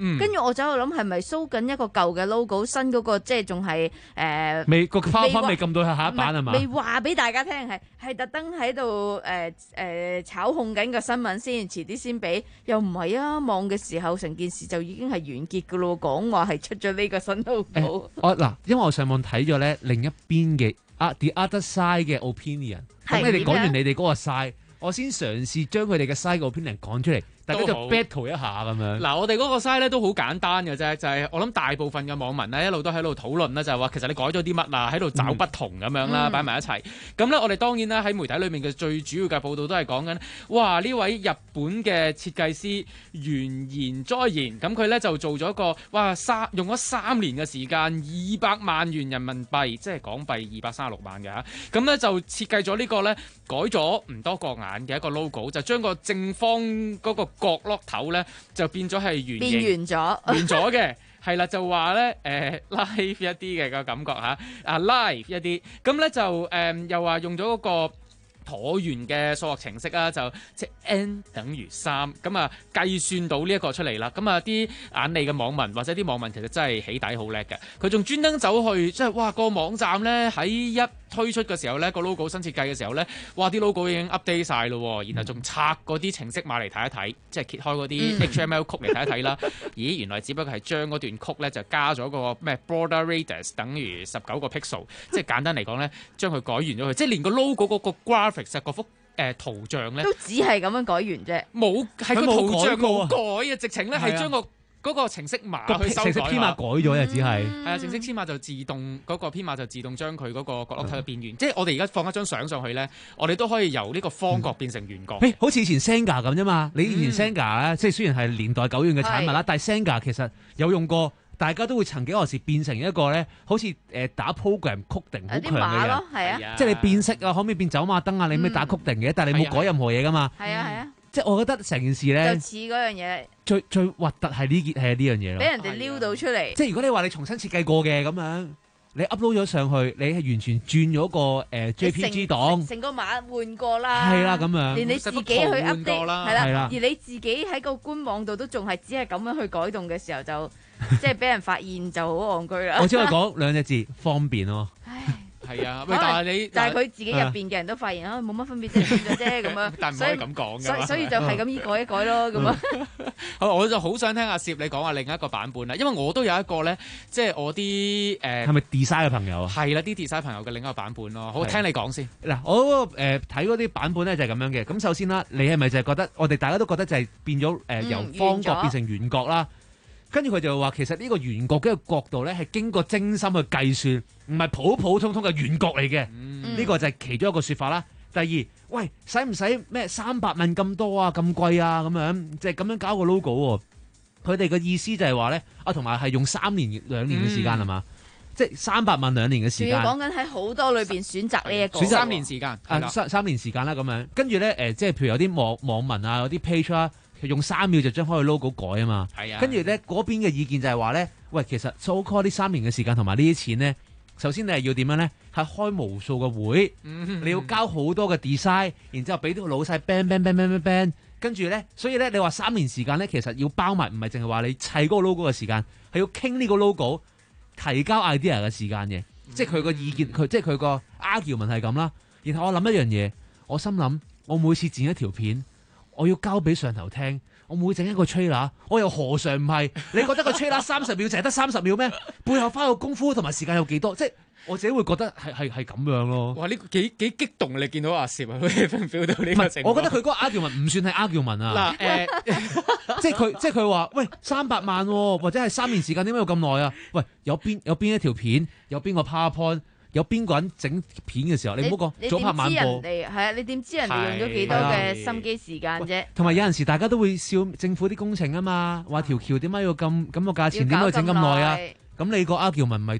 跟住我走去諗係咪 show 緊一個舊嘅 logo， 新嗰個即係仲係誒未個花花未撳到下一版係嘛？ 未話俾大家聽係係特登喺度誒誒炒控緊個新聞先，遲啲先俾，又唔係啊！望嘅時候成件事就已經係完結㗎咯，講話係出咗呢個新 logo。 我嗱，因為我上網睇咗咧另一邊嘅啊 the other side 嘅 opinion， 咁你哋講完你哋嗰個 side，我先嘗試將佢哋嘅 side 嘅 opinion 講出嚟。大家就 battle 一下咁樣。 嗱，我哋嗰個 side 咧都好簡單嘅啫，就係、是、我諗大部分嘅網民咧一路都喺度討論啦，就係、是、話其實你改咗啲乜啊，喺度找不同咁樣啦，擺埋、嗯、一齊。咁咧，我哋當然啦喺媒體裏面嘅最主要嘅報導都係講緊，哇！呢位日本嘅設計師原言哉言，咁佢咧就做咗個哇三用咗三年嘅時間，二百萬元人民幣，即係港幣二百三十六萬嘅嚇。咁咧就設計咗呢個咧改咗唔多個眼嘅一個 logo， 就將個正方嗰個角落頭咧就變咗係圓形， 變圓咗， 圓咗嘅，係啦，就話咧誒 live 一啲嘅個感覺嚇，啊 live 一啲，咁咧就誒、呃、又話用咗嗰個橢圓嘅數學程式啊，就即係 n 等於三，咁啊計算到呢一個出嚟啦。咁啊啲眼利嘅網民或者啲網民其實真係起底好叻嘅，佢仲專登走去即係哇個網站咧喺一推出嘅時候咧個 logo 新設計嘅時候咧，哇啲 logo 已經 update 晒咯，然後仲拆嗰啲程式碼嚟睇一睇，即係揭開嗰啲 H M L 曲嚟睇一睇啦。咦，原來只不過係將嗰段曲咧就加咗個咩 border radius 等於十九個 pixel， 即係簡單嚟講咧，將佢改完咗佢，即係連個 logo 嗰個 graphics 嗰幅誒、呃、圖像咧都只係咁樣改完啫， 冇係個圖像冇改啊，直情咧係將個嗰個程式碼去修改，程式編碼改咗啊，只係係啊，程式編碼就自動嗰、那個編碼就自動將佢嗰個角落頭變圓，嗯、即係我哋而家放一張相上去咧，我哋都可以由呢個方角變成圓角。誒、嗯， 好似以前 Senga 咁啫嘛，你以前 Senga 咧，即係雖然係年代久遠嘅產物啦，但係 Senga 其實有用過。大家都會曾幾何時變成一個咧，好似誒打 program 曲定好強嘅人， 係啊， 即係你變色啊，可唔可以變走馬燈啊？你咩打曲定嘅，嗯、但係你冇改任何嘢噶嘛。 係啊係啊， 即係我覺得成件事咧， 就似嗰樣嘢。 最最核突係呢件係呢樣嘢咯， 俾人哋撩到出嚟。 即係如果你話你重新設計過嘅咁樣，你 upload 咗上去，你係完全轉咗個誒、呃、J P G 檔， 成個碼換過啦， 係啦咁樣， 連你自己去 update 係啦， 啦而你自己喺個官網度都仲係只係咁樣去改動嘅時候就。即係俾人發現就好戇居啦。 我只可以講兩隻字，方便咯。 唉， 係啊，喂，但係你， 但係佢自己入邊嘅人都發現啊，冇乜分別啫，變咗啫咁樣。 但唔可以咁講㗎。 所以所以就係咁依改一改咯，咁啊。 好，我就好想聽阿攝你講下另一個版本啦，因為我都有一個咧，即係我啲誒係咪 design 嘅朋友啊？ 係啦，啲 design 朋友嘅另一個版本咯。好，聽你講先。 嗱，我誒睇嗰啲版本咧就係咁樣嘅。咁首先啦，你係咪就係覺得我哋大家都覺得就係變咗誒由方角變成圓角啦？跟住佢就話，其實呢個圓角嘅角度咧係經過精心去計算，唔係普普通通嘅圓角嚟嘅。呢、嗯、個就係其中一個說法啦。第二，喂，使唔使咩三百蚊咁多啊？咁貴啊？咁樣即係咁樣搞個 logo 喎。佢哋嘅意思就係話咧，啊同埋係用三年兩年嘅時間係嘛？即係三百蚊兩年嘅時間。 仲要講緊喺好多裏邊選擇呢一個。 選三年時間。 啊，三三年時間啦咁樣。跟住咧誒，即係譬如有啲網網民啊，有啲 page 啊。用三秒就將開個 logo 改啊嘛， 係啊， 跟住咧嗰邊嘅意見就係話咧，喂，其實 so call 呢三年嘅時間同埋呢啲錢咧，首先你係要點樣咧？係開無數個會，嗯、你要交好多嘅 design，然之後俾啲老細 ban ban ban ban ban ban，跟住咧，所以咧你話三年時間咧，其實要包埋唔係淨係話你砌嗰個 logo 嘅時間，係要傾呢個 logo 提交 idea 嘅時間嘅，嗯、即係佢個意見，佢即係佢個 argument 係咁啦。然後我諗一樣嘢，我心諗我每次剪一條片。我要交俾上頭聽，我每整一個 trailer，我又何嘗唔係？你覺得個 trailer 三十秒就係得三十秒咩？背後花個功夫同埋時間有幾多？即係我自己會覺得係係係咁樣咯。 哇！呢個幾幾激動，你見到阿攝啊，可以分表到呢個情況。 我覺得佢嗰個 argument 唔算係 argument 啊。嗱誒、呃，即係佢即係佢話，喂，三百萬、哦、或者係三年時間點解要咁耐啊？喂，有邊有邊一條片，有邊個 PowerPoint？有邊個人整片嘅時候，你唔好講早拍晚播。 係啊，你點知人哋用咗幾多嘅心機時間啫？ 同埋有陣時大家都會笑政府啲工程啊嘛，話條橋點解要咁咁個價錢，點解要整咁耐啊？咁你個 argument 咪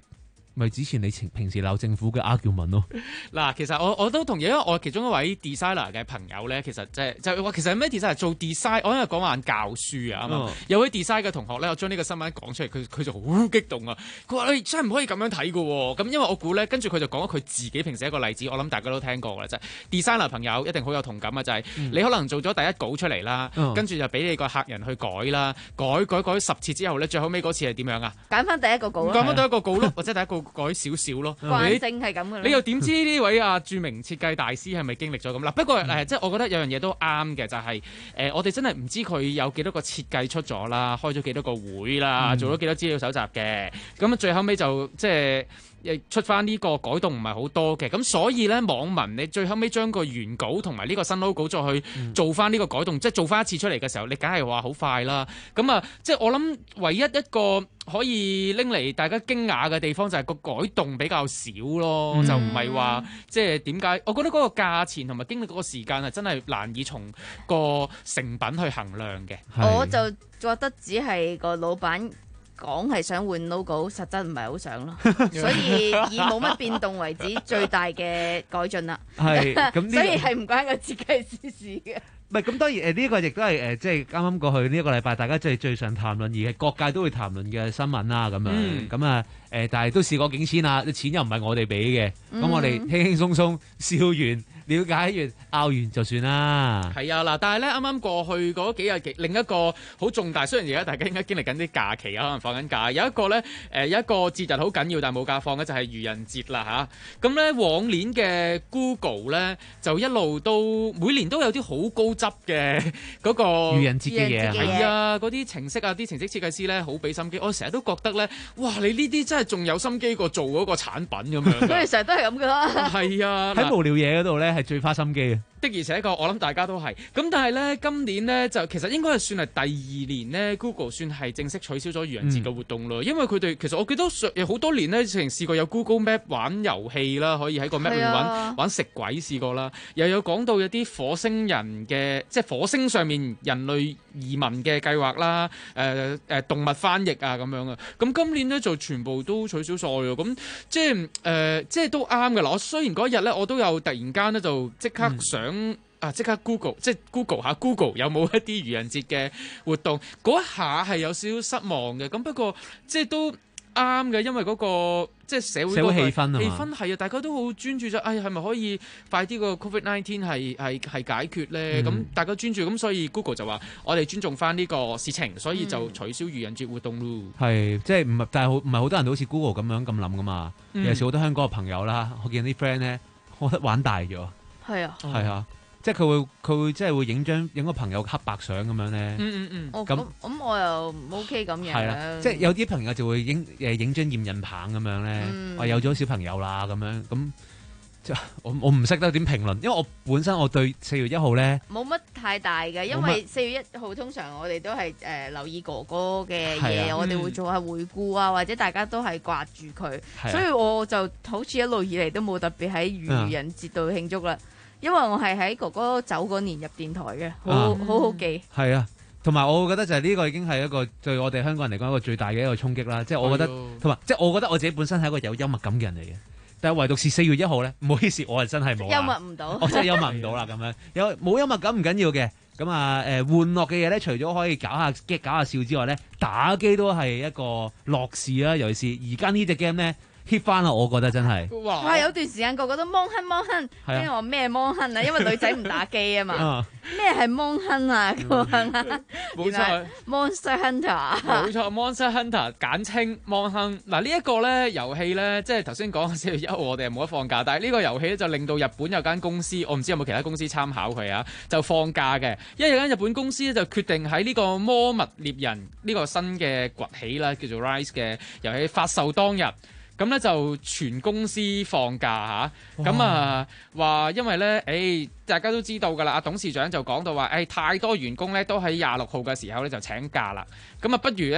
咪之前你平時鬧政府嘅 argument 咯。 嗱，其實我我都同意，因為我其中一位 designer 嘅朋友咧，其實即係就話其實係咩 designer 做 design，我因為講話教書啊，啱啱、嗯、有位 design 嘅同學咧，我將呢個新聞講出嚟，佢佢就好激動啊！佢話你真係唔可以咁樣睇㗎喎。咁因為我估咧，跟住佢就講咗佢自己平時一個例子，我諗大家都聽過㗎啦，就係、是、designer 朋友一定好有同感啊！就係、是嗯、你可能做咗第一稿出嚟啦，嗯、跟住就俾你個客人去改啦，改改改十次之後咧，最後尾嗰次係點樣啊？ 揀翻第一個稿咯， 揀翻第一個稿咯，或者第一個改少少咯。 慣性係咁嘅。 你又點知呢位啊著名設計大師係咪經歷咗咁啦？不過誒、嗯，即係我覺得有樣嘢都啱嘅，就係、是、誒、呃，我哋真係唔知佢有幾多個設計出咗啦，開咗幾多個會啦，嗯、做咗幾多資料搜集嘅。咁最後尾就即係出翻呢個改動唔係好多嘅。咁所以咧，網民你最後尾將個原稿同埋呢個新 logo 再去做翻呢個改動，嗯、即係做翻一次出嚟嘅時候，你梗係話好快啦。咁啊，即係我諗唯一一個可以拎嚟大家驚訝嘅地方就係個改動比較少咯，嗯、就唔係話即係點解？我覺得嗰個價錢同埋經歷嗰個時間係真係難以從個成品去衡量嘅。 我就覺得只係個老闆講係想換 logo， 實質唔係好想咯，所以以冇乜變動為止最大嘅改進啦。係咁，所以係唔關個設計師事嘅。 唔係咁，當然誒呢個亦都係誒即係啱啱過去呢一個禮拜，大家即係最常談論而係各界都會談論嘅新聞啦。咁樣咁啊誒，但係都事過境遷啦，啲錢又唔係我哋俾嘅，咁、嗯、我哋輕輕鬆鬆笑完、了解完、拗完就算啦。係啊嗱，但係咧啱啱過去嗰幾日，另一個好重大，雖然而家大家應該經歷緊啲假期啊，可能放緊假，有一個咧誒、呃、有一個節日好緊要，但係冇假放嘅就係愚人節啦嚇。咁、啊、咧往年嘅 Google 咧就一路都每年都有啲好高執嘅嗰個愚人節嘅嘢， 係啊，嗰啲程式啊，啲程式設計師咧好俾心機，我成日都覺得咧，哇！你呢啲真係仲有心機過做嗰個產品咁樣。 所以成日都係咁噶啦。 係啊， 喺無聊嘢嗰度咧係最花心機嘅。 的而且確，我諗大家都係。咁但係咧，今年咧就其實應該係算係第二年咧 ，Google 算係正式取消咗愚人節嘅活動咯。嗯、因為佢哋其實我記得有好多年咧，曾經試過有 Google Map 玩遊戲啦，可以喺個 Map 裏面玩、啊、玩食鬼試過啦。又有講到有啲火星人嘅，即係火星上面人類移民嘅計劃啦。誒、呃、誒、呃、動物翻譯啊咁樣啊。咁今年咧就全部都取消晒喎。咁即係誒、呃，即係都啱嘅啦。我雖然嗰日咧我都有突然間咧就即刻想。嗯咁啊！即刻 Google， 即係 Google 下 Google 有冇一啲愚人節嘅活動？嗰一下係有少少失望嘅。咁不過即係都啱嘅，因為嗰個即係社會社會氣氛啊嘛， 氣氛係啊，大家都好專注咗。哎，係咪可以快啲個 Covid 十九 係係係解決咧？咁、嗯、大家專注，咁所以 Google 就話我哋尊重翻呢個事情，所以就取消愚人節活動咯。係、 嗯，即係唔係？但係好唔係好多人都好似 Google 咁樣咁諗噶嘛？嗯、有時好多香港嘅朋友啦，我見啲 friend 咧，我覺得玩大咗。 係啊， 係啊。即係佢會佢會即係會影張影個朋友黑白相咁樣咧。嗯嗯嗯。咁咁、哦、我又唔 OK 咁樣。係啦， 即係有啲朋友就會影誒影張驗孕棒咁樣咧。我、嗯、有咗小朋友啦咁樣咁，即係我我唔識得點評論，因為我本身我對四月一號咧冇乜太大嘅，因為四月一號通常我哋都係誒、呃、留意哥哥嘅嘢，啊、我哋會做下回顧啊，或者大家都係掛住佢，啊、所以我就好似一路以嚟都冇特別喺愚人節度慶祝啦。因為我係喺哥哥走嗰年入電台嘅，好好好記。 係啊，同埋我覺得就係呢個已經係一個對我哋香港人嚟講一個最大嘅一個衝擊啦。即係我覺得，同埋即係我覺得我自己本身係一個有幽默感嘅人嚟嘅，但係唯獨是四月一號咧，唔好意思，我係真係冇幽默唔到， 我真係幽默唔到啦。咁樣有冇幽默感唔緊要嘅，咁啊誒玩樂嘅嘢咧，除咗可以搞下激搞下笑之外咧，打機都係一個樂事啦。尤其是而家呢隻 game 咧。hit 翻啦！我覺得真係哇！有段時間個個都芒亨芒亨，跟住我咩芒亨啊？因為女仔唔打機啊嘛。咩係芒亨啊？ 冇錯 ，Monster Hunter。 冇錯 ，Monster Hunter 簡稱芒亨。嗱呢一個咧遊戲咧，即係頭先講四月一號我哋係冇得放假，但係呢個遊戲咧就令到日本有間公司，我唔知有冇其他公司參考佢啊，就放假嘅。因為有間日本公司咧就決定喺呢個魔物獵人呢個新嘅崛起啦，叫做 Rise 嘅遊戲發售當日。咁咧就全公司放假嚇，咁啊話因為咧，誒、哎、大家都知道㗎啦，阿董事長就講到話，誒、哎、太多員工咧都喺廿六號嘅時候咧就請假啦，咁啊不如咧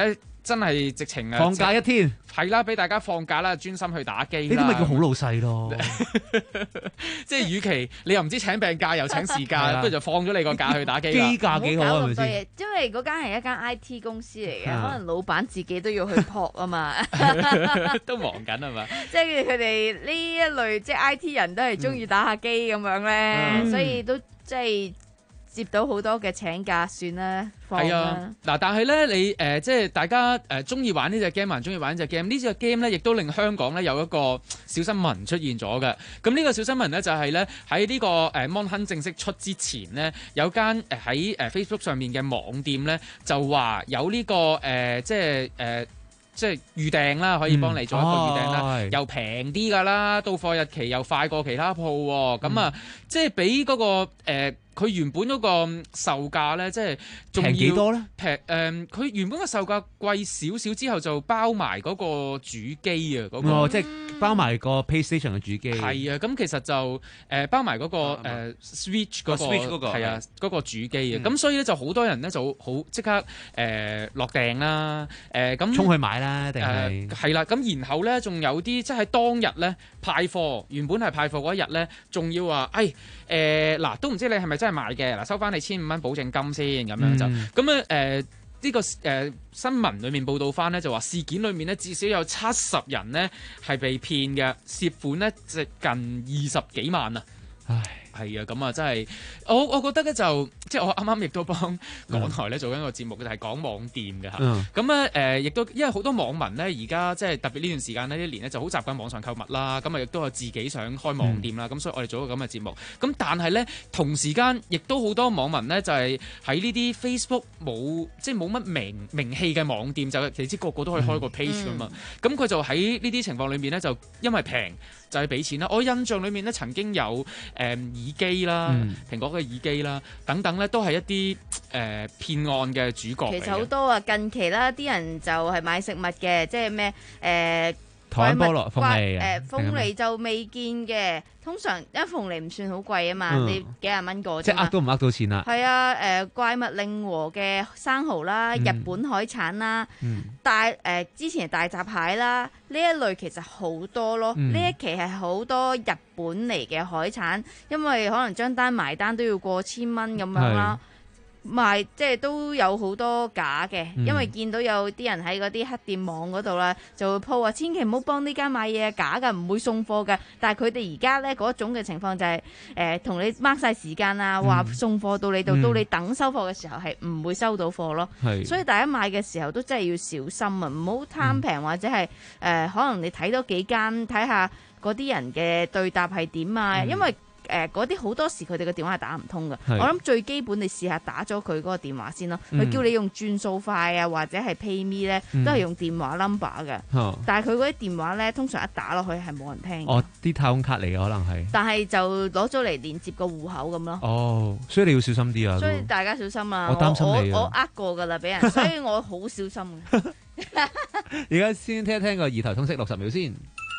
真係直情啊放假一天， 係啦，俾大家放假啦，專心去打機。 呢啲咪叫好老細咯。 即係與其你又唔知請病假又請事假，不如就放咗你個假去打機啦。 機假幾好係咪先？ 因為嗰間係一間 I T 公司嚟嘅，可能老闆自己都要去撲啊嘛， 都忙緊係嘛？ 即係佢哋呢一類即係 I T 人都係中意打下機咁樣咧，所以都即係。接到好多嘅請假，算啦，放啦。 嗱，但係咧，你誒、呃、即係大家誒中意玩呢隻 game，還中意玩呢隻 game。呢隻 game 咧，亦都令香港咧有一個小新聞出現咗嘅。咁呢個小新聞咧就係咧喺呢個誒 Mon Hun 正式出之前呢，有間誒喺誒 Facebook 上面嘅網店咧就話有呢、這個誒、呃、即係誒。呃即係預訂啦，可以幫你做一個預訂啦，嗯哦、又平啲㗎啦，到貨日期又快過其他鋪喎。咁啊、嗯，即係比嗰個佢、呃、原本嗰個售價咧，即係仲要平幾多咧？ 平誒，佢、呃、原本嘅售價貴少少之後，就包埋嗰個主機啊，嗰、嗰個、 哦、即係包埋個 PlayStation 嘅主機。 係啊，咁其實就誒、呃、包埋嗰、嗰個、啊呃、Switch 嗰、嗰個係啊嗰個主機啊。咁、嗯、所以咧就好多人咧就好即刻誒、呃、落訂啦，誒咁衝去買啦，定係係啦。咁然後咧仲有啲即係當日咧派貨，原本係派貨嗰一日咧，仲要話誒誒嗱都唔知你係咪真係買嘅嗱，收翻你千五蚊保證金先咁樣就咁咧誒呢個誒、呃、新聞裏面報道翻咧就話事件裏面咧至少有七十人咧係被騙嘅，涉款咧接近二十幾萬啊！唉。係啊，咁啊，真係我我覺得咧就即係我啱啱亦都幫港台咧做緊個節目，就係、是、講網店嘅嚇。咁咧誒，亦、呃、都因為好多網民咧而家即係特別呢段時間呢，一年咧就好習慣網上購物啦。咁啊，亦都有自己想開網店啦。咁、嗯、所以我哋做咗咁嘅節目。咁但係咧同時間亦都好多網民咧就係喺呢啲 Facebook 冇即係冇乜名名氣嘅網店，就你知個個都可以開個 page 㗎嘛。咁、嗯、佢就喺呢啲情況裏面咧，就因為平就係俾錢啦。我印象裏面咧曾經有誒。嗯耳機啦，嗯、蘋果嘅耳機啦，等等咧，都係一啲誒、呃、騙案嘅主角。 其實好多啊，近期啦，啲人就係買食物嘅，即係咩誒？呃台灣菠蘿鳳梨誒鳳梨就未見嘅，通常因為鳳梨唔算好貴啊嘛，嗯、你幾廿蚊個啫。 即係呃都唔呃到錢啦。 係啊，誒、呃、怪物令和嘅生蠔啦，嗯、日本海產啦，嗯、大誒、呃、之前大閘蟹啦，呢一類其實好多咯。呢、嗯、一期係好多日本嚟嘅海產，因為可能張單埋單都要過千蚊咁樣啦。賣即係都有好多假嘅，嗯、因為見到有啲人喺嗰啲黑店網嗰度啦，就會 po 話千祈唔好幫呢間買嘢，假㗎，唔會送貨㗎。但係佢哋而家咧嗰種嘅情況就係誒同你 mark 晒時間啊，話送貨到你度，嗯、到你等收貨嘅時候係唔會收到貨咯。是所以大家買嘅時候都真係要小心啊，唔好貪平、嗯、或者係誒、呃、可能你睇多幾間睇下嗰啲人嘅對答係點啊，嗯、因為。誒嗰啲好多時佢哋嘅電話係打唔通嘅，是我諗最基本你試下打咗佢嗰個電話先咯。佢、嗯、叫你用轉數快啊，或者係 PayMe 咧，都係用電話 number 嘅。嗯、但係佢嗰啲電話咧，通常一打落去係冇人聽。 哦，啲太空卡嚟嘅可能係。但係就攞咗嚟連接個戶口咁咯。 哦，所以你要小心啲啊！ 所以大家小心啊！ 我擔心你啊！ 我我呃過㗎啦，俾人，所以我好小心嘅。 而家先聽一聽個二台通識六十秒先。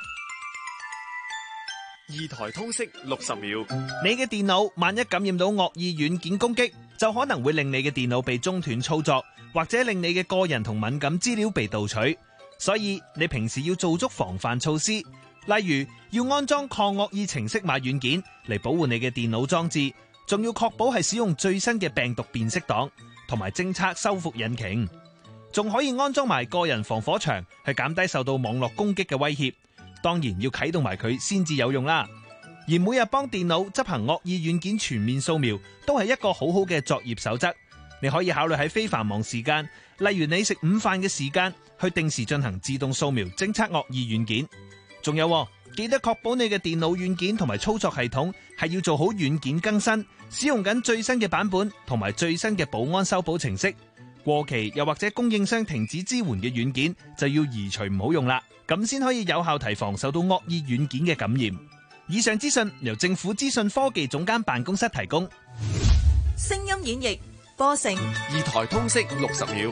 二台通識六十秒， 你嘅電腦萬一感染到惡意軟件攻擊，就可能會令你嘅電腦被中斷操作，或者令你嘅個人同敏感資料被盜取。所以你平時要做足防範措施，例如要安裝抗惡意程式碼軟件嚟保護你嘅電腦裝置，仲要確保係使用最新嘅病毒辨識檔同埋偵測修復引擎，仲可以安裝埋個人防火牆去減低受到網絡攻擊嘅威脅。當然要啟動埋佢先至有用啦。而每日幫電腦執行惡意軟件全面掃描，都係一個好好嘅作業守則。你可以考慮喺非繁忙時間，例如你食午飯嘅時間，去定時進行自動掃描偵測惡意軟件。仲有，記得確保你嘅電腦軟件同埋操作系統係要做好軟件更新，使用緊最新嘅版本同埋最新嘅保安修補程式。過期又或者供應商停止支援嘅軟件就要移除唔好用啦，咁先可以有效提防受到惡意軟件嘅感染。以上資訊由政府資訊科技總監辦公室提供。 聲音演繹播成二台通識六十秒，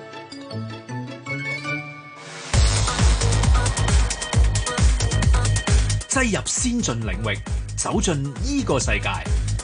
擠入先進領域，走進依個世界。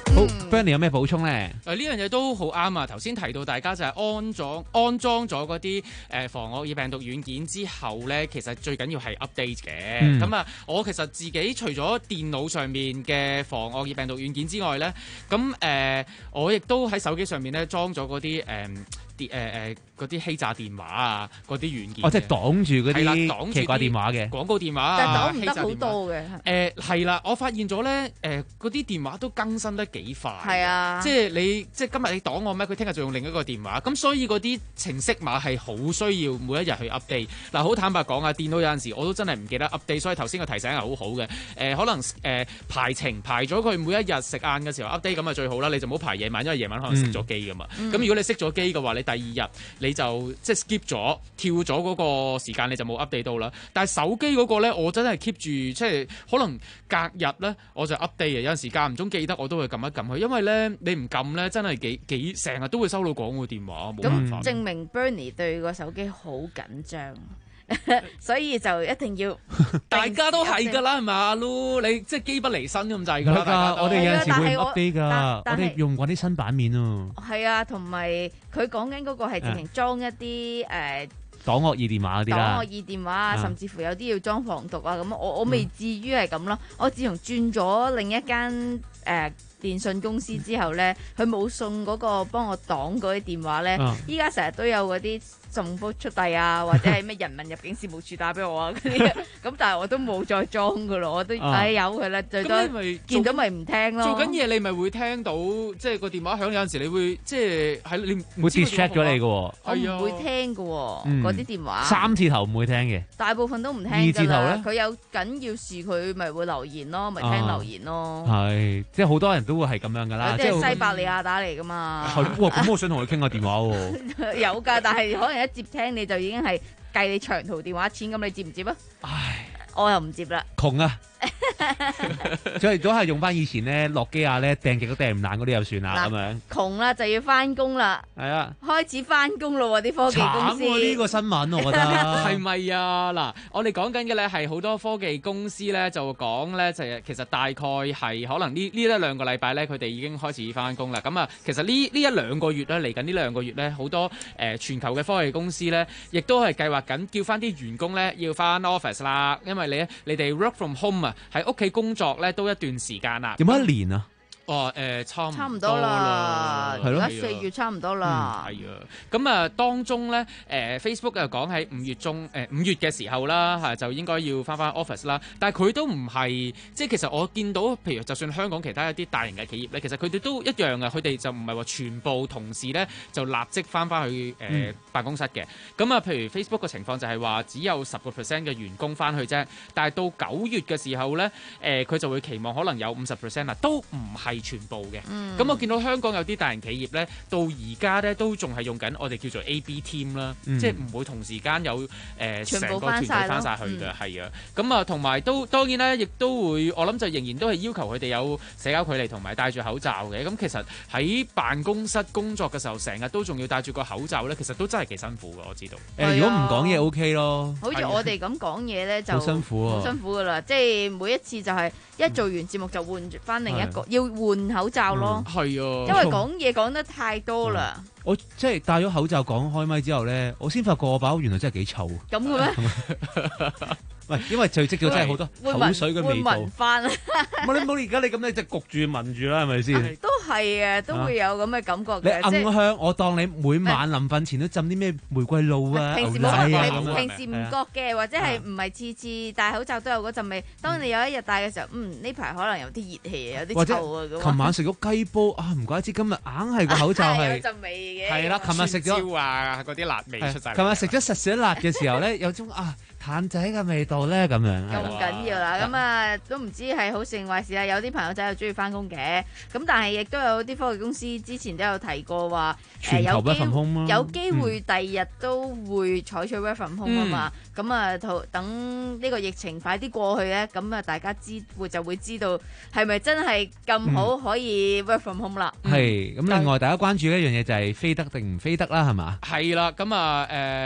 好 ，Bernie 有咩補充咧？ 誒呢樣嘢都好啱啊！頭先提到大家就係安裝安裝咗嗰啲誒防惡意病毒軟件之後咧，其實最緊要係 update 嘅。咁啊、嗯，我其實自己除咗電腦上面嘅防惡意病毒軟件之外咧，咁誒、呃、我亦都喺手機上面咧裝咗嗰啲誒。呃啲誒誒嗰啲欺詐電話啊，嗰啲軟件， 哦，即係擋住嗰啲奇怪電話嘅廣告電話啊， 但係擋唔得好多嘅。 誒係啦，我發現咗咧，誒嗰啲電話都更新得幾快。係啊，即係你即係今日你擋我咩？佢聽日就用另一個電話，咁所以嗰啲程式碼係好需要每一日去 update。嗱，好坦白講啊，電腦有陣時我都真係唔記得 update，所以頭先個提醒係好好嘅。誒、呃、可能誒、呃、排程排咗佢每一日食晏嘅時候 update 咁啊最好啦，你就唔好排夜晚，因為夜晚可能熄咗機噶嘛。咁、嗯、如果你熄咗機嘅話，你第二日你就即係 skip 咗跳咗嗰個時間，你就冇 update 到啦。但係手機嗰個咧，我真係 keep 住，即係可能隔日咧我就 update 啊。有陣時間唔中記得，我都會撳一撳佢，因為咧你唔撳咧，真係幾幾成日都會收到廣告電話，冇辦法。 咁證明 Bernie 對個手機好緊張。所以就一定要， 大家都係㗎啦，係咪阿 Lu？你即係機不離身咁滯㗎啦。 我哋有陣時會 update 㗎，我哋用過啲新版面啊。 係啊，同埋佢講緊嗰個係直情裝一啲誒擋惡意電話嗰啲啦， 擋惡意電話啊，甚至乎有啲要裝防毒啊。咁我我未至於係咁咯。我自從轉咗另一間誒。呃電信公司之後咧，佢冇送嗰個幫我擋嗰啲電話咧，依家成日都有嗰啲送福速遞啊，或者係咩人民入境事務處打俾我啊嗰啲，咁但係我都冇再裝噶咯，我都唉由佢啦，最多見到咪唔聽咯。 做緊嘢你咪會聽到，即係個電話響有陣時，你會即係喺你會 distract 咗你嘅喎。 我唔會聽嘅喎，嗰啲電話三字頭唔會聽嘅， 大部分都唔聽㗎啦。二字頭咧，佢有緊要事佢咪會留言咯，咪聽留言咯。 係，即係好多人都會係咁樣㗎啦。 即係西伯利亞打嚟㗎嘛。 係哇，咁我想同佢傾下電話喎。 有㗎，但係可能一接聽你就已經係計你長途電話錢，咁你接唔接啊？唉，我又唔接啦。 窮啊！所以都係用翻以前咧，諾基亞咧掟極都掟唔爛嗰啲就算啦咁樣。 窮啦就要翻工啦，係啊，開始翻工咯啲科技公司。慘喎呢個新聞，我覺得係咪啊？嗱，我哋講緊嘅咧係好多科技公司咧就講咧就係其實大概係可能呢呢一兩個禮拜咧佢哋已經開始翻工啦。咁啊，其實呢呢一兩個月咧嚟緊呢兩個月咧好多誒、呃、全球嘅科技公司咧亦都係計劃緊叫翻啲員工咧要翻 office 啦，因為你你哋 work from home 啊喺屋企工作咧都一段時間啦。 有冇一年啊？ 哦，誒、呃，差差唔多啦，而家四月差唔多啦。 係啊，咁啊、嗯，當中咧，誒、呃、Facebook 又講喺五月中，誒、呃、五月嘅時候啦，嚇就應該要翻翻 office 啦。但係佢都唔係，即係其實我見到，譬如就算香港其他一啲大型嘅企業咧，其實佢哋都一樣啊。佢哋就唔係話全部同事咧就立即翻翻去誒、呃嗯、辦公室嘅。咁啊，譬如 Facebook 嘅情況就係話只有十個 percent 嘅員工翻去啫。但係到九月嘅時候咧，誒、呃、佢就會期望可能有五十 percent 啦，都唔係全部嘅，咁、嗯、我見到香港有啲大型企業咧，到而家咧都仲係用緊我哋叫做 A B team 啦、嗯，即係唔會同時間有誒成、呃、個團隊翻晒去嘅，係啊，咁啊同埋都當然咧，亦都會我諗就仍然都係要求佢哋有社交距離同埋戴住口罩嘅。咁其實喺辦公室工作嘅時候，成日都仲要戴住個口罩咧，其實都真係幾辛苦嘅，我知道。誒、 呃，如果唔講嘢 OK 咯， 好似我哋咁講嘢咧就好辛苦啊， 好辛苦噶啦，即係每一次就係一做完節目就換翻另一個，要換口罩咯，係、 嗯、啊， 因為講嘢講得太多啦、嗯。 我即係戴咗口罩講開咪之後咧，我先發覺我把口原來真係幾臭。 咁嘅咩？ 唔係，因為聚積咗真係好多口水嘅味道。 會聞翻啊！ 唔係你唔好而家你咁你就焗住聞住啦，係咪先？ 都係啊，都會有咁嘅感覺嘅。 你暗香，我當你每晚臨瞓前都浸啲咩玫瑰露啊、 平時牛奶啊咁樣。平時唔覺嘅，或者係唔係次次戴口罩都有嗰陣味。當你有一日戴嘅時候，嗯呢排可能有啲熱氣啊，有啲臭啊咁。 琴晚食咗雞煲啊，唔怪之今日硬係個口罩係有陣味嘅。 係啦，琴日食咗啊嗰啲辣味出晒。 琴日食咗實少辣嘅時候咧，有種啊淡仔嘅味道咧咁樣。 咁緊要啦，咁啊都唔知係好事定壞事啊！有啲朋友仔又中意翻工嘅，咁但係亦都有啲科技公司之前都有提過話， 全球 work from home 有機會第二日都會採取 work from home 啊嘛，咁啊等呢個疫情快啲過去咧，咁啊大家知會就會知道係咪真係咁好可以 work from home 啦。 係咁，另外大家關注一樣嘢就係飛得定唔飛得啦，係嘛？ 係啦，咁啊誒。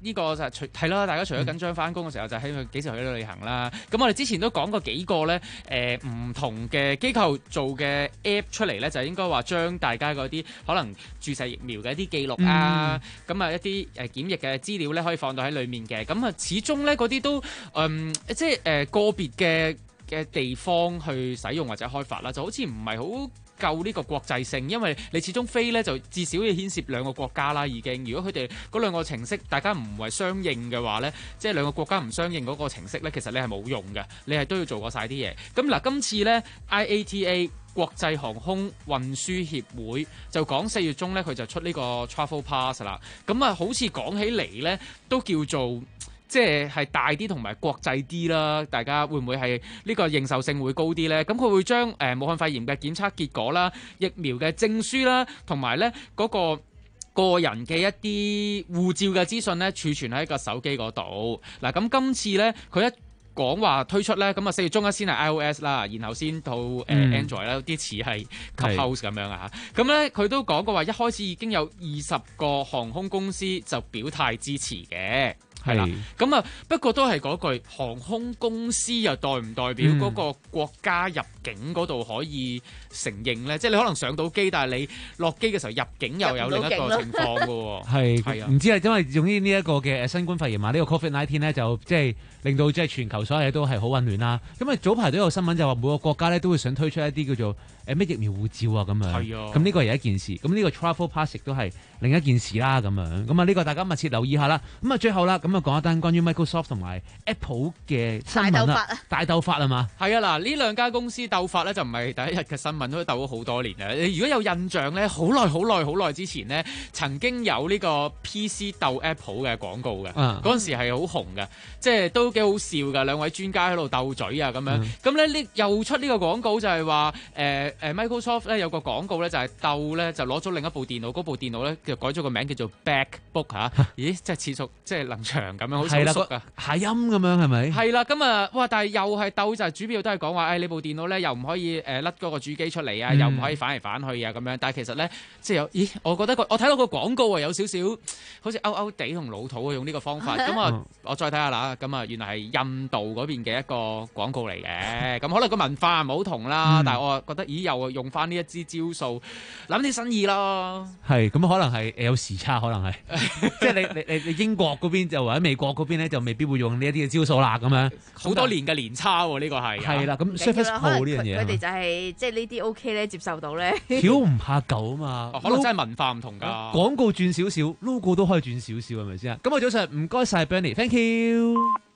呢個就係除係啦，大家除咗緊張翻工嘅時候，就希望幾時去到旅行啦。咁我哋之前都講過幾個咧，誒、呃、唔同嘅機構做嘅 app 出嚟咧，就應該話將大家嗰啲可能注射疫苗嘅一啲記錄啊，咁啊、嗯、一啲誒檢疫嘅資料咧，可以放到喺裡面嘅。咁啊始終咧嗰啲都嗯即係誒、呃、個別嘅嘅地方去使用或者開發啦，就好似唔係好夠呢個國際性，因為你始終飛咧就至少要牽涉兩個國家啦，已經。如果佢哋嗰兩個程式大家唔係相應嘅話咧，即係兩個國家唔相應嗰個程式咧，其實你係冇用嘅，你係都要做過晒啲嘢。咁嗱，今次咧 I A T A 國際航空運輸協會就講四月中咧佢就出呢個 Travel Pass 啦。咁啊，好似講起嚟咧都叫做即係係大啲同埋國際啲啦，大家會唔會係呢個認受性會高啲呢？咁佢會將誒、呃、武漢肺炎嘅檢測結果啦、疫苗嘅證書啦，同埋咧嗰個個人嘅一啲護照嘅資訊咧儲存喺個手機嗰度。嗱，咁今次咧佢一講話推出咧，咁啊四月中咧先係 iOS 啦，然後先到誒、呃嗯、Android 啦，啲似係 Clubhouse 咁樣啊嚇。咁咧佢都講過話，一開始已經有二十個航空公司就表態支持嘅。係啦，咁啊，不過都係嗰句，航空公司又代唔代表嗰個國家入境嗰度可以承認咧？嗯、即係你可能上到機，但係你落機嘅時候入境又有另一個情況嘅喎。係係啊，唔知係因為用呢呢一個嘅新冠肺炎啊，呢、呢個 Covid 十九 咧就即係令到即係全球所有嘢都係好混亂啦。咁啊早排都有新聞就話每個國家咧都會想推出一啲叫做誒咩疫苗護照啊咁樣。係啊，咁呢個係一件事。咁呢個 Travel Pass 亦都係另一件事啦咁樣。咁啊呢個大家密切留意下啦。咁啊最後啦，咁啊講一單關於 Microsoft 同埋 Apple 嘅新聞啦。大鬥法啊嘛。係啊，嗱呢兩家公司鬥法咧就唔係第一日嘅新聞，都鬥咗好多年啦。你如果有印象咧，好耐好耐好耐之前呢，曾經有呢個 P C 鬥 Apple 嘅廣告嘅。嗰陣、嗯、時係好紅嘅，即係都幾好笑㗎。兩位專家喺度鬥嘴啊咁樣。咁咧呢又出呢個廣告就係話誒誒 Microsoft 咧有個廣告咧就係鬥咧就攞咗另一部電腦，嗰部電腦咧就改咗個名叫做 MacBook 嚇。咦，即係似熟即係能長咁樣，好似好熟啊。諧音咁樣係咪？係啦，咁啊哇！但係又係鬥就係主要都係講話誒你部電腦咧又唔可以誒甩嗰個主機出嚟啊，嗯、又唔可以反嚟反去啊咁樣。但係其實咧即係有咦，我覺得個我睇到個廣告啊有少少好似勾勾地同老土啊，用呢個方法。咁啊、嗯、我再睇下啦。咁啊原來係印度嗰邊嘅一個廣告嚟嘅。咁可能個文化唔好同啦，嗯、但係我覺得咦又用翻呢一支招數，諗啲新意咯。係咁可能係有時差，可能係即係你你你你英國嗰邊就或者美國嗰邊咧就未必會用呢一啲嘅招數啦。咁樣好多年嘅年差喎，呢個係係啦。咁 Surface Pro 呢樣嘢，佢哋就係即係呢啲 OK 咧接受到咧。橋唔怕舊啊嘛，哦、可能真係文化唔同㗎。廣告轉少少 ，logo 都可以轉少少係咪先啊？咁我早上唔該晒 Bernie，thank you。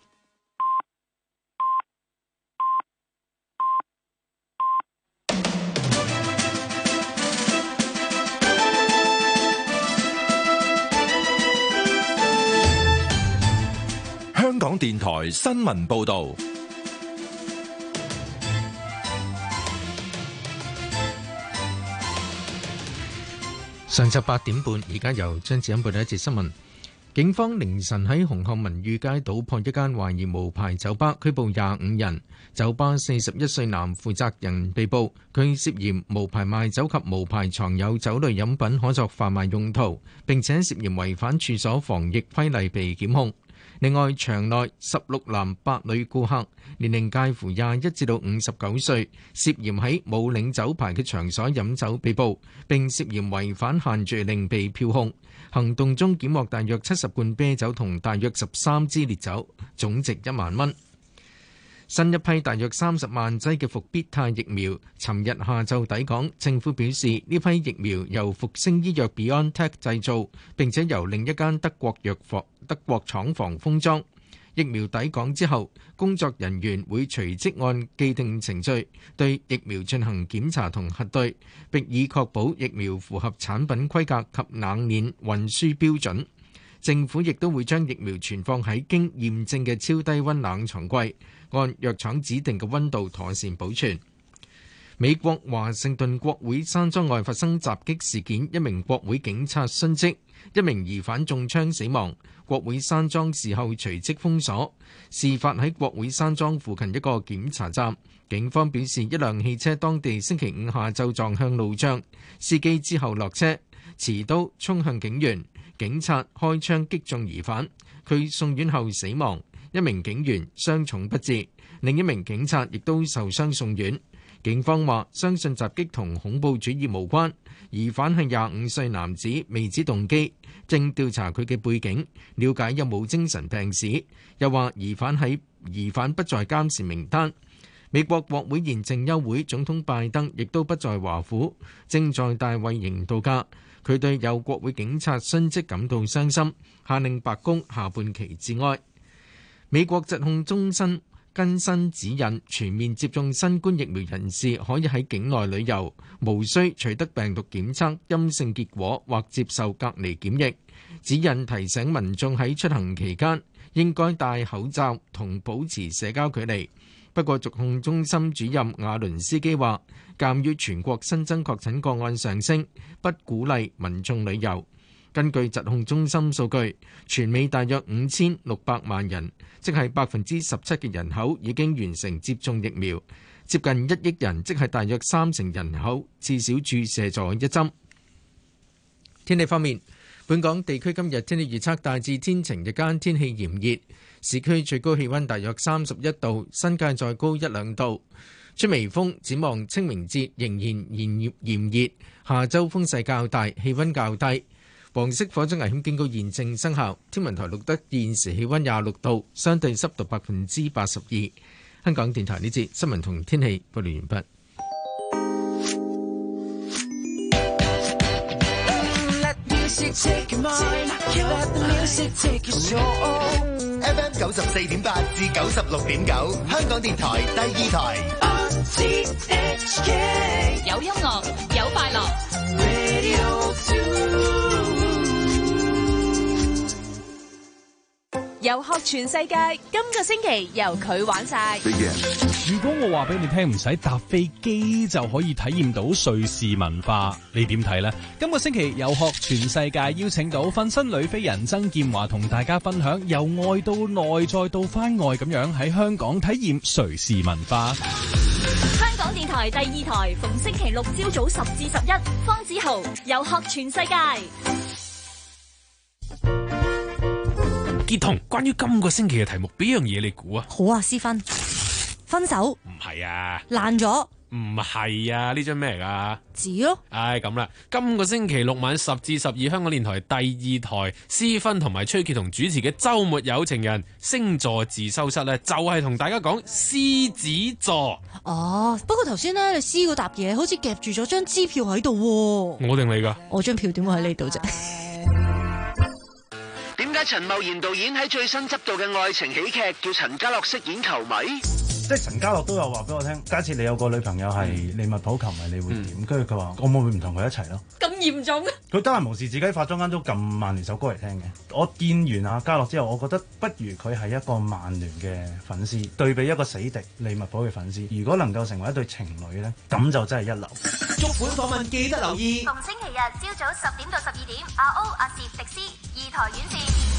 香港電台新聞報道。 上晝八點半，而家由張子欣報道一節新聞。警方凌晨喺紅磡文裕街搗破一間懷疑無牌酒吧，拘捕廿五人。酒吧四十一歲男負責人被捕，佢涉嫌無牌賣酒及無牌藏有酒類飲品可作販賣用途，並且涉嫌違反處所防疫規例被檢控。另外，場內十六男八女顧客，年齡介乎廿一至到五十九歲，涉嫌喺冇領酒牌嘅場所飲酒被捕，並涉嫌違反限聚令被票控。行動中檢獲大約七十罐啤酒同大約十三支烈酒，總值一萬蚊。新一批大約三十萬劑嘅復必泰疫苗，尋日下晝抵港。政府表示，呢批疫苗由復星醫藥 BioNTech 製造，並且由另一間德國藥房德國廠房封裝。疫苗抵港之後，工作人員會隨即按既定程序對疫苗進行檢查同核對，並以確保疫苗符合產品規格及冷鏈運輸標準。政府亦都會將疫苗存放喺經驗證嘅超低溫冷藏櫃，按藥廠指定嘅溫度妥善保存。美國華盛頓國會山莊外發生襲擊事件，一名國會警察殉職，一名疑犯中槍死亡。國會山莊事後隨即封鎖。事發喺國會山莊附近一個檢查站，警方表示一輛汽車當地星期五下晝撞向路障，司機之後落車，持刀衝向警員，警察開槍擊中疑犯。 佢送院後死亡，一名警員傷重不治，另一名警察亦都受傷送院。警方話相信襲擊同恐怖主義無關，疑犯係廿五歲男子，未知動機，正調查佢嘅背景，了解有冇精神病史。又話疑犯喺疑犯不在監視名單。美國國會現正休會，總統拜登亦都不在華府，正在大衛營度假。佢對有國會警察殉職感到傷心，下令白宮下半旗致哀。美國疾控中心更新指引，全面接種新冠疫苗人士可以喺境內旅遊，無需取得病毒檢測陰性結果或接受隔離檢疫。指引提醒民眾喺出行期間應該戴口罩同保持社交距離。不過，疾控中心主任瓦倫斯基話，鑑於全國新增確診個案上升，不鼓勵民眾旅遊。根據疾控中心數據，全美大約五千六百萬人，即係百分之十七嘅人口已經完成接種疫苗，接近一億人，即係大約三成人口，至少注射咗一針。天氣方面，本港地區今日天氣預測大致天晴，日間天氣炎熱，市區最高氣溫大約三十一度，新界再高一兩度。吹微風，展望清明節仍然炎炎熱，下周風勢較大，氣溫較低。黃色火災危險警告現正生效。天文台錄得現時氣溫廿六度，相對濕度百分之八十二。香港電台呢節新聞同天氣報道完畢。 F M 九十四點八至九十六點九，香港電台第二台。 有音樂，有快樂。遊學全世界，今個星期由佢玩晒。 如果我話俾你聽，唔使搭飛機就可以體驗到瑞士文化，你點睇呢？今個星期遊學全世界邀請到瞓身女飛人曾建華同大家分享由外到內再到番外咁樣喺香港體驗瑞士文化。 香港電台第二台，逢星期六朝早十至十一，方子豪遊學全世界。 傑彤，關於今個星期嘅題目，邊樣嘢你估啊？ 好啊，私分分手唔係啊， 爛咗唔係啊，呢張咩嚟噶？ 紙咯。 唉，咁啦，今個星期六晚十至十二，香港電台第二台，私分同埋崔潔彤主持嘅週末有情人星座自修室咧，就係同大家講獅子座。 哦，不過頭先咧，你撕嗰沓嘢好似夾住咗張支票喺度。 我定你噶？ 我張票點會喺呢度啫？ 點解陳茂賢導演喺最新執導嘅愛情喜劇叫陳家樂飾演球迷？ 即係陳家樂都有話俾我聽，假設你有個女朋友係利物浦球迷，你會點？跟住佢話：我會唔會唔同佢一齊咯？ 咁嚴重？ 佢得閒無事自己化妝間都撳曼聯首歌嚟聽嘅。我見完阿家樂之後，我覺得不如佢係一個曼聯嘅粉絲，對比一個死敵利物浦嘅粉絲。如果能夠成為一對情侶咧，咁就真係一流。 足本訪問記得留意， 逢星期日朝早十點到十二點，阿歐、阿攝、迪斯二台院線。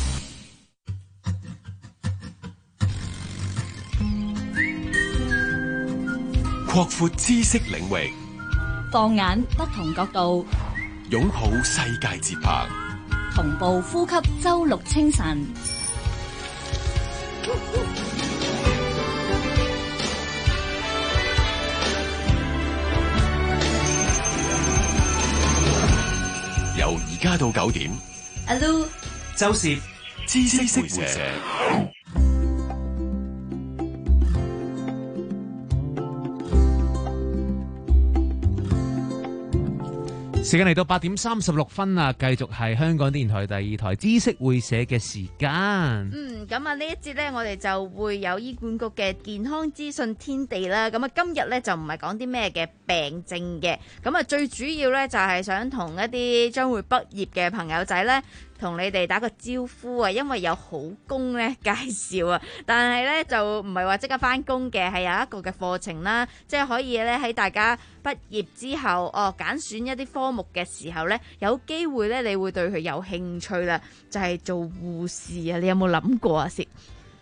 擴闊知識領域， 放眼不同角度， 擁抱世界節拍， 同步呼吸周六清晨。 由而家到九點， 阿 Lu、 周攝知識會社。 時間嚟到八點三十六分啊，繼續係香港電台第二台知識會社嘅時間。 嗯，咁啊呢一節呢，我哋就會有醫管局嘅健康資訊天地啦。咁啊今日呢，就唔係講啲咩嘅病症嘅，咁啊最主要呢，就係想同一啲將會畢業嘅朋友仔呢，同你哋打個招呼啊，因為有好工咧介紹啊，但係咧就唔係話即刻翻工嘅，係有一個嘅課程啦，即係可以咧喺大家畢業之後，哦揀選一啲科目嘅時候咧，有機會咧你會對佢有興趣啦，就係做護士啊，你有冇諗過啊？先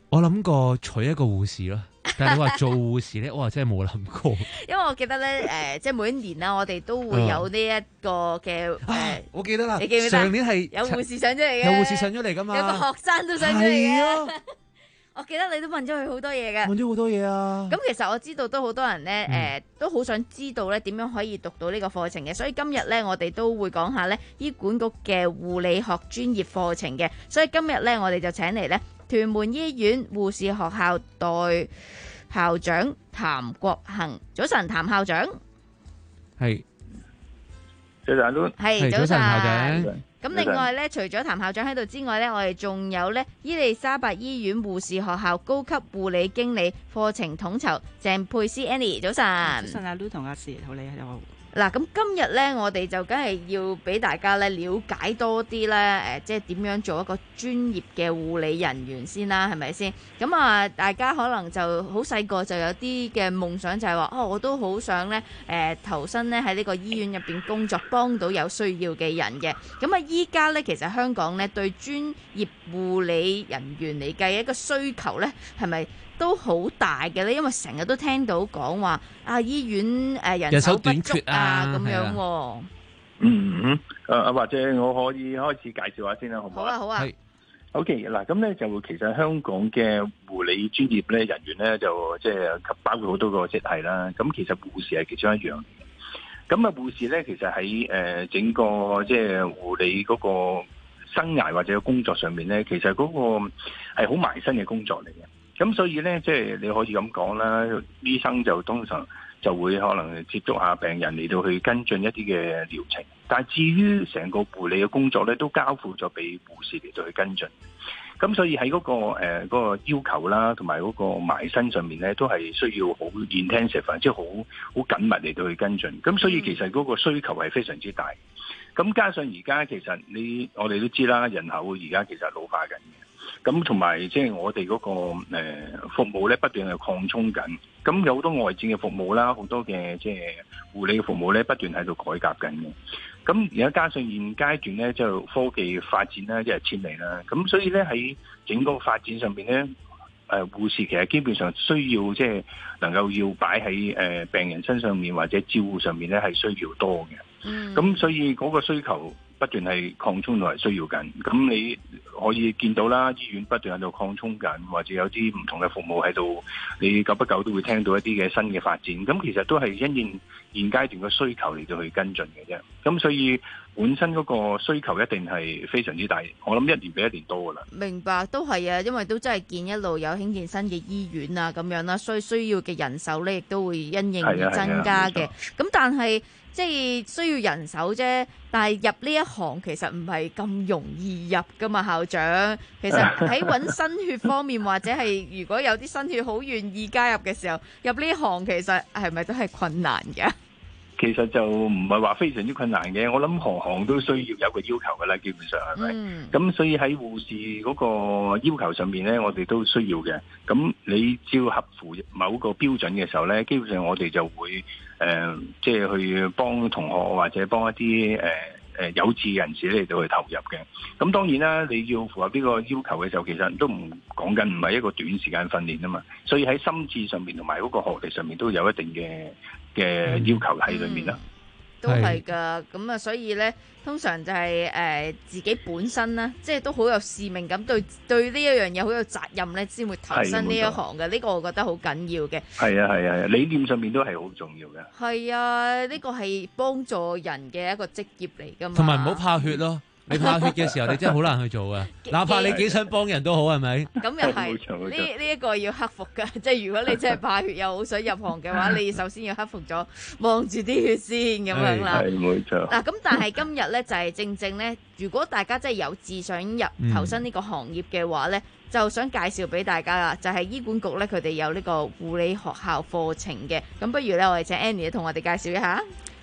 我諗過娶一個護士咯，但係你話做護士咧，我話真係冇諗過。 因為我記得咧，誒、呃，即係每一年啦，我哋都會有呢一個嘅誒，呃、 我記得啦， 你記唔記得？ 上年係有護士上咗嚟嘅， 有護士上咗嚟噶嘛， 有個學生都上咗嚟嘅。我記得你都問咗佢好多嘢嘅， 問咗好多嘢啊。 咁其實我知道都好多人咧，誒、 嗯呃，都好想知道咧點樣可以讀到呢個課程嘅，所以今日咧我哋都會講下咧醫管局嘅護理學專業課程嘅，所以今日咧我哋就請嚟咧屯門醫院護士學校代校長譚國恒。早晨，譚校長。 係。 早晨都係早晨，校長。咁早晨另外咧，除咗譚校長喺度之外咧，我哋仲有咧伊利沙伯醫院護士學校高級護理經理課程統籌鄭佩斯 Annie。早晨。 早晨，阿 Lu 同阿 Sir 好，你好。 嗱，咁今日咧，我哋就梗係要俾大家咧了解多啲咧，誒，即係點樣做一個專業嘅護理人員先啦，係咪先？咁啊，大家可能就好細個就有啲嘅夢想，就係話，哦，我都好想咧，誒，投身咧喺呢個醫院入邊工作，幫到有需要嘅人嘅。咁啊，依家咧，其實香港咧對專業護理人員嚟計一個需求咧，係咪都好大嘅咧？因為成日都聽到講話啊，醫院誒人手不足啊咁樣喎。 嗯嗯，誒或者我可以開始介紹下先啦，好唔好啊？ 好啊，好啊。 OK，嗱咁咧就其實香港嘅護理專業咧人員咧就即係包括好多個職系啦。咁其實護士係其中一樣嘅。咁啊護士咧其實喺誒整個即係護理嗰個生涯或者工作上面咧，其實嗰個係好埋身嘅工作嚟嘅。咁所以咧，即係你可以咁講啦，醫生就通常就會可能接觸下病人嚟到去跟進一啲嘅療程，但係至於成個護理嘅工作咧，都交付咗俾護士嚟到去跟進。咁所以喺嗰個誒嗰個要求啦，同埋嗰個埋身上面咧，都係需要好 intensive，即係好好緊密嚟到去跟進。咁所以其實嗰個需求係非常之大。咁加上而家其實你我哋都知啦，人口而家其實老化緊嘅。咁同埋即係我哋嗰個誒服務咧，不斷係擴充緊。咁有好多外展嘅服務啦，好多嘅即係護理嘅服務咧，不斷喺度改革緊嘅。咁而家加上現階段咧，就科技發展啦，一日千里啦。咁所以咧喺整個發展上邊咧，誒護士其實基本上需要即係能夠要擺喺誒病人身上面或者照顧上面咧，係需要多嘅。嗯。咁所以嗰個需求不斷係擴充同埋需要緊，咁你可以見到啦，醫院不斷喺度擴充緊，或者有啲唔同嘅服務喺度，你久不久都會聽到一啲嘅新嘅發展，咁其實都係因應現階段嘅需求嚟到去跟進嘅啫。咁所以本身嗰個需求一定係非常之大，我諗一年比一年多噶啦。 明白，都係啊，因為都真係見一路有興建新嘅醫院啊，咁樣啦，所以需要嘅人手咧，亦都會因應而增加嘅。咁但係即係需要人手啫，但係入呢一行其實唔係咁容易入噶嘛，校長。其實喺揾新血方面，或者係如果有啲新血好願意加入嘅時候，入呢一行其實係咪都係困難嘅？ 其實就唔係話非常之困難嘅，我諗行行都需要有個要求噶啦，基本上係咪？咁、嗯、所以喺護士嗰個要求上面咧，我哋都需要嘅。咁你只要合乎某個標準嘅時候咧，基本上我哋就會誒，即、呃、係、就是、去幫同學或者幫一啲誒誒有志人士嚟到去投入嘅。咁當然啦，你要符合呢個要求嘅時候，其實都唔講緊唔係一個短時間訓練啊嘛。所以喺心智上面同埋嗰個學歷上面都有一定嘅嘅要求喺裏面啦、嗯， 都係噶，咁啊，所以咧，通常就係、是、誒、呃、自己本身啦，即係都好有使命感，對對呢一樣嘢好有責任咧，先會投身呢一行嘅。呢、這個我覺得好緊要嘅。係啊係啊，理念上面都係好重要嘅。係啊，呢、這個係幫助人嘅一個職業嚟噶嘛。同埋唔好怕血咯。你怕血嘅時候，你真係好難去做啊！哪怕你幾想幫人都好，係咪？咁又係呢呢一個要克服㗎。即係如果你真係怕血又好想入行嘅話，你首先要克服咗望住啲血先咁樣啦。係冇錯。嗱咁，但係今日咧就係正正咧，如果大家真係有志想入投身呢個行業嘅話咧，就想介紹俾大家啦，就係醫管局咧，佢哋有呢個護理學校課程嘅。咁不如咧，我哋請 Annie 同我哋介紹一下。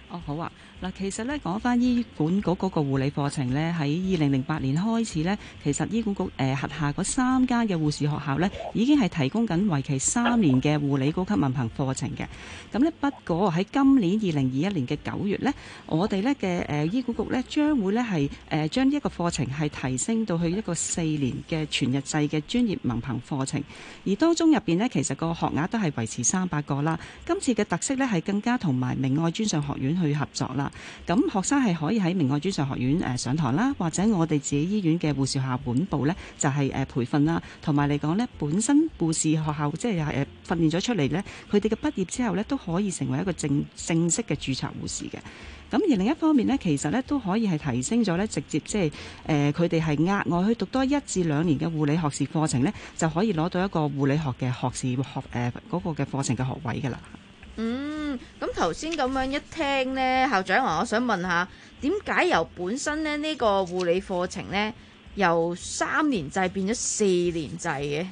哦，好啊。嗱，其實咧講翻醫管局嗰個護理課程咧，喺二零零八年開始咧，其實醫管局誒、呃、轄下嗰三間嘅護士學校咧，已經係提供緊為期三年嘅護理高級文憑課程嘅。咁咧不過喺今年二零二一年嘅九月咧，我哋咧嘅誒醫管局咧將會咧係誒將一個課程係提升到去一個四年嘅全日制嘅專業文憑課程，而當中入邊咧其實個學額都係維持三百個啦。今次嘅特色咧係更加同埋明愛專上學院去合作啦。咁學生係可以喺明愛專上學院誒上堂啦，或者我哋自己醫院嘅護士學校本部呢，就係誒培訓啦，同埋嚟講呢，本身護士學校即係誒訓練咗出嚟呢，佢哋嘅畢業之後呢，都可以成為一個正正式嘅註冊護士嘅。咁而另一方面呢，其實呢都可以係提升咗呢，直接即係誒佢哋係額外去讀多一至兩年嘅護理學士課程呢，就可以攞到一個護理學嘅學士學誒嗰、呃嗰個嘅課程嘅學位㗎啦。 嗯，咁頭先咁樣一聽呢，校長話我想問下，點解由本身咧呢、呢個護理課程呢，由三年制變咗四年制嘅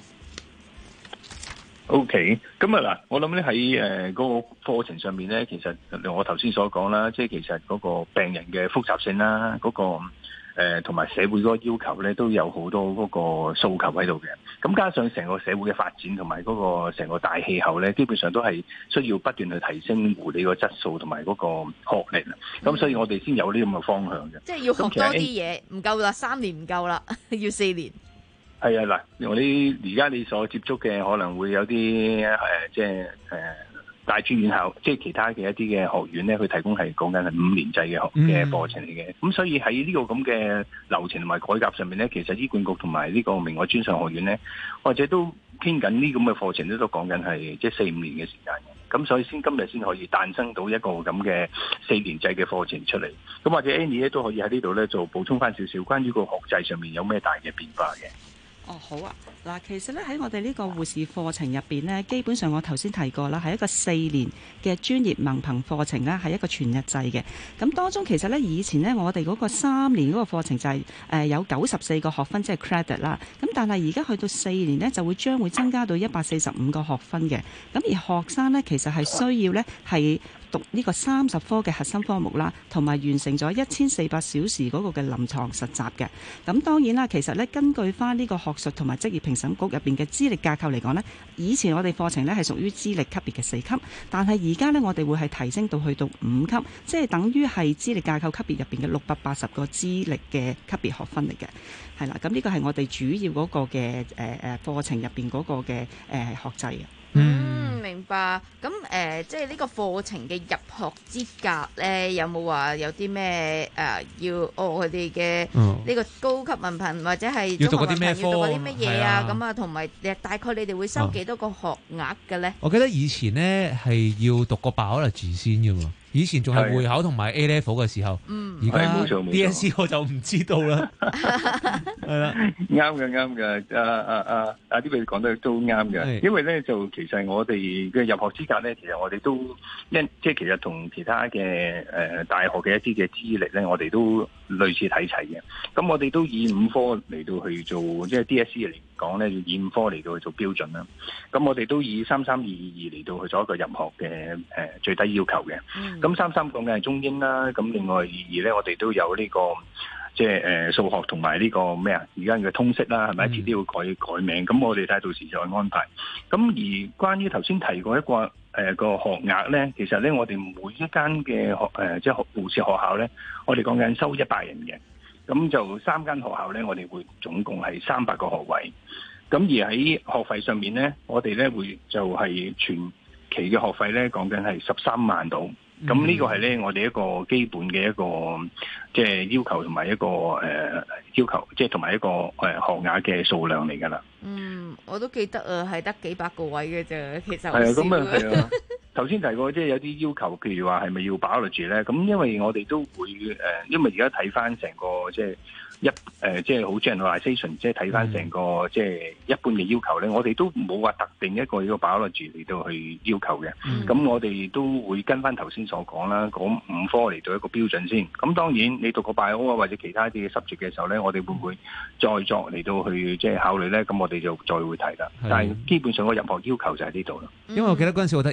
？OK，咁啊嗱，我諗咧喺誒嗰個課程上面咧，其實我頭先所講啦，即係其實嗰個病人嘅複雜性啦，嗰、嗰個。誒同埋社會嗰個要求咧，都有好多嗰個訴求喺度嘅。咁加上成個社會嘅發展同埋嗰個成個大氣候咧，基本上都係需要不斷去提升護理個質素同埋嗰個學歷啊。咁、嗯、所以我哋先有呢咁嘅方向嘅。 即係要學多啲嘢，唔夠啦，三年唔夠啦，要四年。 係啊，嗱，我哋而家你所接觸嘅可能會有啲誒，即係誒。呃大專院校即係其他嘅一啲嘅學院咧，佢提供係講緊係五年制嘅學嘅課程嚟嘅。咁、嗯、所以喺呢個咁嘅流程同埋改革上面咧，其實醫管局同埋呢個明愛專上學院咧，或者都傾緊呢咁嘅課程咧，都講緊係即係四五年嘅時間嘅。咁所以先今日先可以誕生到一個咁嘅四年制嘅課程出嚟。咁或者 Annie 咧都可以喺呢度咧做補充翻少少關於個學制上面有咩大嘅變化嘅。 哦，好啊。嗱，其實咧喺我哋呢個護士課程入邊呢，基本上我頭先提過啦，係一個四年嘅專業文憑課程啦，係一個全日制嘅。咁當中其實呢，以前呢，我哋嗰個三年嗰個課程就係誒有九十四個學分，即係 credit 啦。咁但係而家去到四年呢，就會將會增加到一百四十五個學分嘅。咁而學生呢，其實係需要呢係讀呢個三十科嘅核心科目啦，同埋完成咗一千四百小時嗰個嘅臨床實習嘅。咁當然啦，其實呢，根據翻呢個學術同埋職業評審局入邊嘅資歷架構嚟講呢，以前我哋課程呢係屬於資歷級別嘅四級，但係而家呢，我哋會係提升到去到五級，即係等於係資歷架構級別入邊嘅六百八十個資歷嘅級別學分嚟嘅。係啦，咁呢個係我哋主要嗰個嘅誒誒課程入邊嗰個嘅誒、呃、學制啊。 嗯，明白。咁誒、呃，即係呢個課程嘅入學資格咧，有冇話有啲咩誒要哦佢哋嘅呢個高級文憑或者係中學文憑要讀嗰啲咩嘢啊？咁啊，同埋誒大概你哋會收幾多個學額嘅咧？ 我記得以前咧係要讀個 biology先嘅嘛。以前仲係會考同埋 A level 嘅時候，而家 D S E 我就唔知道啦。係啦， 啱嘅，啱嘅。啊啊啊！阿啲佢講得都啱嘅，因為咧就其實我哋嘅入學資格咧，其實我哋都因即係其實同其他嘅誒大學嘅一啲嘅資歷咧，我哋都類似睇齊嘅。咁我哋都以五科嚟到去做，即係 D S E 嚟講咧，要以五科嚟到去做標準啦。咁我哋都以三三二二嚟到去做一個入學嘅誒最低要求嘅。咁三三講嘅係中英啦，咁另外二二咧，我哋都有呢、這個即係誒數學同埋呢個咩啊？而家嘅通識啦，係咪？遲啲會改改名，咁我哋睇到時再安排。咁而關於頭先提過一個誒、呃、個學額咧，其實咧我哋每一間嘅學誒、呃、即係護士學校咧，我哋講緊收一百人嘅，咁就三間學校咧，我哋會總共係三百個學位。咁而喺學費上面咧，我哋咧會就係全期嘅學費咧，講緊係十三萬度。咁呢個係咧，我哋一個基本嘅一個即係要求同埋一個誒、呃、要求，即係同埋一個誒學額嘅數量嚟㗎啦。 嗯，我都記得啊，係得幾百個位嘅啫，其實係啊，咁啊係啊。頭先提過，即係有啲要求，譬如話係咪要 biology咧？咁因為我哋都會誒、呃，因為而家睇翻成個即係一誒、呃，即係好 generalization，即係睇翻成個、嗯、即係一般嘅要求咧。我哋都冇話特定一個呢個 biology 嚟到去要求嘅。咁、嗯、我哋都會跟翻頭先所講啦，講五科嚟到一個標準先。咁當然你讀個 bio 啊或者其他啲嘅 subject 嘅時候咧，我哋會唔會再作嚟到去即係考慮咧？咁我哋就再會睇啦。但係基本上個入學要求就喺呢度啦。 因為我記得嗰陣時好得意嘅，我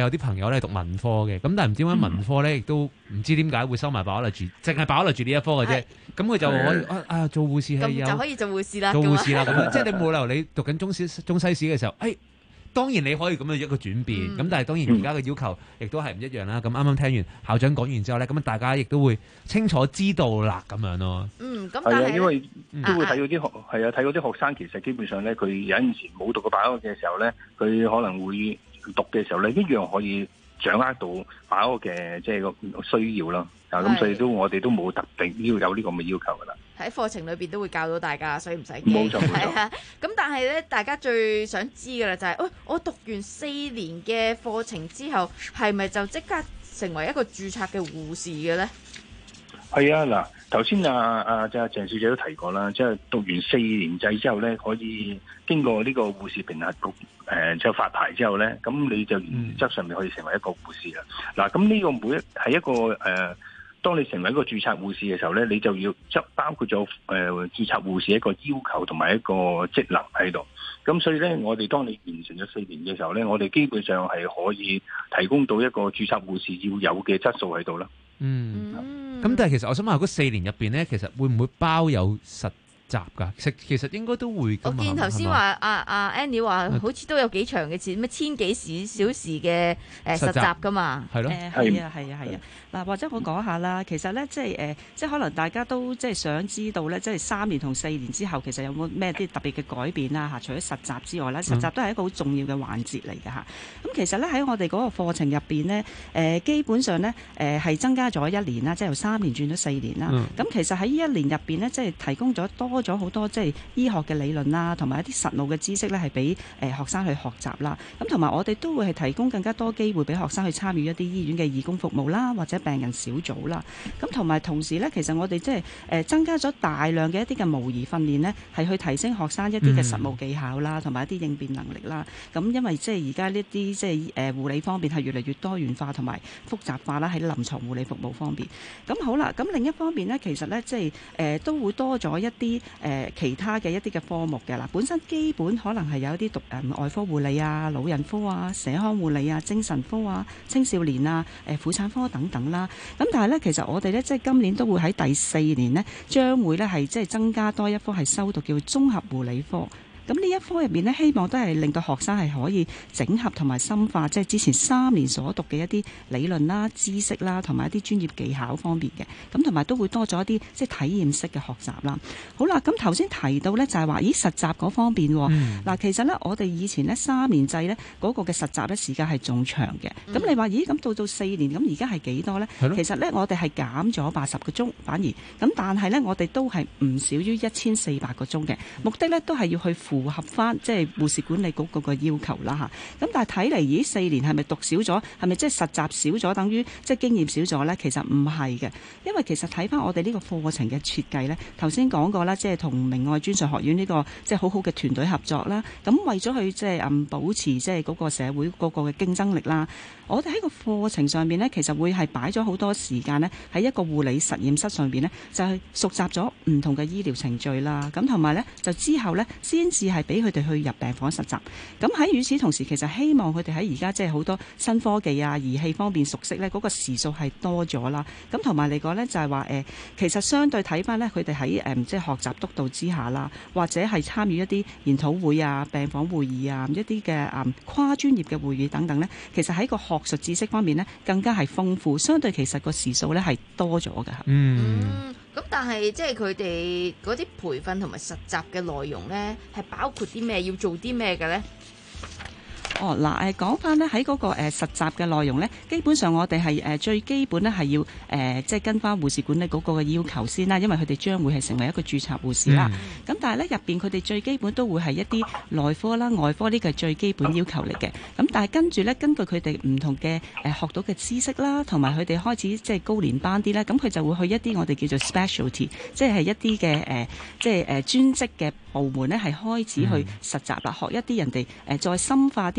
有啲朋友咧讀文科嘅，咁但係唔知點解文科咧亦都唔知點解會收埋 biology，淨係 biology呢一科嘅啫。咁佢就可以啊啊做護士係有咁就可以做護士啦。 做護士啦咁樣，即係你冇理由你讀緊中史中西史嘅時候，誒。當然你可以咁樣一個轉變，咁、嗯、但係當然而家嘅要求亦都係唔一樣啦。咁啱啱聽完校長講完之後咧，咁大家亦都會清楚知道啦，咁樣咯。 嗯，咁但係係啊，因為都會睇到啲學係啊，睇到啲學生其實基本上咧，佢有陣時冇讀過把握嘅時候咧，佢可能會讀嘅時候咧，一樣可以掌握到把握嘅即係個需要啦。啊，咁所以都我哋都冇特定要有呢個咁嘅要求噶啦。 喺課程裏邊都會教到大家，所以唔使驚。 冇錯冇錯。 係啊，咁但係咧，大家最想知嘅啦就係、是，喂、哎，我讀完四年嘅課程之後，係咪就即刻成為一個註冊嘅護士嘅咧？ 係啊，嗱，頭先啊啊即係鄭小姐都提過啦，即係讀完四年制之後咧，可以經過呢個護士評核局誒即係發牌之後咧，咁你就原則上面可以成為一個護士啦。嗱、嗯，咁呢個每一係一個誒。呃當你成為一個註冊護士嘅時候咧，你就要執包括咗誒、呃、註冊護士一個要求同埋一個職能喺度。咁所以咧，我哋當你完成咗四年嘅時候咧，我哋基本上係可以提供到一個註冊護士要有嘅質素喺度啦。 嗯，咁、嗯、但係其實我想問，嗰四年入邊咧，其實會唔會包有實習㗎？其其實應該都會㗎嘛。 我見頭先話阿阿 Annie 話，好似都有幾長嘅錢，咩千幾時小時嘅誒實習㗎嘛？ 係咯， 誒係啊係啊係啊。嗱，或者我講下啦，其實咧，即係誒，即係可能大家都即係想知道咧，即係三年同四年之後，其實有冇咩啲特別嘅改變啦嚇？除咗實習之外咧，實習都係一個好重要嘅環節嚟嘅嚇。咁其實咧喺我哋嗰個課程入邊咧，誒基本上咧誒係增加咗一年啦，即係由三年轉咗四年啦。咁、嗯、其實喺呢一年入邊咧，即係提供咗多咗好多即係醫學嘅理論啦，同埋一啲實務嘅知識咧，係俾誒學生去學習啦。咁同埋我哋都會係提供更加多機會俾學生去參與一啲醫院嘅義工服務啦，或者病人小組啦，咁同埋同時咧，其實我哋即係誒增加咗大量嘅一啲嘅模擬訓練呢，係去提升學生一啲嘅實務技巧啦，同埋一啲應變能力啦。咁因為即係而家呢啲即係誒護理方面係越嚟越多元化同埋複雜化啦，喺臨床護理服務方面。咁好啦，咁另一方面呢，其實咧即係誒都會多咗一啲誒其他嘅一啲嘅科目嘅啦。本身基本可能係有一啲讀誒外科護理啊、老人科啊、社康護理啊、精神科啊、青少年啊、誒婦產科等等啦。咁但係咧，其實我哋咧即係今年都會喺第四年呢，將會咧係即係增加多一科係修讀叫綜合護理科。咁呢一科入面呢，希望都係令到學生係可以整合同埋深化，即係之前三年所讀嘅一啲理論啦、知識啦，同埋一啲專業技巧方面嘅。咁同埋都會多咗一啲即係體驗式嘅學習啦。好啦，咁頭先提到呢，就係話，咦實習嗰方面喎。嗱、嗯，其實呢，我哋以前呢三年制呢嗰個嘅實習呢時間係仲長嘅。咁、嗯、你話咦咁到到四年咁而家係幾多呢？其實呢，我哋係減咗八十個鐘，反而咁但係呢，我哋都係唔少於一千四百個鐘嘅。目的呢都係要去符合翻即係護士管理局嗰個要求啦嚇，咁但係睇嚟，咦四年係咪讀少咗？係咪即係實習少咗，等於即係經驗少咗呢？其實唔係嘅，因為其實睇翻我哋呢個課程嘅設計呢，頭先講過啦，即係同明愛專上學院呢個即係好好嘅團隊合作啦。咁為咗去即係嗯保持即係嗰個社會嗰個嘅競爭力啦，我哋喺個課程上面呢，其實會係擺咗好多時間呢，喺一個護理實驗室上邊呢，就係熟習咗唔同嘅醫療程序啦。咁同埋呢，就之後呢，先至係俾佢哋去入病房實習。咁喺與此同時，其實希望佢哋喺而家即係好多新科技啊、儀器方面熟悉呢，嗰個時數係多咗啦。咁同埋嚟講呢，就係話誒，其實相對睇翻呢，佢哋喺誒即係學習督導之下啦，或者係參與一啲研討會啊、病房會議啊、一啲嘅誒跨專業嘅會議等等呢，其實喺個學術知識方面呢，更加係豐富，相對其實個時數呢係多咗嘅。 嗯。 咁、嗯、但係即係佢哋嗰啲培訓同埋實習嘅內容呢，係包括啲咩？要做啲咩嘅呢？ 哦，嗱誒講翻呢，喺嗰個誒實習嘅內容呢，基本上我哋係誒最基本呢係要誒即係跟翻護士管理局嗰個要求先啦，因為佢哋將會係成為一個註冊護士啦。咁、嗯、但係呢，入邊佢哋最基本都會係一啲內科啦、外科呢個係最基本要求嚟嘅。咁但係跟住呢，根據佢哋唔同嘅誒學到嘅知識啦，同埋佢哋開始即係高年班啲呢，咁佢就會去一啲我哋叫做 specialty， 即係一啲嘅誒即係誒專職嘅部門呢，係開始去實習啦，學一啲人哋誒再深化啲。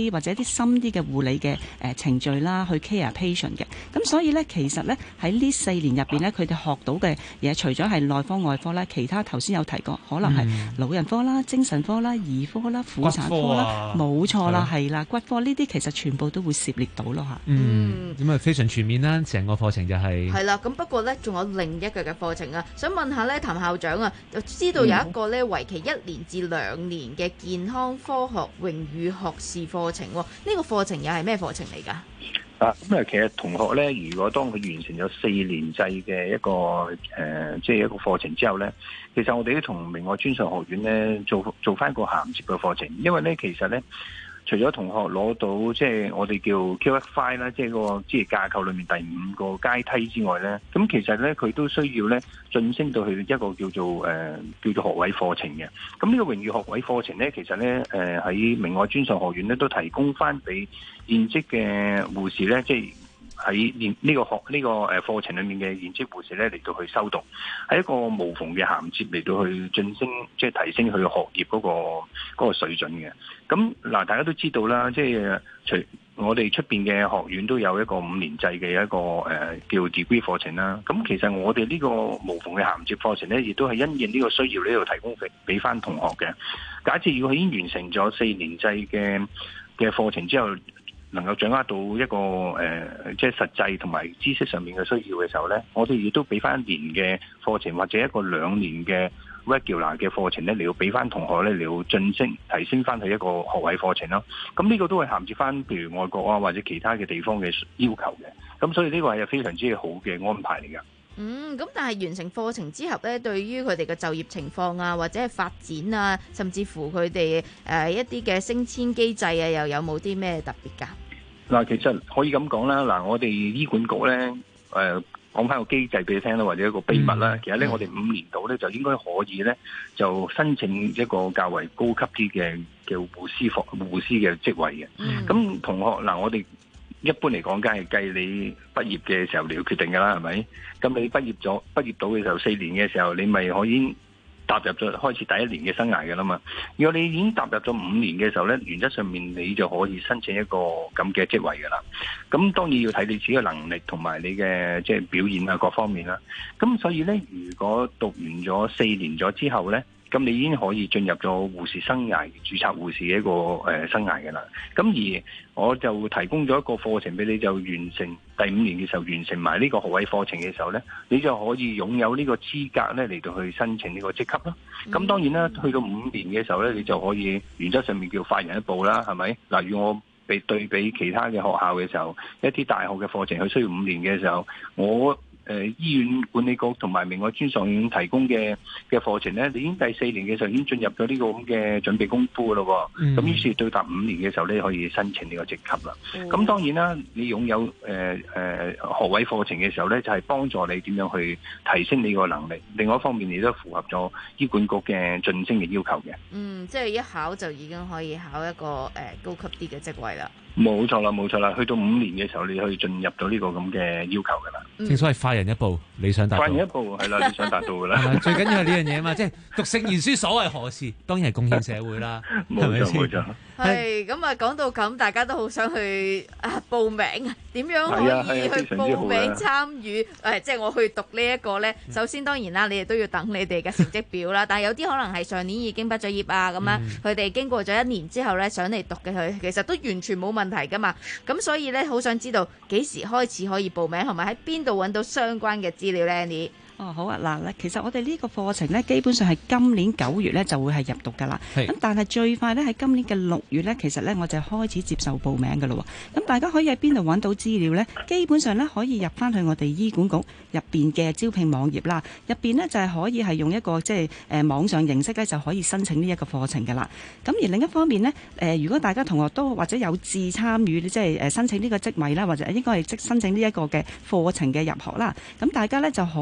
啲或者啲深啲嘅護理嘅誒程序啦，去 care patient 嘅。咁所以咧，其實咧喺呢四年入邊咧，佢哋學到嘅嘢，除咗係內科外科咧，其他頭先有提過，可能係老人科啦、精神科啦、兒科啦、婦產科啦，冇錯啦，係啦，骨科呢啲其實全部都會涉獵到咯嚇。 嗯，咁啊非常全面啦，成個課程就係係啦。咁不過咧，仲有另一個嘅課程啊，想問下咧，譚校長啊，就知道有一個咧為期一年至兩年嘅健康科學榮譽學士課程，呢、這個課程又係咩課程嚟㗎？ 啊，咁啊，其實同學咧，如果當佢完成咗四年制嘅一個誒，即、呃、係、就是、一個課程之後咧，其實我哋都同明愛專上學院咧做做翻一個銜接嘅課程，因為咧其實咧。除咗同學攞到即係我哋叫 Q F five 啦，即係個職業架構裏面第五個階梯之外咧，咁其實咧佢都需要咧晉升到去一個叫做誒、呃、叫做學位課程嘅。咁呢個榮譽學位課程咧，其實咧誒喺明愛專上學院咧都提供翻俾現職嘅護士咧，即係。喺呢呢個學呢個誒課程裏面嘅現職護士咧嚟到去修讀，係一個無縫嘅銜接嚟到去晉升，即係提升佢嘅學業嗰個嗰個水準嘅。咁嗱，大家都知道啦，即係除我哋出邊嘅學院都有一個五年制嘅一個誒叫 degree 課程啦。咁其實我哋呢個無縫嘅銜接課程咧，亦都係因應呢個需要呢度提供俾俾翻同學嘅。假設如果佢已經完成咗四年制嘅嘅課程之後，能夠掌握到一個誒、呃，即係實際同埋知識上面嘅需要嘅時候咧，我哋亦都俾翻一年嘅課程或者一個兩年嘅 regular 嘅課程咧，嚟到俾翻同學咧嚟到晉升提升翻去一個學位課程咯。咁呢個都係銜接翻譬如外國啊或者其他嘅地方嘅要求嘅。咁所以呢個係非常之好嘅安排嚟㗎。 嗯，咁但係完成課程之後咧，對於佢哋嘅就業情況啊，或者係發展啊，甚至乎佢哋誒一啲嘅升遷機制啊，又有冇啲咩特別㗎？ 嗱，其實可以咁講啦。嗱，我哋醫管局咧，誒、呃、講翻個機制俾你聽啦，或者一個秘密啦。嗯、其實咧，嗯、我哋五年度咧就應該可以咧，就申請一個較為高級啲嘅嘅護師課護師嘅職位嘅。咁、嗯、同學嗱，我哋一般嚟講，梗係計你畢業嘅時候你要決定㗎啦，係咪？咁你畢業咗畢業到嘅時候，四年嘅時候，你咪可以踏入咗開始第一年嘅生涯㗎啦嘛。如果你已經踏入咗五年嘅時候咧，原則上面你就可以申請一個咁嘅職位㗎啦。咁當然要睇你自己嘅能力同埋你嘅即係表現啊各方面啦。咁所以咧，如果讀完咗四年咗之後咧，咁你已經可以進入咗護士生涯註冊護士嘅一個誒生涯㗎啦。咁而我就提供咗一個課程俾你，就完成第五年嘅時候完成埋呢個學位課程嘅時候咧，你就可以擁有呢個資格咧嚟到去申請呢個職級啦。咁當然啦，去到五年嘅時候咧，你就可以原則上面叫快人一步啦，係咪？嗱，如果我被對比其他嘅學校嘅時候，一啲大學嘅課程佢需要五年嘅時候，我誒、呃、醫院管理局同埋明愛專上院提供嘅嘅課程咧，你已經第四年嘅時候已經進入咗呢個咁嘅準備功夫㗎咯。咁、嗯、於是到達五年嘅時候咧，可以申請呢個職級啦。咁、嗯、當然啦，你擁有誒誒、呃呃、學位課程嘅時候咧，就係、是、幫助你點樣去提升你個能力。另外一方面，你都符合咗醫管局嘅晉升嘅要求嘅。 嗯，即係一考就已經可以考一個誒、呃、高級啲嘅職位啦。 冇錯啦，冇錯啦，去到五年嘅時候，你可以進入到呢個咁嘅要求噶啦。 正所謂快人一步，理想達到。 快人一步係啦，理想達到噶啦。 最緊要係呢樣嘢啊嘛，即係讀聖賢書，所謂何事？當然係貢獻社會啦。 冇錯冇錯。 係咁啊，講到咁，大家都好想去啊報名啊，點樣可以去報名參與？誒，即係我去讀呢一個咧。首先當然啦，你哋都要等你哋嘅成績表啦。但係有啲可能係上年已經畢咗業啊，咁樣佢哋經過咗一年之後咧，想嚟讀嘅佢，其實都完全冇問題噶嘛。咁所以咧，好想知道幾時開始可以報名，同埋喺邊度揾到相關嘅資料咧？你哦，好啊，嗱咧，其實我哋呢個課程咧，基本上係今年九月咧就會係入讀噶啦。咁但係最快咧喺今年嘅六月咧，其實咧我就開始接受報名噶咯。咁大家可以喺邊度揾到資料咧？基本上咧可以入翻去我哋醫管局入邊嘅招聘網頁啦。入邊咧就係可以係用一個即係誒網上形式咧就可以申請呢一個課程噶啦。咁而另一方面咧，誒、呃、如果大家同學都或者有志參與，即係誒申請呢個職位啦，或者應該係即申請呢一個嘅課程嘅入學啦。咁大家咧就可以係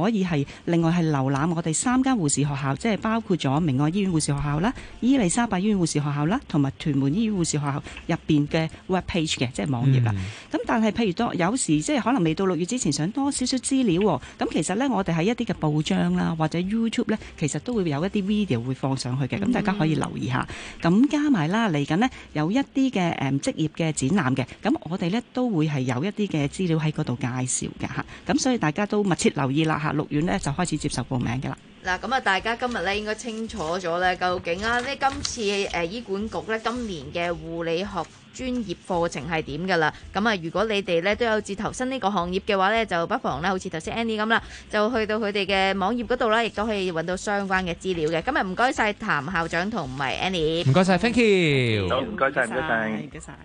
另外係瀏覽我哋三間護士學校，即係包括咗明愛醫院護士學校啦、伊利沙伯醫院護士學校啦，同埋屯門醫院護士學校入邊嘅 web page 嘅，即係網頁啦。咁、嗯、但係譬如多有時即係可能未到六月之前想多少少資料喎，咁其實呢，我哋喺一啲嘅報章啦或者 YouTube 呢，其實都會有一啲 video 會放上去嘅，咁、嗯、大家可以留意下。咁加埋啦，嚟緊呢，有一啲嘅誒職業嘅展覽嘅，咁我哋呢都會係有一啲嘅資料喺嗰度介紹嘅嚇。咁所以大家都密切留意啦嚇，六月呢就開始接受報名嘅啦。 嗱，咁啊，大家今日咧應該清楚咗咧，究竟啊呢今次誒、呃、醫管局咧今年嘅護理學專業課程係點㗎啦？咁啊，如果你哋咧都有志投身呢個行業嘅話咧，就不妨咧好似頭先 Annie 咁啦，就去到佢哋嘅網頁嗰度啦，亦都可以揾到相關嘅資料嘅。今日唔該晒譚校長同埋 Annie， 唔該晒 Thank you， 好唔該晒，唔該晒，唔該晒。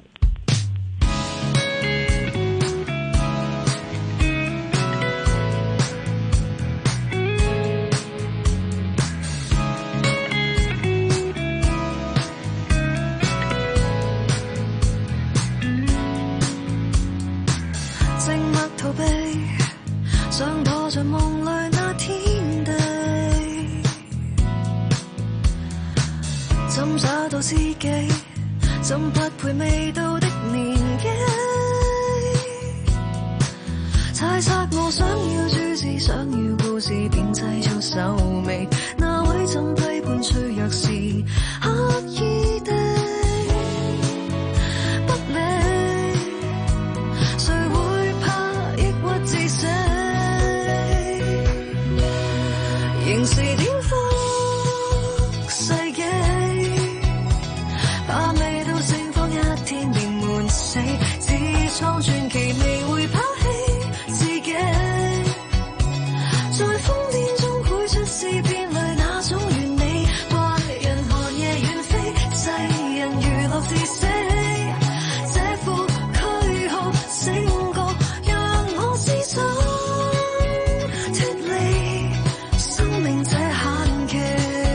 逃避，想躲在夢裏那天地，怎找到知己，怎匹配未到的年紀，猜測我想要注視，想要故事，便製造手尾，那位怎批判脆弱是刻意的不理，誰會自死，仍是顛覆世紀，怕未到盛放一天便悶死，自創傳奇未會拋棄自己，在瘋癲中繪出詩篇裏那種完美，怪人寒夜遠飛，世人娛樂至死，這副軀殼醒覺思想脫離生命這限期，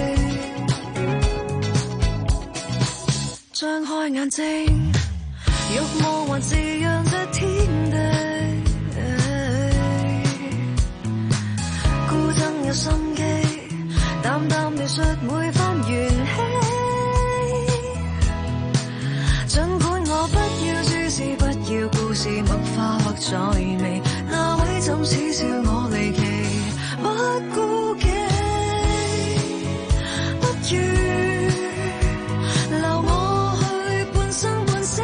張開眼睛，欲望還滋養着天地，孤爭有心機，淡淡描述每番元氣，儘管我不要注視，不要故事默化或在味，那位怎恥笑我離奇不顧忌，不如留我去半生半死，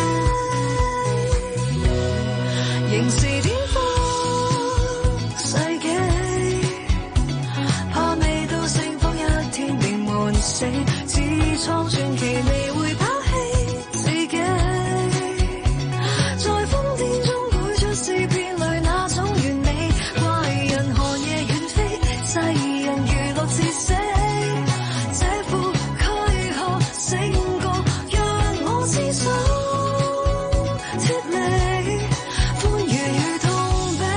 仍是顛覆世紀，怕未到盛放一天便悶死，自創傳奇未會拋棄自己，在瘋癲中繪出詩篇裏那種完美，怪人寒夜遠飛，世人娛樂至死，這副軀殼醒覺，讓我思想脫離，歡愉與痛悲。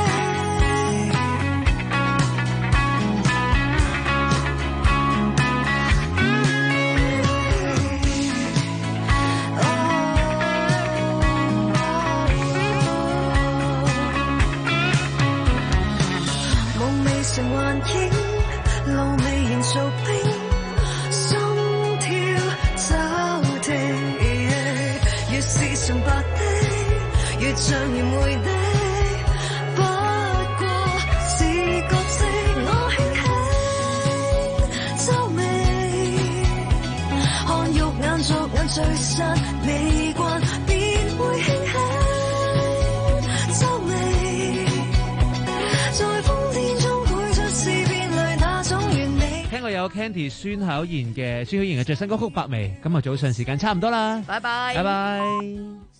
夢未成幻影，路未仍做冰，心跳驟停，越是純白的，越像愚昧的，不過是覺識我輕輕皺眉，看肉眼逐眼最實未慣，便會輕輕皺眉，在瘋癲中繪出詩篇裏那種完美。 聽過有 Candy 孫巧妍嘅孫巧妍嘅最新歌曲《白眉》，今日早上時間差唔多啦， 拜拜， 拜拜。